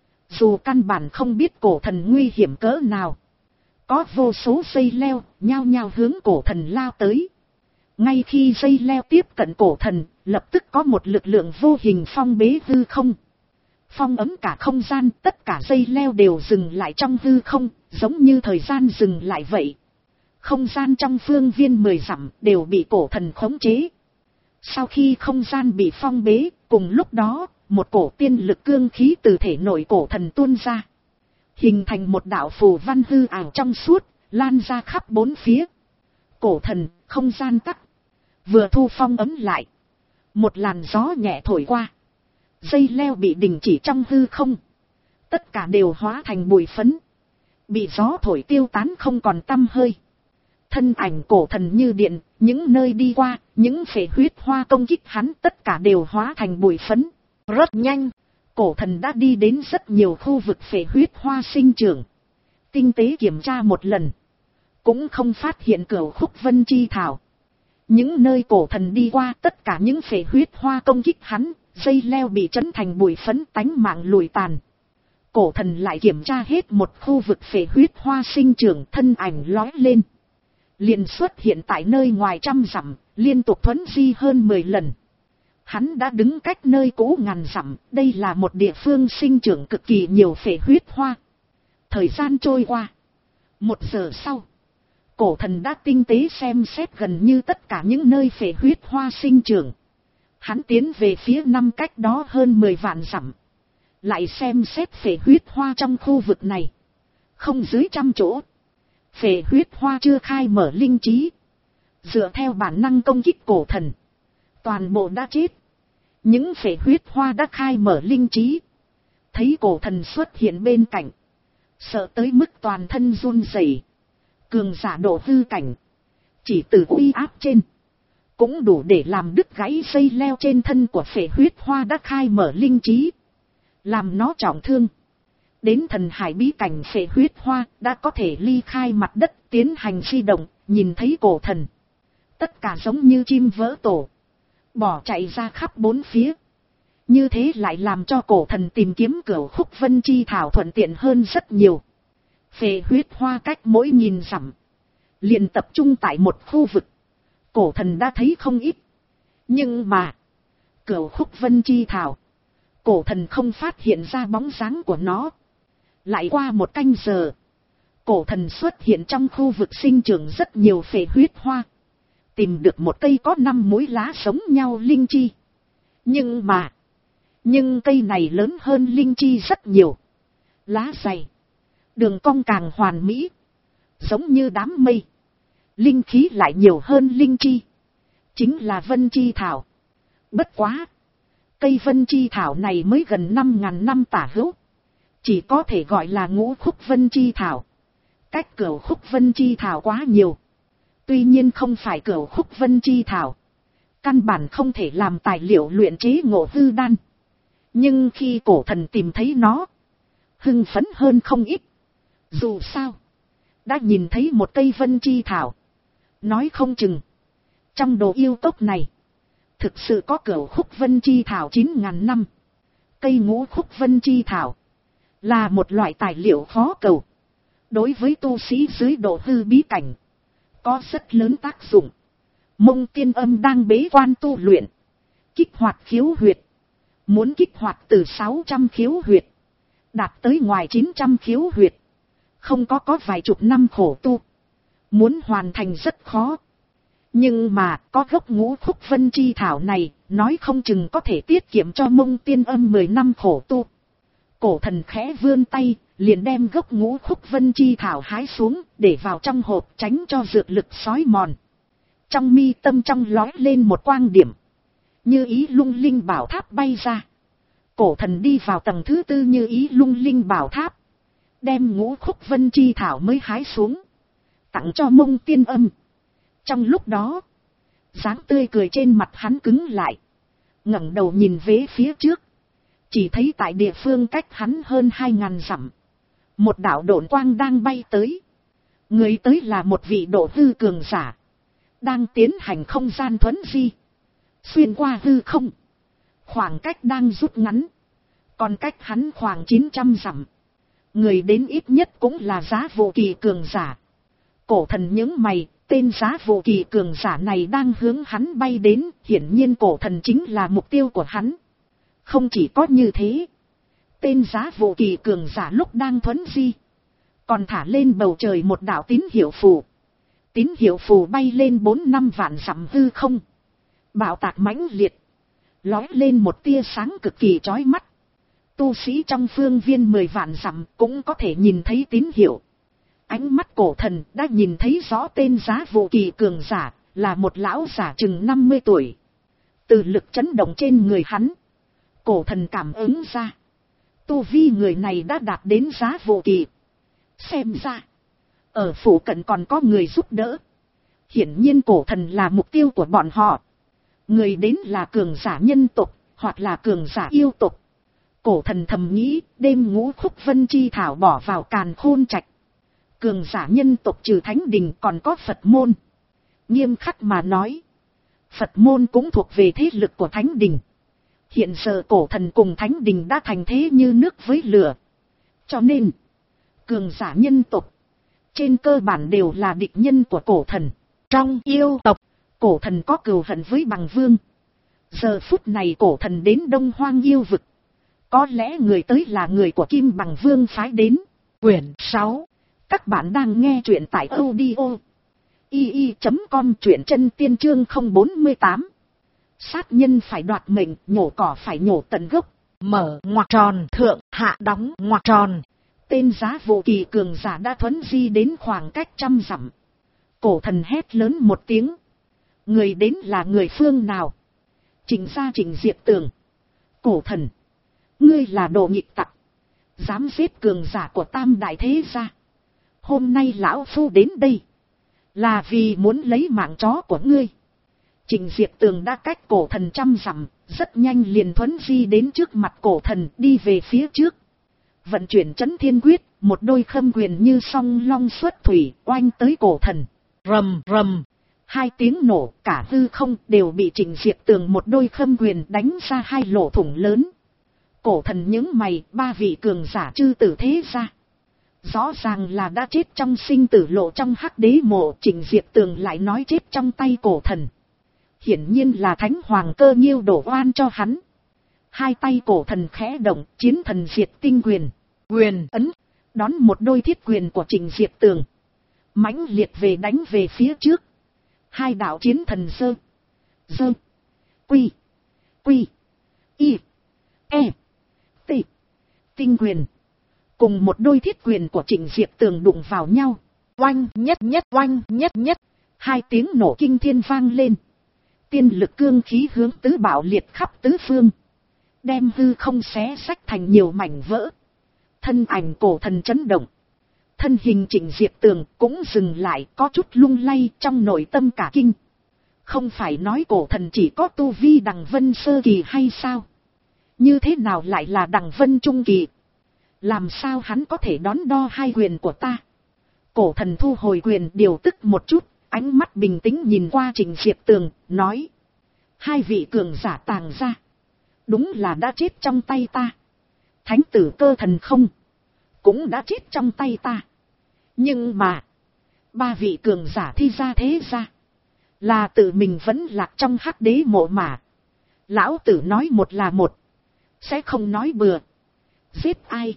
Speaker 1: Dù căn bản không biết cổ thần nguy hiểm cỡ nào, có vô số dây leo nhao nhao hướng cổ thần lao tới. Ngay khi dây leo tiếp cận cổ thần, lập tức có một lực lượng vô hình phong bế hư không, phong ấm cả không gian. Tất cả dây leo đều dừng lại trong hư không, giống như thời gian dừng lại vậy. Không gian trong phương viên mười dặm đều bị cổ thần khống chế. Sau khi không gian bị phong bế, cùng lúc đó, một cổ tiên lực cương khí từ thể nội cổ thần tuôn ra, hình thành một đạo phù văn hư ảo trong suốt, lan ra khắp bốn phía. Cổ thần, không gian tắc, vừa thu phong ấm lại, một làn gió nhẹ thổi qua, dây leo bị đình chỉ trong hư không, tất cả đều hóa thành bụi phấn, bị gió thổi tiêu tán không còn tăm hơi. Thân ảnh cổ thần như điện, những nơi đi qua, những phệ huyết hoa công kích hắn tất cả đều hóa thành bụi phấn. Rất nhanh, cổ thần đã đi đến rất nhiều khu vực phệ huyết hoa sinh trưởng. Tinh tế kiểm tra một lần, cũng không phát hiện cửu khúc vân chi thảo. Những nơi cổ thần đi qua, tất cả những phệ huyết hoa công kích hắn, dây leo bị trấn thành bụi phấn, tánh mạng lùi tàn. Cổ thần lại kiểm tra hết một khu vực phệ huyết hoa sinh trưởng, thân ảnh lói lên, liền xuất hiện tại nơi ngoài trăm dặm, liên tục thuấn di hơn mười lần. Hắn đã đứng cách nơi cũ ngàn dặm, đây là một địa phương sinh trưởng cực kỳ nhiều phệ huyết hoa. Thời gian trôi qua, một giờ sau, cổ thần đã tinh tế xem xét gần như tất cả những nơi phệ huyết hoa sinh trưởng. Hắn tiến về phía năm cách đó hơn mười vạn dặm, lại xem xét phệ huyết hoa trong khu vực này, không dưới trăm chỗ. Phệ huyết hoa chưa khai mở linh trí, dựa theo bản năng công kích cổ thần, toàn bộ đã chết. Những phệ huyết hoa đã khai mở linh trí, thấy cổ thần xuất hiện bên cạnh, sợ tới mức toàn thân run rẩy. Cường giả độ hư cảnh, chỉ từ uy áp trên, cũng đủ để làm đứt gãy dây leo trên thân của phệ huyết hoa đã khai mở linh trí, làm nó trọng thương. Đến thần hải bí cảnh phệ huyết hoa đã có thể ly khai mặt đất tiến hành di động, nhìn thấy cổ thần, tất cả giống như chim vỡ tổ, bỏ chạy ra khắp bốn phía. Như thế lại làm cho cổ thần tìm kiếm cửu khúc vân chi thảo thuận tiện hơn rất nhiều. Phệ huyết hoa cách mỗi nghìn dặm, liền tập trung tại một khu vực, cổ thần đã thấy không ít. Nhưng mà, cửu khúc vân chi thảo, cổ thần không phát hiện ra bóng dáng của nó. Lại qua một canh giờ, Cổ thần xuất hiện trong khu vực sinh trưởng rất nhiều phệ huyết hoa. Tìm được một cây có năm múi lá giống nhau linh chi. Nhưng mà. Nhưng cây này lớn hơn linh chi rất nhiều. Lá dày. Đường cong càng hoàn mỹ. Giống như đám mây. Linh khí lại nhiều hơn linh chi. Chính là vân chi thảo. Bất quá. Cây vân chi thảo này mới gần năm ngàn năm tả hữu. Chỉ có thể gọi là ngũ khúc vân chi thảo. Cách cửu khúc vân chi thảo quá nhiều. Tuy nhiên không phải cửu khúc vân chi thảo. Căn bản không thể làm tài liệu luyện chế ngộ hư đan. Nhưng khi cổ thần tìm thấy nó. Hưng phấn hơn không ít. Dù sao. Đã nhìn thấy một cây vân chi thảo. Nói không chừng. Trong đồ yêu tộc này. Thực sự có cửu khúc vân chi thảo chín ngàn năm. Cây ngũ khúc vân chi thảo. Là một loại tài liệu khó cầu. Đối với tu sĩ dưới độ hư bí cảnh. Có rất lớn tác dụng. Mông Tiên Âm đang bế quan tu luyện. Kích hoạt khiếu huyệt. Muốn kích hoạt từ sáu trăm khiếu huyệt. Đạt tới ngoài chín trăm khiếu huyệt. Không có có vài chục năm khổ tu. Muốn hoàn thành rất khó. Nhưng mà có gốc ngũ khúc vân chi thảo này. Nói không chừng có thể tiết kiệm cho Mông Tiên Âm mười năm khổ tu. Cổ thần khẽ vươn tay. Liền đem gốc ngũ khúc vân chi thảo hái xuống. Để vào trong hộp tránh cho dược lực xói mòn. Trong mi tâm trong lói lên một quang điểm. Như ý lung linh bảo tháp bay ra. Cổ thần đi vào tầng thứ tư như ý lung linh bảo tháp. Đem ngũ khúc vân chi thảo mới hái xuống. Tặng cho Mông Tiên Âm. Trong lúc đó. Dáng tươi cười trên mặt hắn cứng lại. ngẩng đầu nhìn về phía trước. Chỉ thấy tại địa phương cách hắn hơn hai ngàn dặm. Một đạo độn quang đang bay tới. Người tới là một vị độ hư cường giả. Đang tiến hành không gian thuấn di. Xuyên qua hư không. Khoảng cách đang rút ngắn. Còn cách hắn khoảng chín trăm dặm. Người đến ít nhất cũng là Giá Vô Kỳ cường giả. Cổ thần nhướng mày. Tên Giá Vô Kỳ cường giả này đang hướng hắn bay đến. Hiển nhiên cổ thần chính là mục tiêu của hắn. Không chỉ có như thế. Tên Giá Vô Kỳ cường giả lúc đang thuấn di. Còn thả lên bầu trời một đạo tín hiệu phù. Tín hiệu phù bay lên bốn năm vạn dặm hư không. Bạo tạc mãnh liệt. Lói lên một tia sáng cực kỳ chói mắt. Tu sĩ trong phương viên mười vạn dặm cũng có thể nhìn thấy tín hiệu. Ánh mắt cổ thần đã nhìn thấy rõ tên Giá Vô Kỳ cường giả là một lão giả chừng năm mươi tuổi. Từ lực chấn động trên người hắn. Cổ thần cảm ứng ra. Tu vi người này đã đạt đến Giá Vô Kỳ. Xem ra. Ở phủ cận còn có người giúp đỡ. Hiển nhiên cổ thần là mục tiêu của bọn họ. Người đến là cường giả nhân tộc. Hoặc là cường giả yêu tộc. Cổ thần thầm nghĩ. Đêm ngũ khúc vân chi thảo bỏ vào càn khôn trạch. Cường giả nhân tộc trừ thánh đình còn có Phật môn. Nghiêm khắc mà nói. Phật môn cũng thuộc về thế lực của thánh đình. Hiện giờ cổ thần cùng thánh đình đã thành thế như nước với lửa. Cho nên. Cường giả nhân tộc. Trên cơ bản đều là địch nhân của cổ thần. Trong yêu tộc. Cổ thần có cừu hận với bằng vương. Giờ phút này cổ thần đến Đông Hoang yêu vực. Có lẽ người tới là người của Kim Bằng Vương phái đến. Quyển sáu. Các bạn đang nghe truyện tại audio i i chấm com truyện chân tiên chương không bốn tám. Sát nhân phải đoạt mệnh, nhổ cỏ phải nhổ tận gốc. Mở ngoặc tròn, thượng hạ đóng ngoặc tròn. Tên Giá Vô Kỳ cường giả đã thuấn di đến khoảng cách trăm dặm. Cổ thần hét lớn một tiếng. Người đến là người phương nào? Trình ra Trình Diệp Tường. Cổ thần. Ngươi là đồ nghịch tặc. Dám giết cường giả của Tam Đại Thế Gia. Hôm nay lão phu đến đây. Là vì muốn lấy mạng chó của ngươi. Trình Diệp Tường đã cách cổ thần trăm dặm. Rất nhanh liền thuấn di đến trước mặt cổ thần đi về phía trước. Vận chuyển chấn thiên quyết. Một đôi khâm quyền như song long xuất thủy oanh tới cổ thần. Rầm rầm. Hai tiếng nổ cả hư không đều bị Trình Diệp Tường một đôi khâm quyền đánh ra hai lỗ thủng lớn. Cổ thần những mày ba vị cường giả chư tử thế ra. Rõ ràng là đã chết trong sinh tử lộ trong hắc đế mộ. Trình Diệp Tường lại nói chết trong tay cổ thần. Hiển nhiên là Thánh Hoàng Cơ Nhiêu đổ oan cho hắn. Hai tay cổ thần khẽ động chiến thần diệt tinh quyền. Quyền ấn. đón một đôi thiết quyền của Trịnh Diệp Tường, mãnh liệt về đánh về phía trước. Hai đạo chiến thần dơ, dơ, quy, quy, y, e, t, tinh quyền, cùng một đôi thiết quyền của Trịnh Diệp Tường đụng vào nhau. Oanh nhất nhất, oanh nhất nhất, hai tiếng nổ kinh thiên vang lên. Tiên lực cương khí hướng tứ bạo liệt khắp tứ phương, đem hư không xé xách thành nhiều mảnh vỡ. Thân ảnh cổ thần chấn động, thân hình Trịnh Diệp Tường cũng dừng lại, có chút lung lay, trong nội tâm cả kinh. Không phải nói cổ thần chỉ có tu vi đằng vân sơ kỳ hay sao? Như thế nào lại là đằng vân trung kỳ? Làm sao hắn có thể đón đo hai quyền của ta? Cổ thần thu hồi quyền, điều tức một chút, ánh mắt bình tĩnh nhìn qua Trịnh Diệp Tường, nói: hai vị cường giả tàng ra, đúng là đã chết trong tay ta. Thánh tử Cơ Thần Không cũng đã chết trong tay ta. Nhưng mà ba vị cường giả thi ra thế ra, là tự mình vẫn lạc trong hắc đế mộ mà. Lão tử nói một là một, sẽ không nói bừa. Giết ai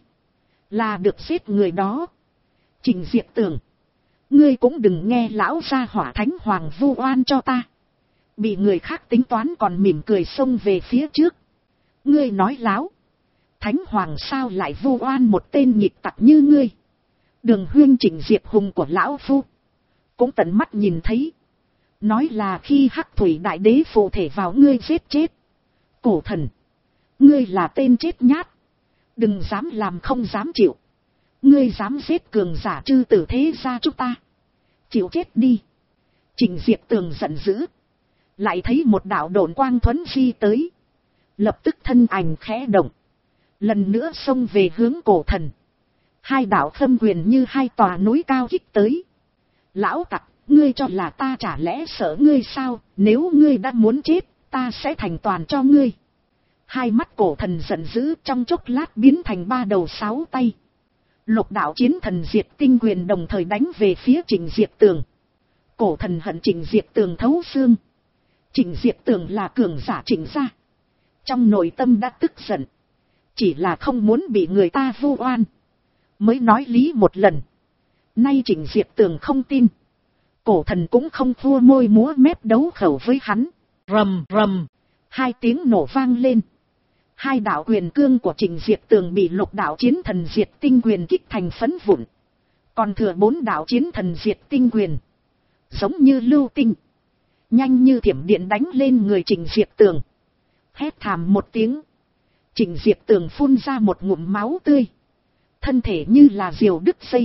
Speaker 1: là được giết người đó. Trịnh Diệp Tường, ngươi cũng đừng nghe lão gia hỏa Thánh Hoàng vu oan cho ta. Bị người khác tính toán còn mỉm cười xông về phía trước. Ngươi nói láo, Thánh Hoàng sao lại vu oan một tên nhịp tặc như ngươi? Đường huyên Trịnh Diệp Hùng của lão phu cũng tận mắt nhìn thấy, nói là khi hắc thủy đại đế phụ thể vào ngươi giết chết. Cổ thần, ngươi là tên chết nhát, đừng dám làm không dám chịu. Ngươi dám giết cường giả chư tử thế gia chúng ta, chịu chết đi. Trịnh Diệp Tường giận dữ, lại thấy một đạo độn quang thuấn phi tới, lập tức thân ảnh khẽ động, lần nữa xông về hướng cổ thần. Hai đạo khâm quyền như hai tòa núi cao kích tới. Lão tặc, ngươi cho là ta chả lẽ sợ ngươi sao? Nếu ngươi đã muốn chết, ta sẽ thành toàn cho ngươi. Hai mắt cổ thần giận dữ, trong chốc lát biến thành ba đầu sáu tay. Lục đạo chiến thần diệt tinh quyền đồng thời đánh về phía Trịnh Diệp Tường. Cổ thần hận Trịnh Diệp Tường thấu xương. Trịnh Diệp Tường là cường giả Trịnh gia, trong nội tâm đã tức giận, chỉ là không muốn bị người ta vu oan, mới nói lý một lần. Nay Trịnh Diệp Tường không tin, cổ thần cũng không thua môi múa mép đấu khẩu với hắn. Rầm rầm, hai tiếng nổ vang lên. Hai đạo quyền cương của Trịnh Diệp Tường bị lục đạo chiến thần diệt tinh quyền kích thành phấn vụn, còn thừa bốn đạo chiến thần diệt tinh quyền giống như lưu tinh, nhanh như thiểm điện đánh lên người Trịnh Diệp Tường. Hét thảm một tiếng, Trịnh Diệp Tường phun ra một ngụm máu tươi, thân thể như là diều đứt dây,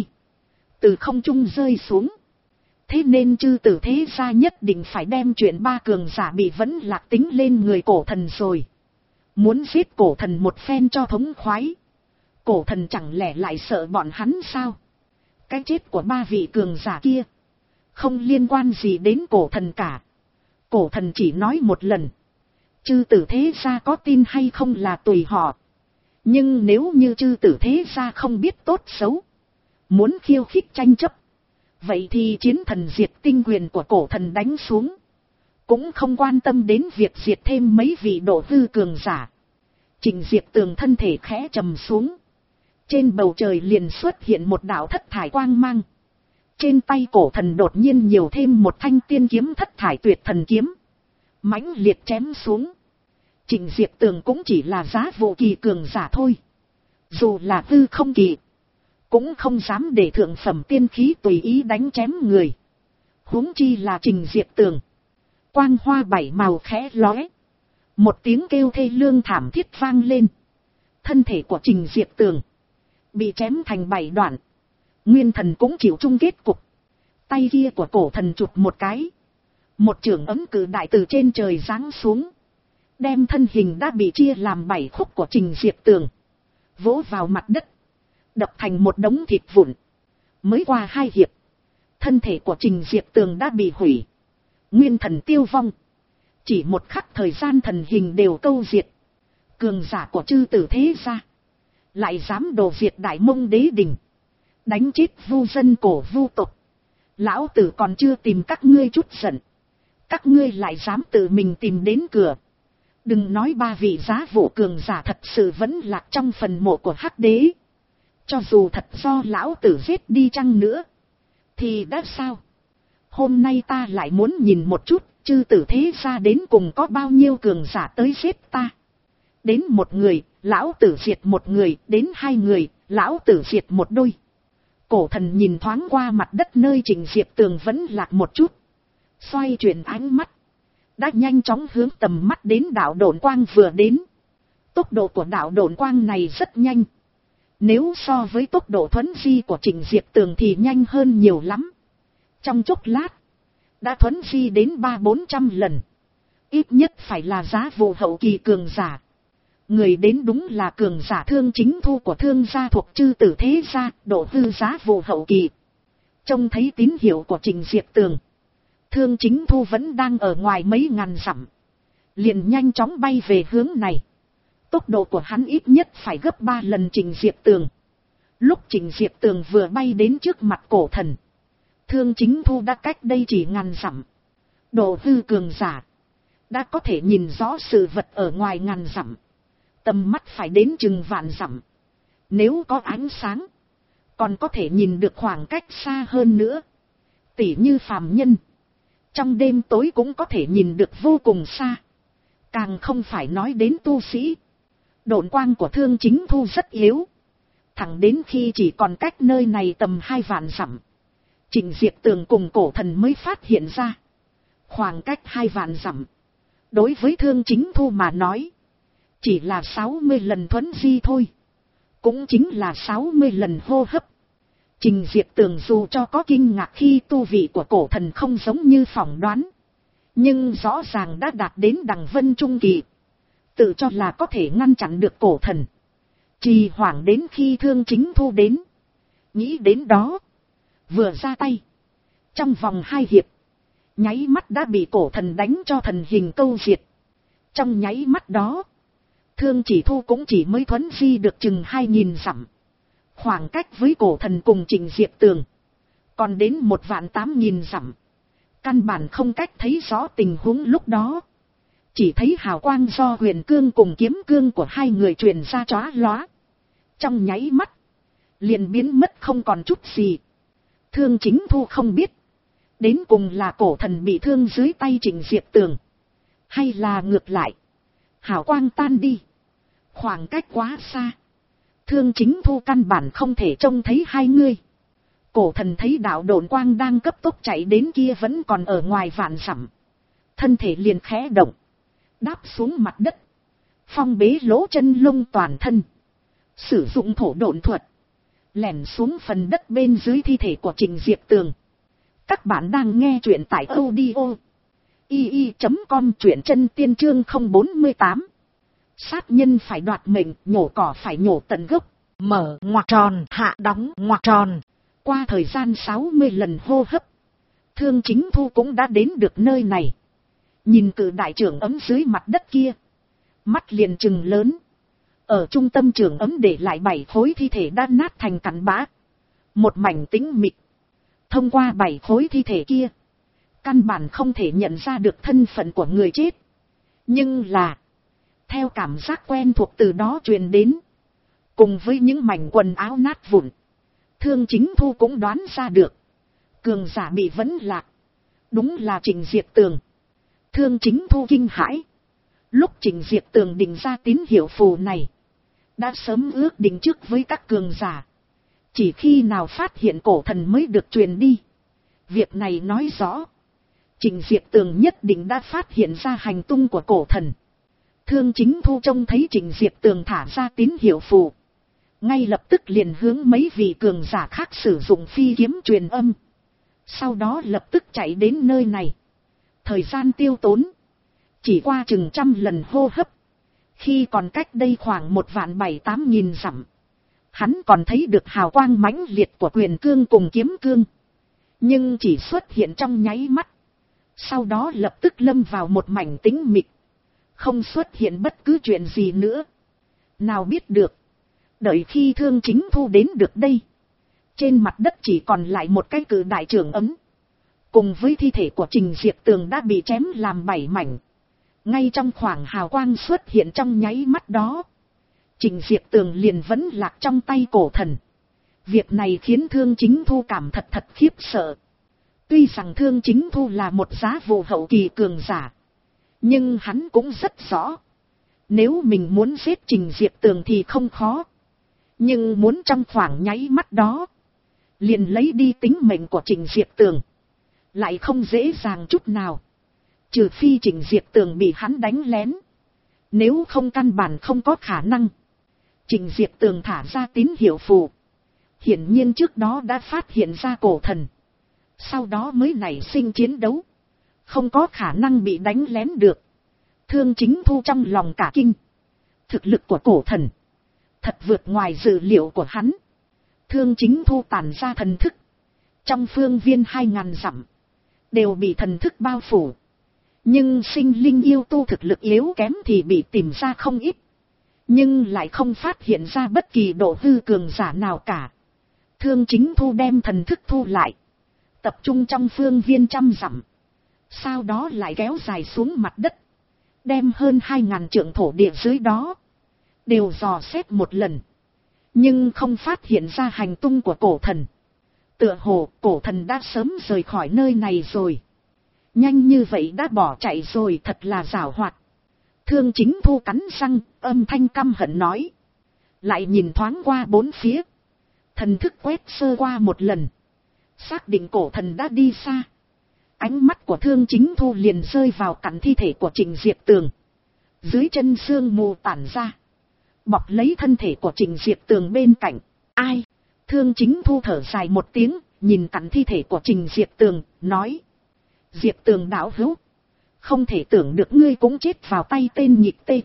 Speaker 1: từ không trung rơi xuống. Thế nên chư tử thế gia nhất định phải đem chuyện ba cường giả bị vẫn lạc tính lên người cổ thần rồi. Muốn giết cổ thần một phen cho thống khoái. Cổ thần chẳng lẽ lại sợ bọn hắn sao? Cái chết của ba vị cường giả kia không liên quan gì đến cổ thần cả. Cổ thần chỉ nói một lần, chư tử thế gia có tin hay không là tùy họ. Nhưng nếu như chư tử thế gia không biết tốt xấu, muốn khiêu khích tranh chấp, vậy thì chiến thần diệt tinh quyền của cổ thần đánh xuống, cũng không quan tâm đến việc diệt thêm mấy vị độ hư cường giả. Trịnh Diệp Tường thân thể khẽ trầm xuống, trên bầu trời liền xuất hiện một đạo thất thải quang mang. Trên tay cổ thần đột nhiên nhiều thêm một thanh tiên kiếm thất thải tuyệt thần kiếm, mãnh liệt chém xuống. Trịnh Diệp Tường cũng chỉ là giá vụ kỳ cường giả thôi, dù là hư không kỳ, cũng không dám để thượng phẩm tiên khí tùy ý đánh chém người, huống chi là Trịnh Diệp Tường. Quang hoa bảy màu khẽ lóe, một tiếng kêu thê lương thảm thiết vang lên. Thân thể của Trịnh Diệp Tường bị chém thành bảy đoạn, nguyên thần cũng chịu chung kết cục. Tay kia của cổ thần chụp một cái, một chưởng ấm cự đại từ trên trời giáng xuống, đem thân hình đã bị chia làm bảy khúc của Trịnh Diệp Tường vỗ vào mặt đất, đập thành một đống thịt vụn. Mới qua hai hiệp, thân thể của Trịnh Diệp Tường đã bị hủy, nguyên thần tiêu vong. Chỉ một khắc thời gian thần hình đều câu diệt. Cường giả của chư tử thế gia lại dám đổ diệt Đại Mông Đế Đình, đánh chết vu dân cổ vu tộc. Lão tử còn chưa tìm các ngươi chút giận, các ngươi lại dám tự mình tìm đến cửa. Đừng nói ba vị giá vụ cường giả thật sự vẫn lạc trong phần mộ của hắc đế, Cho dù thật do lão tử giết đi chăng nữa, thì đã sao? Hôm nay ta lại muốn nhìn một chút, chư tử thế gia đến cùng có bao nhiêu cường giả tới giết ta. Đến một người, lão tử diệt một người, đến hai người, lão tử diệt một đôi. Cổ thần nhìn thoáng qua mặt đất nơi Trình Diệp Tường vẫn lạc một chút. Xoay chuyển ánh mắt, đã nhanh chóng hướng tầm mắt đến đạo độn quang vừa đến. Tốc độ của đạo độn quang này rất nhanh. Nếu so với tốc độ thuấn di của Trình Diệp Tường thì nhanh hơn nhiều lắm. Trong chốc lát, đã thuấn di đến ba bốn trăm lần. Ít nhất phải là giá vụ hậu kỳ cường giả. Người đến đúng là cường giả Thương Chính Thu của Thương gia thuộc chư tử thế gia, độ hư giá vụ hậu kỳ. Trông thấy tín hiệu của Trình Diệp Tường, Thương Chính Thu vẫn đang ở ngoài mấy ngàn dặm, liền nhanh chóng bay về hướng này. Tốc độ của hắn ít nhất phải gấp ba lần Trình Diệp Tường. Lúc Trình Diệp Tường vừa bay đến trước mặt cổ thần, Thương Chính Thu đã cách đây chỉ ngàn dặm. Độ hư cường giả đã có thể nhìn rõ sự vật ở ngoài ngàn dặm. Tầm mắt phải đến chừng vạn dặm. Nếu có ánh sáng, còn có thể nhìn được khoảng cách xa hơn nữa. Tỉ như phàm nhân, trong đêm tối cũng có thể nhìn được vô cùng xa. Càng không phải nói đến tu sĩ. Độn quang của Thương Chính Thu rất yếu. Thẳng đến khi chỉ còn cách nơi này tầm hai vạn dặm, Trình Diệp Tường cùng cổ thần mới phát hiện ra. Khoảng cách hai vạn dặm, đối với Thương Chính Thu mà nói, chỉ là sáu mươi lần thuấn di thôi. Cũng chính là sáu mươi lần hô hấp. Trình Diệp Tường dù cho có kinh ngạc khi tu vị của cổ thần không giống như phỏng đoán, nhưng rõ ràng đã đạt đến đằng vân trung kỳ. Tự cho là có thể ngăn chặn được cổ thần. Trì hoãn đến khi Thương Chính Thu đến. Nghĩ đến đó, vừa ra tay, trong vòng hai hiệp, nháy mắt đã bị cổ thần đánh cho thần hình câu diệt. Trong nháy mắt đó, Thương Chỉ Thu cũng chỉ mới thuấn di được chừng hai nghìn dặm. Khoảng cách với cổ thần cùng Trình Diệp Tường còn đến một vạn tám nghìn dặm. Căn bản không cách thấy rõ tình huống lúc đó. Chỉ thấy hào quang do huyền cương cùng kiếm cương của hai người truyền ra chóa lóa. Trong nháy mắt, liền biến mất không còn chút gì. Thương Chính Thu không biết, đến cùng là cổ thần bị thương dưới tay Trình Diệp Tường, hay là ngược lại, hào quang tan đi. Khoảng cách quá xa, Thương Chính Thu căn bản không thể trông thấy hai người. Cổ thần thấy đạo độn quang đang cấp tốc chạy đến kia vẫn còn ở ngoài vạn dặm, thân thể liền khẽ động, đáp xuống mặt đất, phong bế lỗ chân lông toàn thân, sử dụng thổ độn thuật, lẻn xuống phần đất bên dưới thi thể của Trình Diệp Tường. Các bạn đang nghe truyện tại audio i i chấm com, truyện chân tiên chương không bốn tám. Sát nhân phải đoạt mệnh, nhổ cỏ phải nhổ tận gốc. Mở ngoặc tròn, hạ đóng ngoặc tròn. Qua thời gian sáu mươi lần hô hấp, Thương Chính Thu cũng đã đến được nơi này. Nhìn cự đại trưởng ấm dưới mặt đất kia, mắt liền trừng lớn. Ở trung tâm trưởng ấm để lại bảy khối thi thể đã nát thành cặn bã. Một mảnh tĩnh mịch. Thông qua bảy khối thi thể kia, căn bản không thể nhận ra được thân phận của người chết. Nhưng là, theo cảm giác quen thuộc từ đó truyền đến, cùng với những mảnh quần áo nát vụn, Thương Chính Thu cũng đoán ra được. Cường giả bị vấn lạc, đúng là Trình Diệp Tường. Thương Chính Thu kinh hãi. Lúc Trình Diệp Tường định ra tín hiệu phù này, đã sớm ước định trước với các cường giả. Chỉ khi nào phát hiện cổ thần mới được truyền đi. Việc này nói rõ, Trình Diệp Tường nhất định đã phát hiện ra hành tung của cổ thần. Thương Chính Thu trông thấy Trình Diệp Tường thả ra tín hiệu phù, ngay lập tức liền hướng mấy vị cường giả khác sử dụng phi kiếm truyền âm. Sau đó lập tức chạy đến nơi này. Thời gian tiêu tốn chỉ qua chừng trăm lần hô hấp. Khi còn cách đây khoảng một vạn bảy tám nghìn dặm, hắn còn thấy được hào quang mãnh liệt của quyền cương cùng kiếm cương. Nhưng chỉ xuất hiện trong nháy mắt. Sau đó lập tức lâm vào một mảnh tĩnh mịch. Không xuất hiện bất cứ chuyện gì nữa. Nào biết được, đợi khi Thương Chính Thu đến được đây, trên mặt đất chỉ còn lại một cái cự đại trưởng ấm. Cùng với thi thể của Trình Diệp Tường đã bị chém làm bảy mảnh. Ngay trong khoảng hào quang xuất hiện trong nháy mắt đó, Trình Diệp Tường liền vẫn lạc trong tay cổ thần. Việc này khiến Thương Chính Thu cảm thật thật khiếp sợ. Tuy rằng Thương Chính Thu là một giá vụ hậu kỳ cường giả, nhưng hắn cũng rất rõ, nếu mình muốn giết Trình Diệp Tường thì không khó, nhưng muốn trong khoảng nháy mắt đó liền lấy đi tính mệnh của Trình Diệp Tường lại không dễ dàng chút nào. Trừ phi Trình Diệp Tường bị hắn đánh lén, nếu không căn bản không có khả năng. Trình Diệp Tường thả ra tín hiệu phù, hiển nhiên trước đó đã phát hiện ra cổ thần, sau đó mới nảy sinh chiến đấu, không có khả năng bị đánh lén được. Thương Chính Thu trong lòng cả kinh, thực lực của cổ thần thật vượt ngoài dự liệu của hắn. Thương Chính Thu tản ra thần thức, trong phương viên hai ngàn dặm đều bị thần thức bao phủ, nhưng sinh linh yêu tu thực lực yếu kém thì bị tìm ra không ít, nhưng lại không phát hiện ra bất kỳ độ hư cường giả nào cả. Thương Chính Thu đem thần thức thu lại, tập trung trong phương viên trăm dặm, sau đó lại kéo dài xuống mặt đất, đem hơn hai ngàn trượng thổ địa dưới đó đều dò xét một lần, nhưng không phát hiện ra hành tung của cổ thần. Tựa hồ cổ thần đã sớm rời khỏi nơi này rồi, nhanh như vậy đã bỏ chạy rồi, thật là giảo hoạt. Thương Chính Thu cắn răng, âm thanh căm hận nói, lại nhìn thoáng qua bốn phía, thần thức quét sơ qua một lần, xác định cổ thần đã đi xa. Ánh mắt của Thương Chính Thu liền rơi vào cạnh thi thể của Trình Diệp Tường, dưới chân sương mù tản ra, bọc lấy thân thể của Trình Diệp Tường bên cạnh. Ai? Thương Chính Thu thở dài một tiếng, nhìn cạnh thi thể của Trình Diệp Tường, nói, Diệp Tường đạo hữu, không thể tưởng được ngươi cũng chết vào tay tên nhịp tê.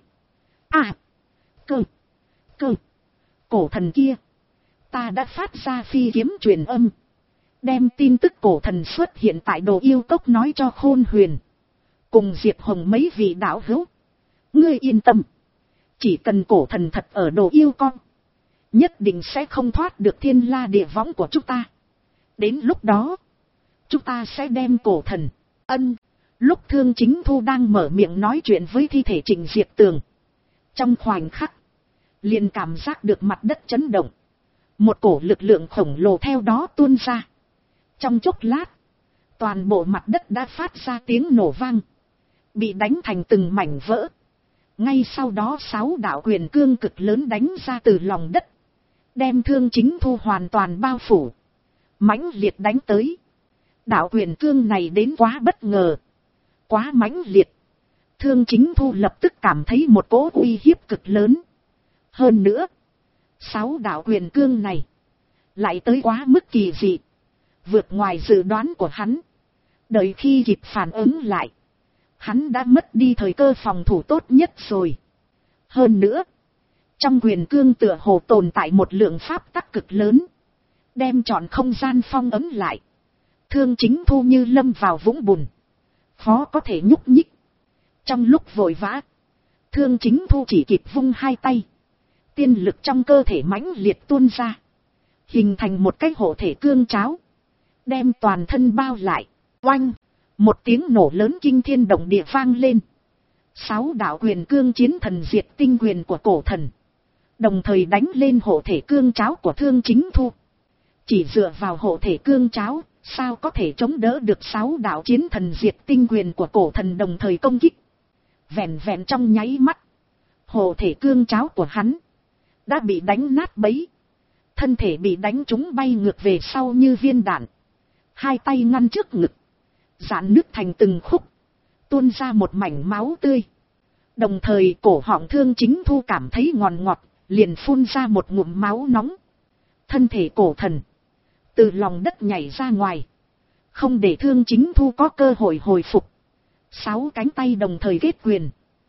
Speaker 1: À, cơ, cơ, cổ thần kia, ta đã phát ra phi kiếm truyền âm, đem tin tức cổ thần xuất hiện tại Đồ Yêu Cốc nói cho Khôn Huyền cùng Diệp Hồng mấy vị đạo hữu. Ngươi yên tâm, chỉ cần cổ thần thật ở Đồ Yêu Cốc, nhất định sẽ không thoát được thiên la địa võng của chúng ta. Đến lúc đó, chúng ta sẽ đem cổ thần. Ân. Lúc Thương Chính Thu đang mở miệng nói chuyện với thi thể Trình Diệp Tường, trong khoảnh khắc liền cảm giác được mặt đất chấn động, một cổ lực lượng khổng lồ theo đó tuôn ra. Trong chốc lát, toàn bộ mặt đất đã phát ra tiếng nổ vang, bị đánh thành từng mảnh vỡ. Ngay sau đó sáu đạo quyền cương cực lớn đánh ra từ lòng đất, đem Thương Chính Thu hoàn toàn bao phủ, mãnh liệt đánh tới. Đạo quyền cương này đến quá bất ngờ, quá mãnh liệt. Thương Chính Thu lập tức cảm thấy một cỗ uy hiếp cực lớn. Hơn nữa, sáu đạo quyền cương này lại tới quá mức kỳ dị, vượt ngoài dự đoán của hắn. Đợi khi kịp phản ứng lại, hắn đã mất đi thời cơ phòng thủ tốt nhất rồi. Hơn nữa, trong quyền cương tựa hồ tồn tại một lượng pháp tắc cực lớn, đem trọn không gian phong ấn lại. Thương Chính Thu như lâm vào vũng bùn, khó có thể nhúc nhích. Trong lúc vội vã, Thương Chính Thu chỉ kịp vung hai tay, tiên lực trong cơ thể mãnh liệt tuôn ra, hình thành một cái hộ thể cương tráo, đem toàn thân bao lại. Oanh! Một tiếng nổ lớn kinh thiên động địa vang lên. Sáu đạo quyền cương chiến thần diệt tinh quyền của cổ thần đồng thời đánh lên hộ thể cương tráo của Thương Chính Thu. Chỉ dựa vào hộ thể cương tráo, sao có thể chống đỡ được sáu đạo chiến thần diệt tinh quyền của cổ thần đồng thời công kích. Vẹn vẹn trong nháy mắt, hộ thể cương tráo của hắn đã bị đánh nát bấy, thân thể bị đánh trúng bay ngược về sau như viên đạn, hai tay ngăn trước ngực, giãn nứt thành từng khúc, tuôn ra một mảnh máu tươi. Đồng thời cổ họng Thương Chính Thu cảm thấy ngọt ngọt, liền phun ra một ngụm máu nóng. Thân thể cổ thần từ lòng đất nhảy ra ngoài, không để Thương Chính Thu có cơ hội hồi phục. Sáu cánh tay đồng thời kết quyền,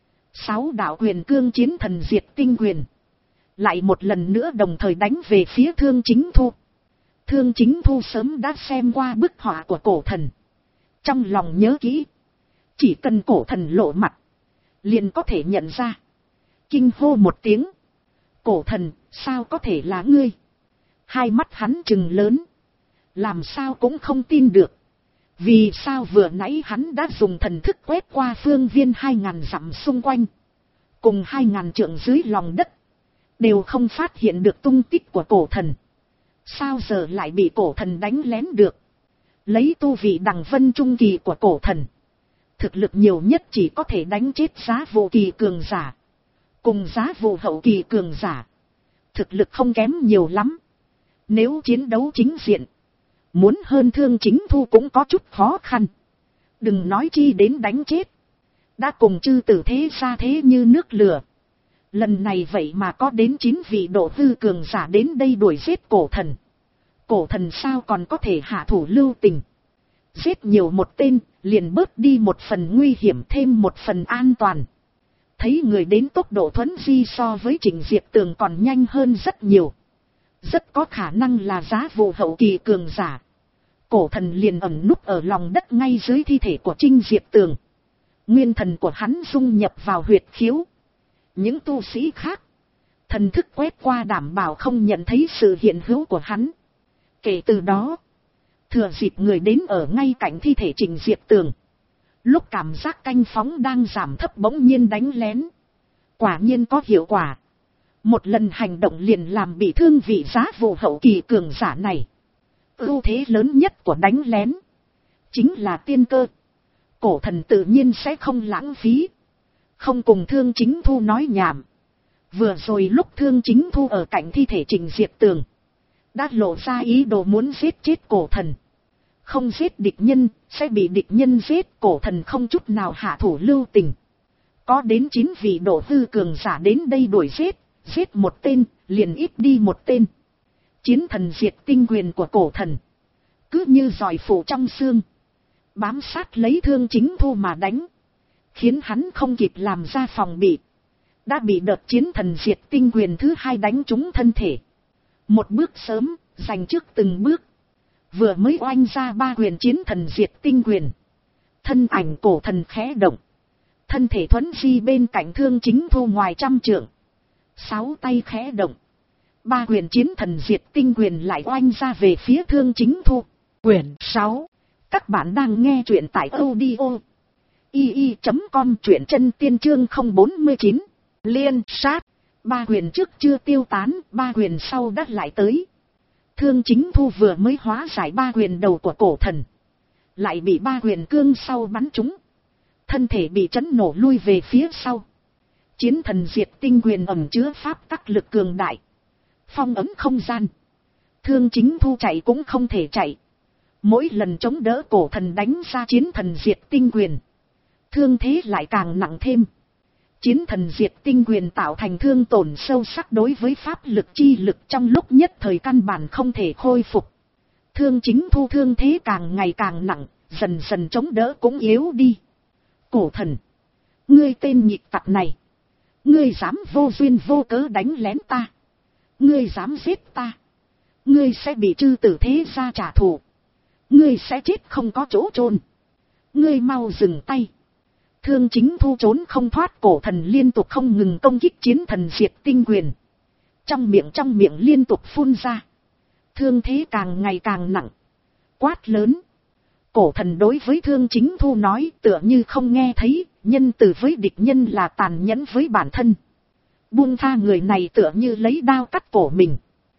Speaker 1: sáu đạo quyền cương chiến thần diệt tinh quyền lại một lần nữa đồng thời đánh về phía Thương Chính Thu. Thương Chính Thu sớm đã xem qua bức họa của cổ thần, trong lòng nhớ kỹ, chỉ cần cổ thần lộ mặt liền có thể nhận ra. Kinh hô một tiếng, cổ thần, sao có thể là ngươi? Hai mắt hắn trừng lớn, làm sao cũng không tin được. Vì sao vừa nãy hắn đã dùng thần thức quét qua phương viên hai ngàn dặm xung quanh, cùng hai ngàn trượng dưới lòng đất, đều không phát hiện được tung tích của cổ thần. Sao giờ lại bị cổ thần đánh lén được? Lấy tu vị đằng vân trung kỳ của cổ thần, thực lực nhiều nhất chỉ có thể đánh chết giá vụ kỳ cường giả. Cùng giá vụ hậu kỳ cường giả, thực lực không kém nhiều lắm. Nếu chiến đấu chính diện, muốn hơn Thương Chính Thu cũng có chút khó khăn. Đừng nói chi đến đánh chết. Đã cùng chư tử thế ra thế như nước lửa. Lần này vậy mà có đến chín vị độ hư cường giả đến đây đuổi giết cổ thần. Cổ thần sao còn có thể hạ thủ lưu tình. Giết nhiều một tên, liền bớt đi một phần nguy hiểm, thêm một phần an toàn. Thấy người đến tốc độ thuấn di so với Trình Diệp Tường còn nhanh hơn rất nhiều. Rất có khả năng là giá vụ hậu kỳ cường giả. Cổ thần liền ẩn núp ở lòng đất ngay dưới thi thể của Trình Diệp Tường. Nguyên thần của hắn dung nhập vào huyệt khiếu. Những tu sĩ khác, thần thức quét qua đảm bảo không nhận thấy sự hiện hữu của hắn. Kể từ đó, thừa dịp người đến ở ngay cạnh thi thể Trình Diệp Tường, lúc cảm giác canh phóng đang giảm thấp bỗng nhiên đánh lén. Quả nhiên có hiệu quả. Một lần hành động liền làm bị thương vị giá vụ hậu kỳ cường giả này. Ưu thế lớn nhất của đánh lén chính là tiên cơ. Cổ thần tự nhiên sẽ không lãng phí. Không cùng Thương Chính Thu nói nhảm. Vừa rồi lúc Thương Chính Thu ở cạnh thi thể Trình Diệp Tường, đã lộ ra ý đồ muốn giết chết cổ thần. Không giết địch nhân, sẽ bị địch nhân giết. Cổ thần không chút nào hạ thủ lưu tình. Có đến chín vị độ hư cường giả đến đây đuổi giết. Giết một tên, liền ít đi một tên. Chiến thần diệt tinh quyền của cổ thần, cứ như giòi phủ trong xương, bám sát lấy Thương Chính Thu mà đánh. Khiến hắn không kịp làm ra phòng bị. Đã bị đợt chiến thần diệt tinh quyền thứ hai đánh trúng thân thể. Một bước sớm, giành trước từng bước. Vừa mới oanh ra ba quyền chiến thần diệt tinh quyền. Thân ảnh cổ thần khẽ động. Thân thể thuấn di bên cạnh Thương Chính Thu ngoài trăm trượng. Sáu tay khẽ động. Ba quyền chiến thần diệt tinh quyền lại oanh ra về phía Thương Chính Thu. Quyển sáu. Các bạn đang nghe truyện tại audio i i chấm com, truyện chân tiên chương không bốn chín. Liên sát. Ba quyền trước chưa tiêu tán, ba quyền sau đã lại tới. Thương Chính Thu vừa mới hóa giải ba quyền đầu của cổ thần, lại bị ba quyền cương sau bắn trúng. Thân thể bị chấn nổ lui về phía sau. Chiến thần diệt tinh quyền ẩn chứa pháp tắc lực cường đại, phong ấn không gian. Thương Chính Thu chạy cũng không thể chạy. Mỗi lần chống đỡ cổ thần đánh ra chiến thần diệt tinh quyền, thương thế lại càng nặng thêm. Chiến thần diệt tinh quyền tạo thành thương tổn sâu sắc đối với pháp lực chi lực, trong lúc nhất thời căn bản không thể khôi phục. Thương Chính Thu thương thế càng ngày càng nặng, dần dần chống đỡ cũng yếu đi. Cổ thần, ngươi tên nhịp tặc này, ngươi dám vô duyên vô cớ đánh lén ta, ngươi dám giết ta, ngươi sẽ bị chư tử thế gia trả thù, ngươi sẽ chết không có chỗ chôn, ngươi mau dừng tay. Thương Chính Thu trốn không thoát, cổ thần liên tục không ngừng công kích chiến thần diệt tinh quyền. Trong miệng trong miệng liên tục phun ra. Thương thế càng ngày càng nặng. Quát lớn. Cổ thần đối với Thương Chính Thu nói tựa như không nghe thấy, nhân từ với địch nhân là tàn nhẫn với bản thân. Buông tha người này tựa như lấy đao cắt cổ mình.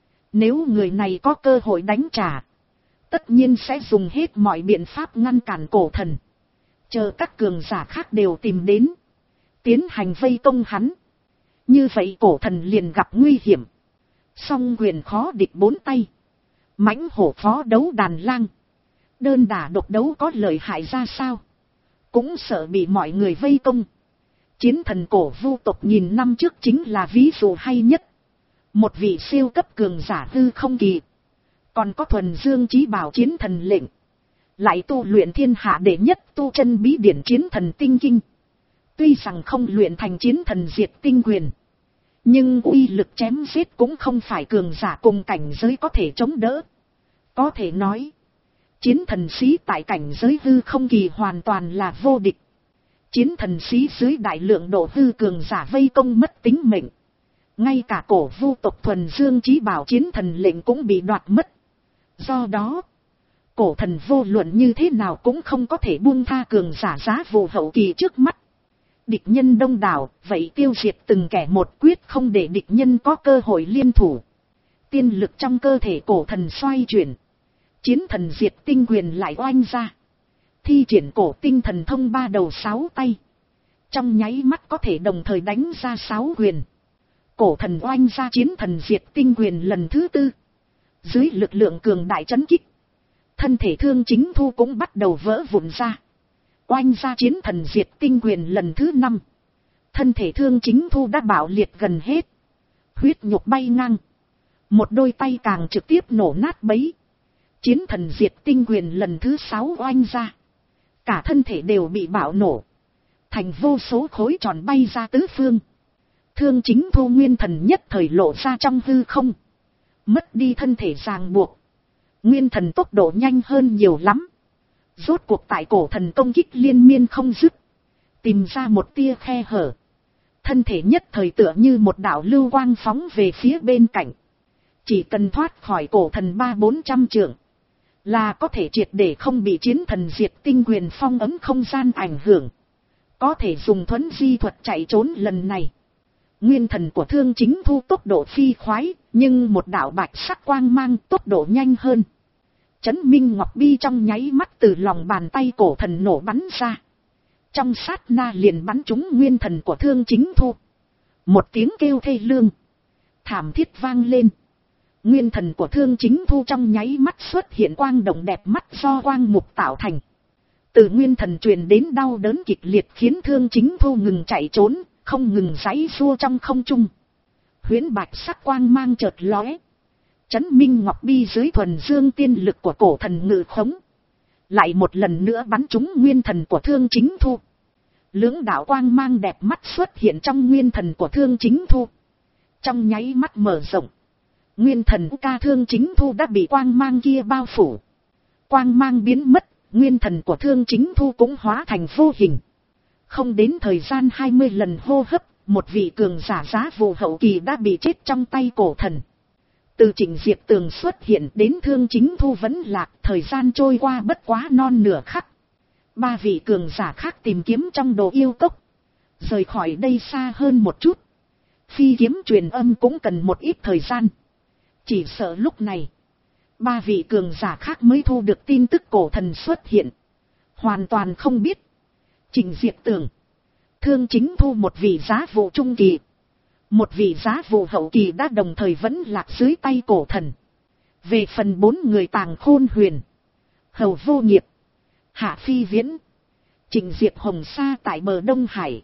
Speaker 1: Nếu người này có cơ hội đánh trả, tất nhiên sẽ dùng hết mọi biện pháp ngăn cản cổ thần. Chờ các cường giả khác đều tìm đến, tiến hành vây công hắn. Như vậy cổ thần liền gặp nguy hiểm. Song quyền khó địch bốn tay, mãnh hổ phó đấu đàn lang. Đơn đả độc đấu có lợi hại ra sao, cũng sợ bị mọi người vây công. Chiến thần cổ vu tộc nghìn năm trước chính là ví dụ hay nhất. Một vị siêu cấp cường giả hư không kỳ, còn có thuần dương chí bảo chiến thần lệnh, lại tu luyện thiên hạ đệ nhất tu chân bí điển chiến thần tinh kinh. Tuy rằng không luyện thành chiến thần diệt tinh quyền, nhưng uy lực chém giết cũng không phải cường giả cùng cảnh giới có thể chống đỡ. Có thể nói, chiến thần sĩ tại cảnh giới hư không kỳ hoàn toàn là vô địch. Chiến thần sĩ dưới đại lượng độ hư cường giả vây công mất tính mệnh. Ngay cả cổ vu tộc thuần dương chí bảo chiến thần lệnh cũng bị đoạt mất. Do đó, cổ thần vô luận như thế nào cũng không có thể buông tha cường giả giá vụ hậu kỳ trước mắt. Địch nhân đông đảo, vậy tiêu diệt từng kẻ một, quyết không để địch nhân có cơ hội liên thủ. tiên lực trong cơ thể cổ thần xoay chuyển. Chiến thần diệt tinh quyền lại oanh ra. Thi triển cổ tinh thần thông ba đầu sáu tay. Trong nháy mắt có thể đồng thời đánh ra sáu quyền. Cổ thần oanh ra chiến thần diệt tinh quyền lần thứ tư. Dưới lực lượng cường đại chấn kích, thân thể Thương Chính Thu cũng bắt đầu vỡ vụn ra. Oanh ra chiến thần diệt tinh quyền lần thứ năm. Thân thể Thương Chính Thu đã bạo liệt gần hết. Huyết nhục bay ngang. Một đôi tay càng trực tiếp nổ nát bấy. Chiến thần diệt tinh quyền lần thứ sáu oanh ra. Cả thân thể đều bị bạo nổ. Thành vô số khối tròn bay ra tứ phương. Thương Chính Thu nguyên thần nhất thời lộ ra trong hư không. Mất đi thân thể ràng buộc. Nguyên thần tốc độ nhanh hơn nhiều lắm. Rốt cuộc tại cổ thần công kích liên miên không dứt. Tìm ra một tia khe hở. Thân thể nhất thời tựa như một đạo lưu quang phóng về phía bên cạnh. Chỉ cần thoát khỏi cổ thần ba bốn trăm trượng. Là có thể triệt để không bị chiến thần diệt tinh quyền phong ấm không gian ảnh hưởng. Có thể dùng thuấn di thuật chạy trốn lần này. Nguyên thần của Thương Chính Thu tốc độ phi khoái, nhưng một đạo bạch sắc quang mang tốc độ nhanh hơn. Chấn Minh Ngọc Bi trong nháy mắt từ lòng bàn tay cổ thần nổ bắn ra. Trong sát na liền bắn trúng nguyên thần của Thương Chính Thu. Một tiếng kêu thê lương, thảm thiết vang lên. Nguyên thần của Thương Chính Thu trong nháy mắt xuất hiện quang động đẹp mắt do quang mục tạo thành. Từ nguyên thần truyền đến đau đớn kịch liệt khiến Thương Chính Thu ngừng chạy trốn, không ngừng giãy giụa trong không trung. Huyễn bạch sắc quang mang chợt lóe. Chấn Minh Ngọc Bi dưới thuần dương tiên lực của cổ thần ngự khống. Lại một lần nữa bắn trúng nguyên thần của Thương Chính Thu. Lưỡng đạo quang mang đẹp mắt xuất hiện trong nguyên thần của Thương Chính Thu. Trong nháy mắt mở rộng. Nguyên thần ca Thương Chính Thu đã bị quang mang kia bao phủ. Quang mang biến mất, nguyên thần của Thương Chính Thu cũng hóa thành vô hình. Không đến thời gian hai mươi lần hô hấp, một vị cường giả giá vụ hậu kỳ đã bị chết trong tay cổ thần. Từ Trịnh Diệp Tường xuất hiện đến Thương Chính Thu vẫn lạc, thời gian trôi qua bất quá non nửa khắc. Ba vị cường giả khác tìm kiếm trong đồ yêu cốc. Rời khỏi đây xa hơn một chút. Phi kiếm truyền âm cũng cần một ít thời gian. Chỉ sợ lúc này, ba vị cường giả khác mới thu được tin tức cổ thần xuất hiện. Hoàn toàn không biết. Trịnh Diệp Tường, Thương Chính Thu một vị giá vụ trung kỳ. Một vị giá vụ hậu kỳ đã đồng thời vẫn lạc dưới tay cổ thần. Về phần bốn người Tàng Khôn Huyền, Hầu Vô Nghiệp, Hạ Phi Viễn, Trịnh Diệp Hồng Sa tại bờ Đông Hải.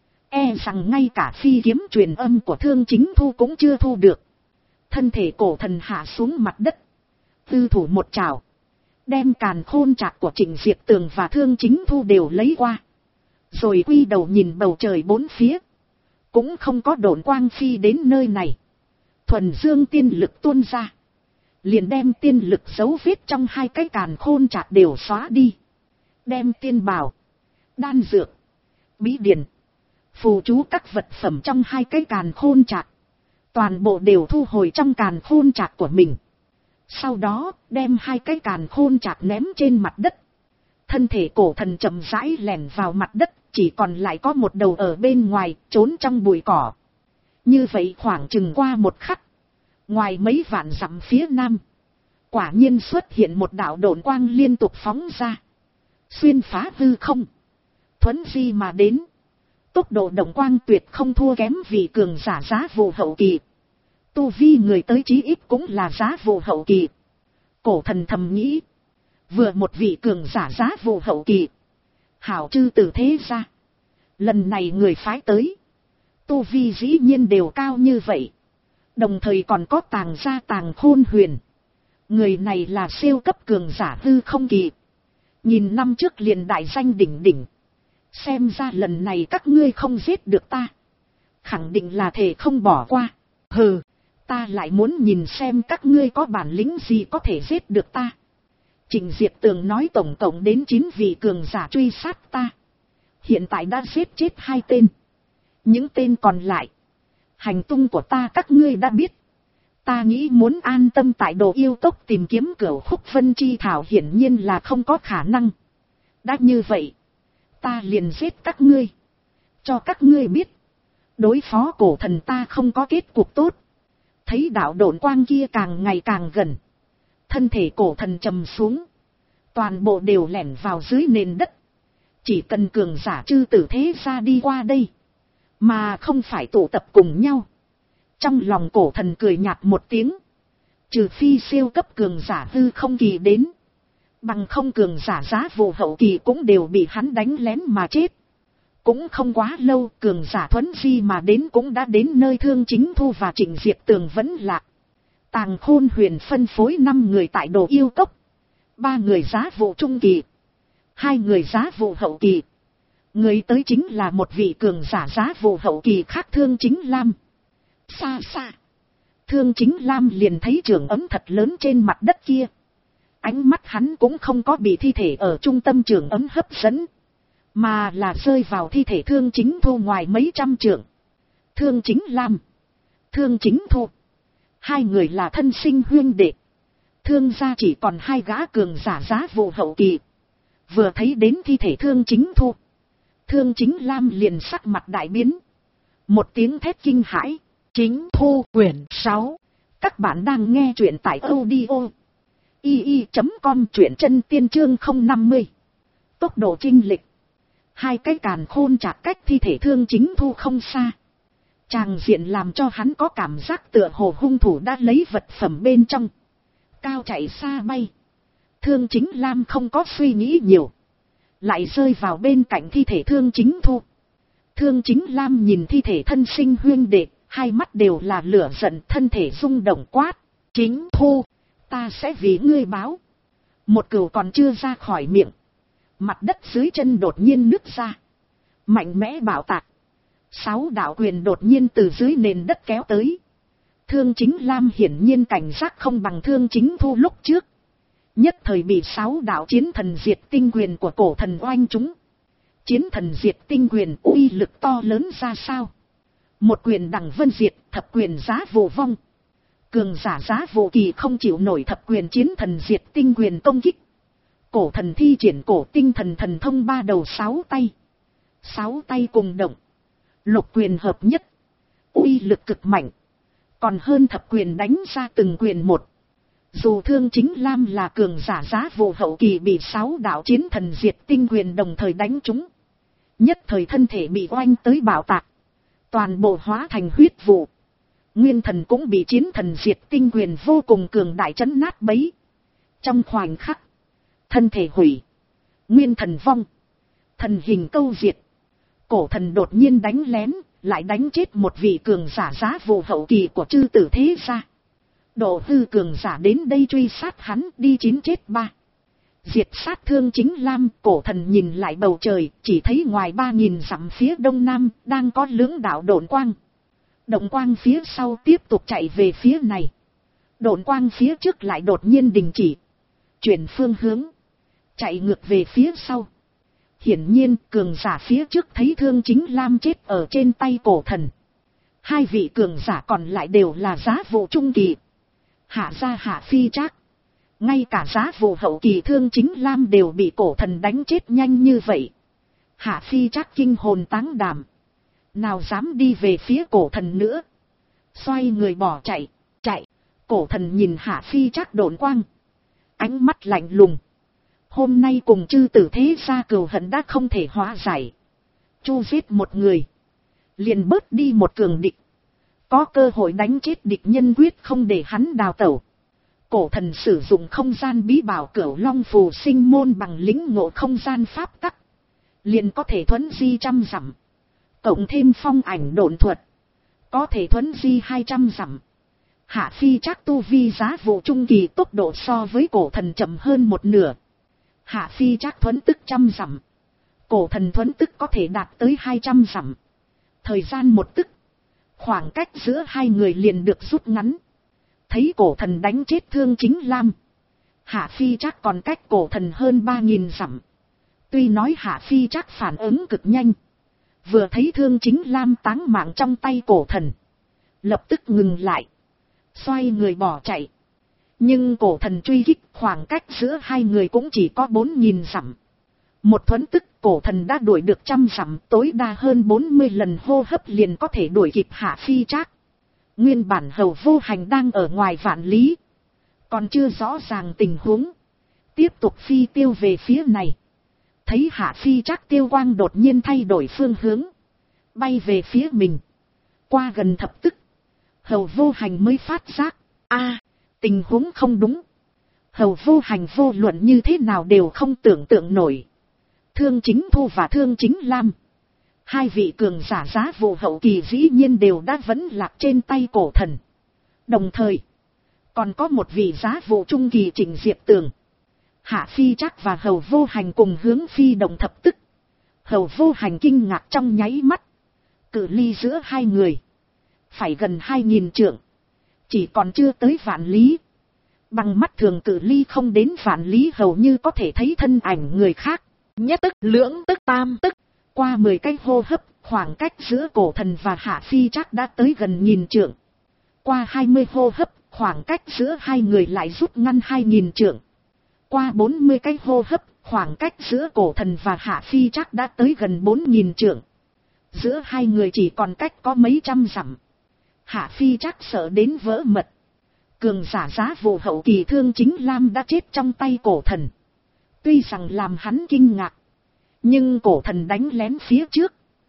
Speaker 1: E rằng ngay cả phi kiếm truyền âm của Thương Chính Thu cũng chưa thu được. Thân thể cổ thần hạ xuống mặt đất. Tư thủ một trảo. Đem càn khôn trạc của Trịnh Diệp Tường và Thương Chính Thu đều lấy qua. Rồi quy đầu nhìn bầu trời bốn phía. Cũng không có độn quang phi đến nơi này. Thuần dương tiên lực tuôn ra. Liền đem tiên lực dấu vết trong hai cái càn khôn trạc đều xóa đi. Đem tiên bào, đan dược, bí điển, phù chú các vật phẩm trong hai cái càn khôn trạc. Toàn bộ đều thu hồi trong càn khôn trạc của mình. Sau đó đem hai cái càn khôn trạc ném trên mặt đất. Thân thể cổ thần chậm rãi lẻn vào mặt đất. Chỉ còn lại có một đầu ở bên ngoài, trốn trong bụi cỏ. Như vậy khoảng chừng qua một khắc. Ngoài mấy vạn dặm phía nam, quả nhiên xuất hiện một đạo độn quang liên tục phóng ra. Xuyên phá hư không. Thuấn di mà đến. Tốc độ động quang tuyệt không thua kém vị cường giả giá vụ hậu kỳ. Tu vi người tới chí ít cũng là giá vụ hậu kỳ. Cổ thần thầm nghĩ. Vừa một vị cường giả giá vụ hậu kỳ. Hảo chư tử thế ra. Lần này người phái tới. Tu vi dĩ nhiên đều cao như vậy. Đồng thời còn có Tàng gia Tàng Khôn Huyền. Người này là siêu cấp cường giả hư không kỳ. Nhìn năm trước liền đại danh đỉnh đỉnh. Xem ra lần này các ngươi không giết được ta. Khẳng định là thể không bỏ qua. Hừ, ta lại muốn nhìn xem các ngươi có bản lĩnh gì có thể giết được ta. Trịnh Diệp Tường nói tổng cộng đến chín vị cường giả truy sát ta. Hiện tại đã giết chết hai tên. Những tên còn lại, hành tung của ta các ngươi đã biết. Ta nghĩ muốn an tâm tại đồ yêu cốc tìm kiếm cửu khúc vân chi thảo hiển nhiên là không có khả năng. Đã như vậy, ta liền giết các ngươi. Cho các ngươi biết, đối phó cổ thần ta không có kết cục tốt. Thấy đạo độn quang kia càng ngày càng gần. Thân thể cổ thần trầm xuống. Toàn bộ đều lẻn vào dưới nền đất. Chỉ cần cường giả chư tử thế ra đi qua đây. Mà không phải tụ tập cùng nhau. Trong lòng cổ thần cười nhạt một tiếng. Trừ phi siêu cấp cường giả hư không kỳ đến. Bằng không cường giả giá vụ hậu kỳ cũng đều bị hắn đánh lén mà chết. Cũng không quá lâu, cường giả thuấn di mà đến cũng đã đến nơi Thương Chính Thu và Trịnh Diệp Tường vẫn lạc. Tàng Khôn Huyền phân phối năm người tại Đồ Yêu Cốc, ba người giá vụ trung kỳ, hai người giá vụ hậu kỳ. Người tới chính là một vị cường giả giá vụ hậu kỳ khác, Thương Chính Lam. Xa xa, Thương Chính Lam liền thấy trường ấm thật lớn trên mặt đất kia. Ánh mắt hắn cũng không có bị thi thể ở trung tâm trường ấm hấp dẫn, mà là rơi vào thi thể Thương Chính Thu ngoài mấy trăm trượng. Thương Chính Lam, Thương Chính Thu, hai người là thân sinh huynh đệ. Thương gia chỉ còn hai gã cường giả giá vụ hậu kỳ. Vừa thấy đến thi thể Thương Chính Thu, Thương Chính Lam liền sắc mặt đại biến. Một tiếng thét kinh hãi. Chính Thu quyển sáu. Các bạn đang nghe truyện tại audio i i chấm com, truyện chân tiên chương không năm mươi. Tốc độ chênh lệch. Hai cái càn khôn chặt cách thi thể Thương Chính Thu không xa. Tràng diện làm cho hắn có cảm giác tựa hồ hung thủ đã lấy vật phẩm bên trong. Cao chạy xa bay. Thương Chính Lam không có suy nghĩ nhiều. Lại rơi vào bên cạnh thi thể Thương Chính Thu. Thương Chính Lam nhìn thi thể thân sinh huyên đệ. Hai mắt đều là lửa giận, thân thể rung động quát. Chính Thu, ta sẽ vì ngươi báo. Một cừu còn chưa ra khỏi miệng. Mặt đất dưới chân đột nhiên nứt ra. Mạnh mẽ bạo tạc. Sáu đạo quyền đột nhiên từ dưới nền đất kéo tới. Thương Chính Lam hiển nhiên cảnh giác không bằng Thương Chính Thu lúc trước. Nhất thời bị sáu đạo chiến thần diệt tinh quyền của cổ thần oanh trúng. Chiến thần diệt tinh quyền uy lực to lớn ra sao? Một quyền đằng vân diệt, thập quyền giá vụ vong. Cường giả giá vụ kỳ không chịu nổi thập quyền chiến thần diệt tinh quyền công kích. Cổ thần thi triển cổ tinh thần thần thông ba đầu sáu tay. Sáu tay cùng động. Lục quyền hợp nhất. Uy lực cực mạnh. Còn hơn thập quyền đánh ra từng quyền một. Dù Thương Chính Lam là cường giả giá vụ hậu kỳ bị sáu đạo chiến thần diệt tinh quyền đồng thời đánh trúng. Nhất thời thân thể bị oanh tới bạo tạc. Toàn bộ hóa thành huyết vụ. Nguyên thần cũng bị chiến thần diệt tinh quyền vô cùng cường đại chấn nát bấy. Trong khoảnh khắc, thân thể hủy. Nguyên thần vong. Thần hình câu diệt. Cổ thần đột nhiên đánh lén, lại đánh chết một vị cường giả giá vụ hậu kỳ của chư tử thế gia. Độ hư cường giả đến đây truy sát hắn, đi chín chết ba. Diệt sát Thương Chính Lam, cổ thần nhìn lại bầu trời, chỉ thấy ngoài ba nghìn dặm phía đông nam, đang có lưỡng đạo độn quang. Động quang phía sau tiếp tục chạy về phía này. Độn quang phía trước lại đột nhiên đình chỉ. Chuyển phương hướng. Chạy ngược về phía sau. Hiển nhiên, cường giả phía trước thấy Thương Chính Lam chết ở trên tay cổ thần. Hai vị cường giả còn lại đều là giá vụ trung kỳ. Hạ gia Hạ Phi Trác. Ngay cả giá vụ hậu kỳ Thương Chính Lam đều bị cổ thần đánh chết nhanh như vậy. Hạ Phi Trác kinh hồn táng đảm. Nào dám đi về phía cổ thần nữa. Xoay người bỏ chạy, chạy. Cổ thần nhìn Hạ Phi Trác độn quang. Ánh mắt lạnh lùng. Hôm nay cùng chư tử thế gia cừu hận đã không thể hóa giải. Chu giết một người. Liền bớt đi một cường địch. Có cơ hội đánh chết địch nhân quyết không để hắn đào tẩu. Cổ thần sử dụng không gian bí bảo Cửu Long Phù Sinh Môn bằng lĩnh ngộ không gian pháp tắc. Liền có thể thuấn di trăm dặm. Cộng thêm phong ảnh độn thuật. Có thể thuấn di hai trăm dặm. Hạ Phi Trác tu vi giá vụ trung kỳ tốc độ so với cổ thần chậm hơn một nửa. Hạ Phi Trác thuấn tức trăm dặm. Cổ thần thuấn tức có thể đạt tới hai trăm dặm. Thời gian một tức. Khoảng cách giữa hai người liền được rút ngắn. Thấy cổ thần đánh chết Thương Chính Lam. Hạ Phi Trác còn cách cổ thần hơn ba nghìn dặm. Tuy nói Hạ Phi Trác phản ứng cực nhanh. Vừa thấy Thương Chính Lam táng mạng trong tay cổ thần. Lập tức ngừng lại. Xoay người bỏ chạy. Nhưng cổ thần truy kích, khoảng cách giữa hai người cũng chỉ có bốn nghìn dặm. Một thuấn tức cổ thần đã đuổi được trăm dặm, tối đa hơn bốn mươi lần hô hấp liền có thể đuổi kịp Hạ Phi Trác. Nguyên bản Hầu Vô Hành đang ở ngoài vạn lý, còn chưa rõ ràng tình huống, tiếp tục phi tiêu về phía này. Thấy Hạ Phi Trác tiêu quang đột nhiên thay đổi phương hướng, bay về phía mình. Qua gần thập tức, Hầu Vô Hành mới phát giác, a, tình huống không đúng. Hầu Vô Hành vô luận như thế nào đều không tưởng tượng nổi. Thương Chính Thu và Thương Chính Lam, hai vị cường giả giá vụ hậu kỳ dĩ nhiên đều đã vẫn lạc trên tay cổ thần. Đồng thời, còn có một vị giá vụ trung kỳ Trịnh Diệp Tường. Hạ Phi Trác và Hầu Vô Hành cùng hướng phi động thập tức. Hầu Vô Hành kinh ngạc trong nháy mắt. Cự ly giữa hai người phải gần hai nghìn trượng, chỉ còn chưa tới vạn lý. Bằng mắt thường cự ly không đến vạn lý hầu như có thể thấy thân ảnh người khác. Nhất tức, lưỡng tức, tam tức. Qua mười cái hô hấp, khoảng cách giữa cổ thần và Hạ Phi Trác đã tới gần nghìn trượng. Qua hai mươi hô hấp, khoảng cách giữa hai người lại rút ngắn hai nghìn trượng. Qua bốn mươi cái hô hấp, khoảng cách giữa cổ thần và Hạ Phi Trác đã tới gần bốn nghìn trượng. Giữa hai người chỉ còn cách có mấy trăm dặm. Hạ Phi Trác sợ đến vỡ mật. Cường giả giá vụ hậu kỳ Thương Chính Lam đã chết trong tay cổ thần. Tuy rằng làm hắn kinh ngạc, nhưng cổ thần đánh lén phía trước,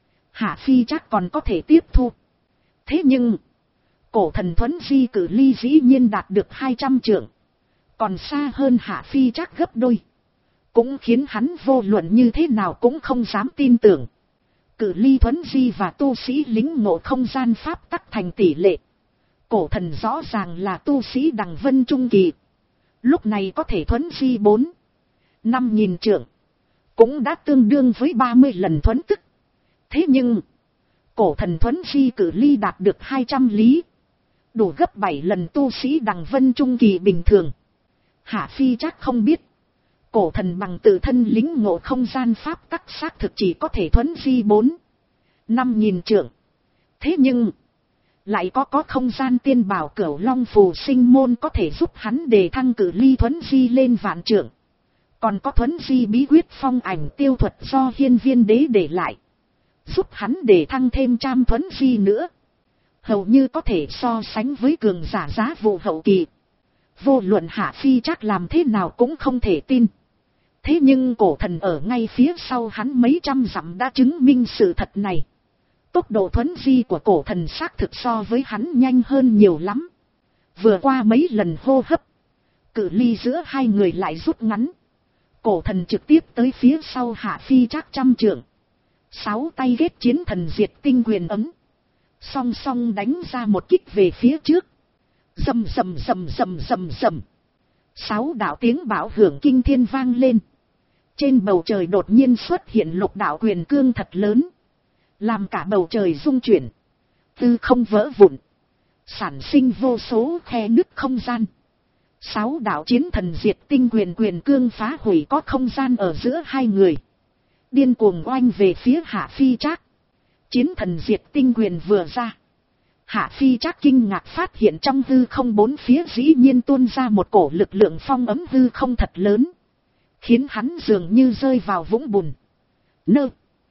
Speaker 1: Hạ Phi Trác còn có thể tiếp thu. Thế nhưng, cổ thần thuấn di cử ly dĩ nhiên đạt được hai trăm trượng, còn xa hơn Hạ Phi Trác gấp đôi, cũng khiến hắn vô luận như thế nào cũng không dám tin tưởng. Cử ly thuấn di và tu sĩ lính ngộ không gian pháp tắc thành tỷ lệ. Cổ thần rõ ràng là tu sĩ đằng vân trung kỳ, lúc này có thể thuấn di bốn, năm nghìn trượng, cũng đã tương đương với ba mươi lần thuấn tức. Thế nhưng, cổ thần thuấn di cử ly đạt được hai trăm lý, đủ gấp bảy lần tu sĩ đằng vân trung kỳ bình thường. Hạ Phi Trác không biết, cổ thần bằng tự thân lính ngộ không gian pháp tắc xác thực chỉ có thể thuấn di bốn, năm nghìn trượng. Thế nhưng, lại có có không gian tiên bảo Cửu Long phù sinh môn có thể giúp hắn đề thăng cử ly thuấn di lên vạn trượng. Còn có thuấn di bí quyết phong ảnh tiêu thuật do Hiên Viên Đế để lại, giúp hắn đề thăng thêm trăm thuấn di nữa. Hầu như có thể so sánh với cường giả giá vụ hậu kỳ. Vô luận Hạ Phi Trác làm thế nào cũng không thể tin. Thế nhưng cổ thần ở ngay phía sau hắn mấy trăm dặm đã chứng minh sự thật này. Tốc độ thuấn di của cổ thần xác thực so với hắn nhanh hơn nhiều lắm. Vừa qua mấy lần hô hấp, cự ly giữa hai người lại rút ngắn. Cổ thần trực tiếp tới phía sau Hạ Phi Trác trăm trượng. Sáu tay ghét chiến thần diệt tinh quyền ấm, song song đánh ra một kích về phía trước. Rầm rầm rầm rầm rầm rầm. Sáu đạo tiếng bạo hưởng kinh thiên vang lên. Trên bầu trời đột nhiên xuất hiện lục đạo quyền cương thật lớn, làm cả bầu trời rung chuyển, tư không vỡ vụn, sản sinh vô số khe nứt không gian. Sáu đạo chiến thần diệt tinh quyền quyền cương phá hủy có không gian ở giữa hai người, điên cuồng oanh về phía Hạ Phi Trác. Chiến thần diệt tinh quyền vừa ra, Hạ Phi Trác kinh ngạc phát hiện trong hư không bốn phía dĩ nhiên tuôn ra một cổ lực lượng phong ấm hư không thật lớn, khiến hắn dường như rơi vào vũng bùn. Nơ.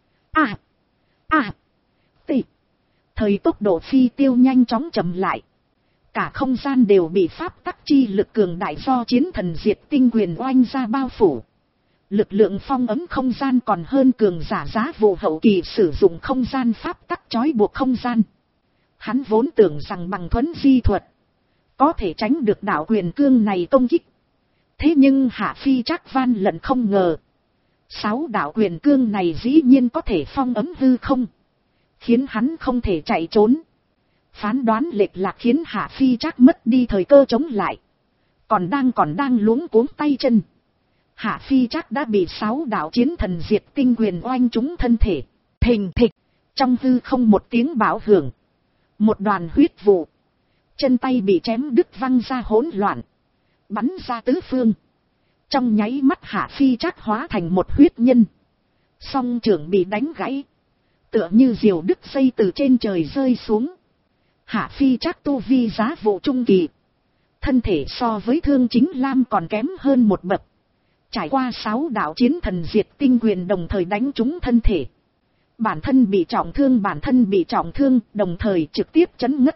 Speaker 1: À. À. Tị. Thời tốc độ phi tiêu nhanh chóng chậm lại. Cả không gian đều bị pháp tắc chi lực cường đại do chiến thần diệt tinh quyền oanh ra bao phủ. Lực lượng phong ấm không gian còn hơn cường giả giá vụ hậu kỳ sử dụng không gian pháp tắc trói buộc không gian. Hắn vốn tưởng rằng bằng thuấn di thuật có thể tránh được đạo quyền cương này công kích. Thế nhưng Hạ Phi Trác van lận không ngờ, sáu đạo quyền cương này dĩ nhiên có thể phong ấm hư không, khiến hắn không thể chạy trốn. Phán đoán lệch lạc khiến Hạ Phi Trác mất đi thời cơ chống lại, còn đang còn đang luống cuống tay chân. Hạ Phi Trác đã bị sáu đạo chiến thần diệt tinh quyền oanh trúng thân thể, thình thịch, trong hư không một tiếng bạo hưởng, một đoàn huyết vụ, chân tay bị chém đứt văng ra hỗn loạn, bắn ra tứ phương. Trong nháy mắt Hạ Phi Trác hóa thành một huyết nhân, song trưởng bị đánh gãy, tựa như diều đứt dây từ trên trời rơi xuống. Hạ Phi Trác tu vi giá vụ trung kỳ, thân thể so với Thương Chính Lam còn kém hơn một bậc. Trải qua sáu đạo chiến thần diệt tinh quyền đồng thời đánh trúng thân thể, bản thân bị trọng thương bản thân bị trọng thương đồng thời trực tiếp chấn ngất.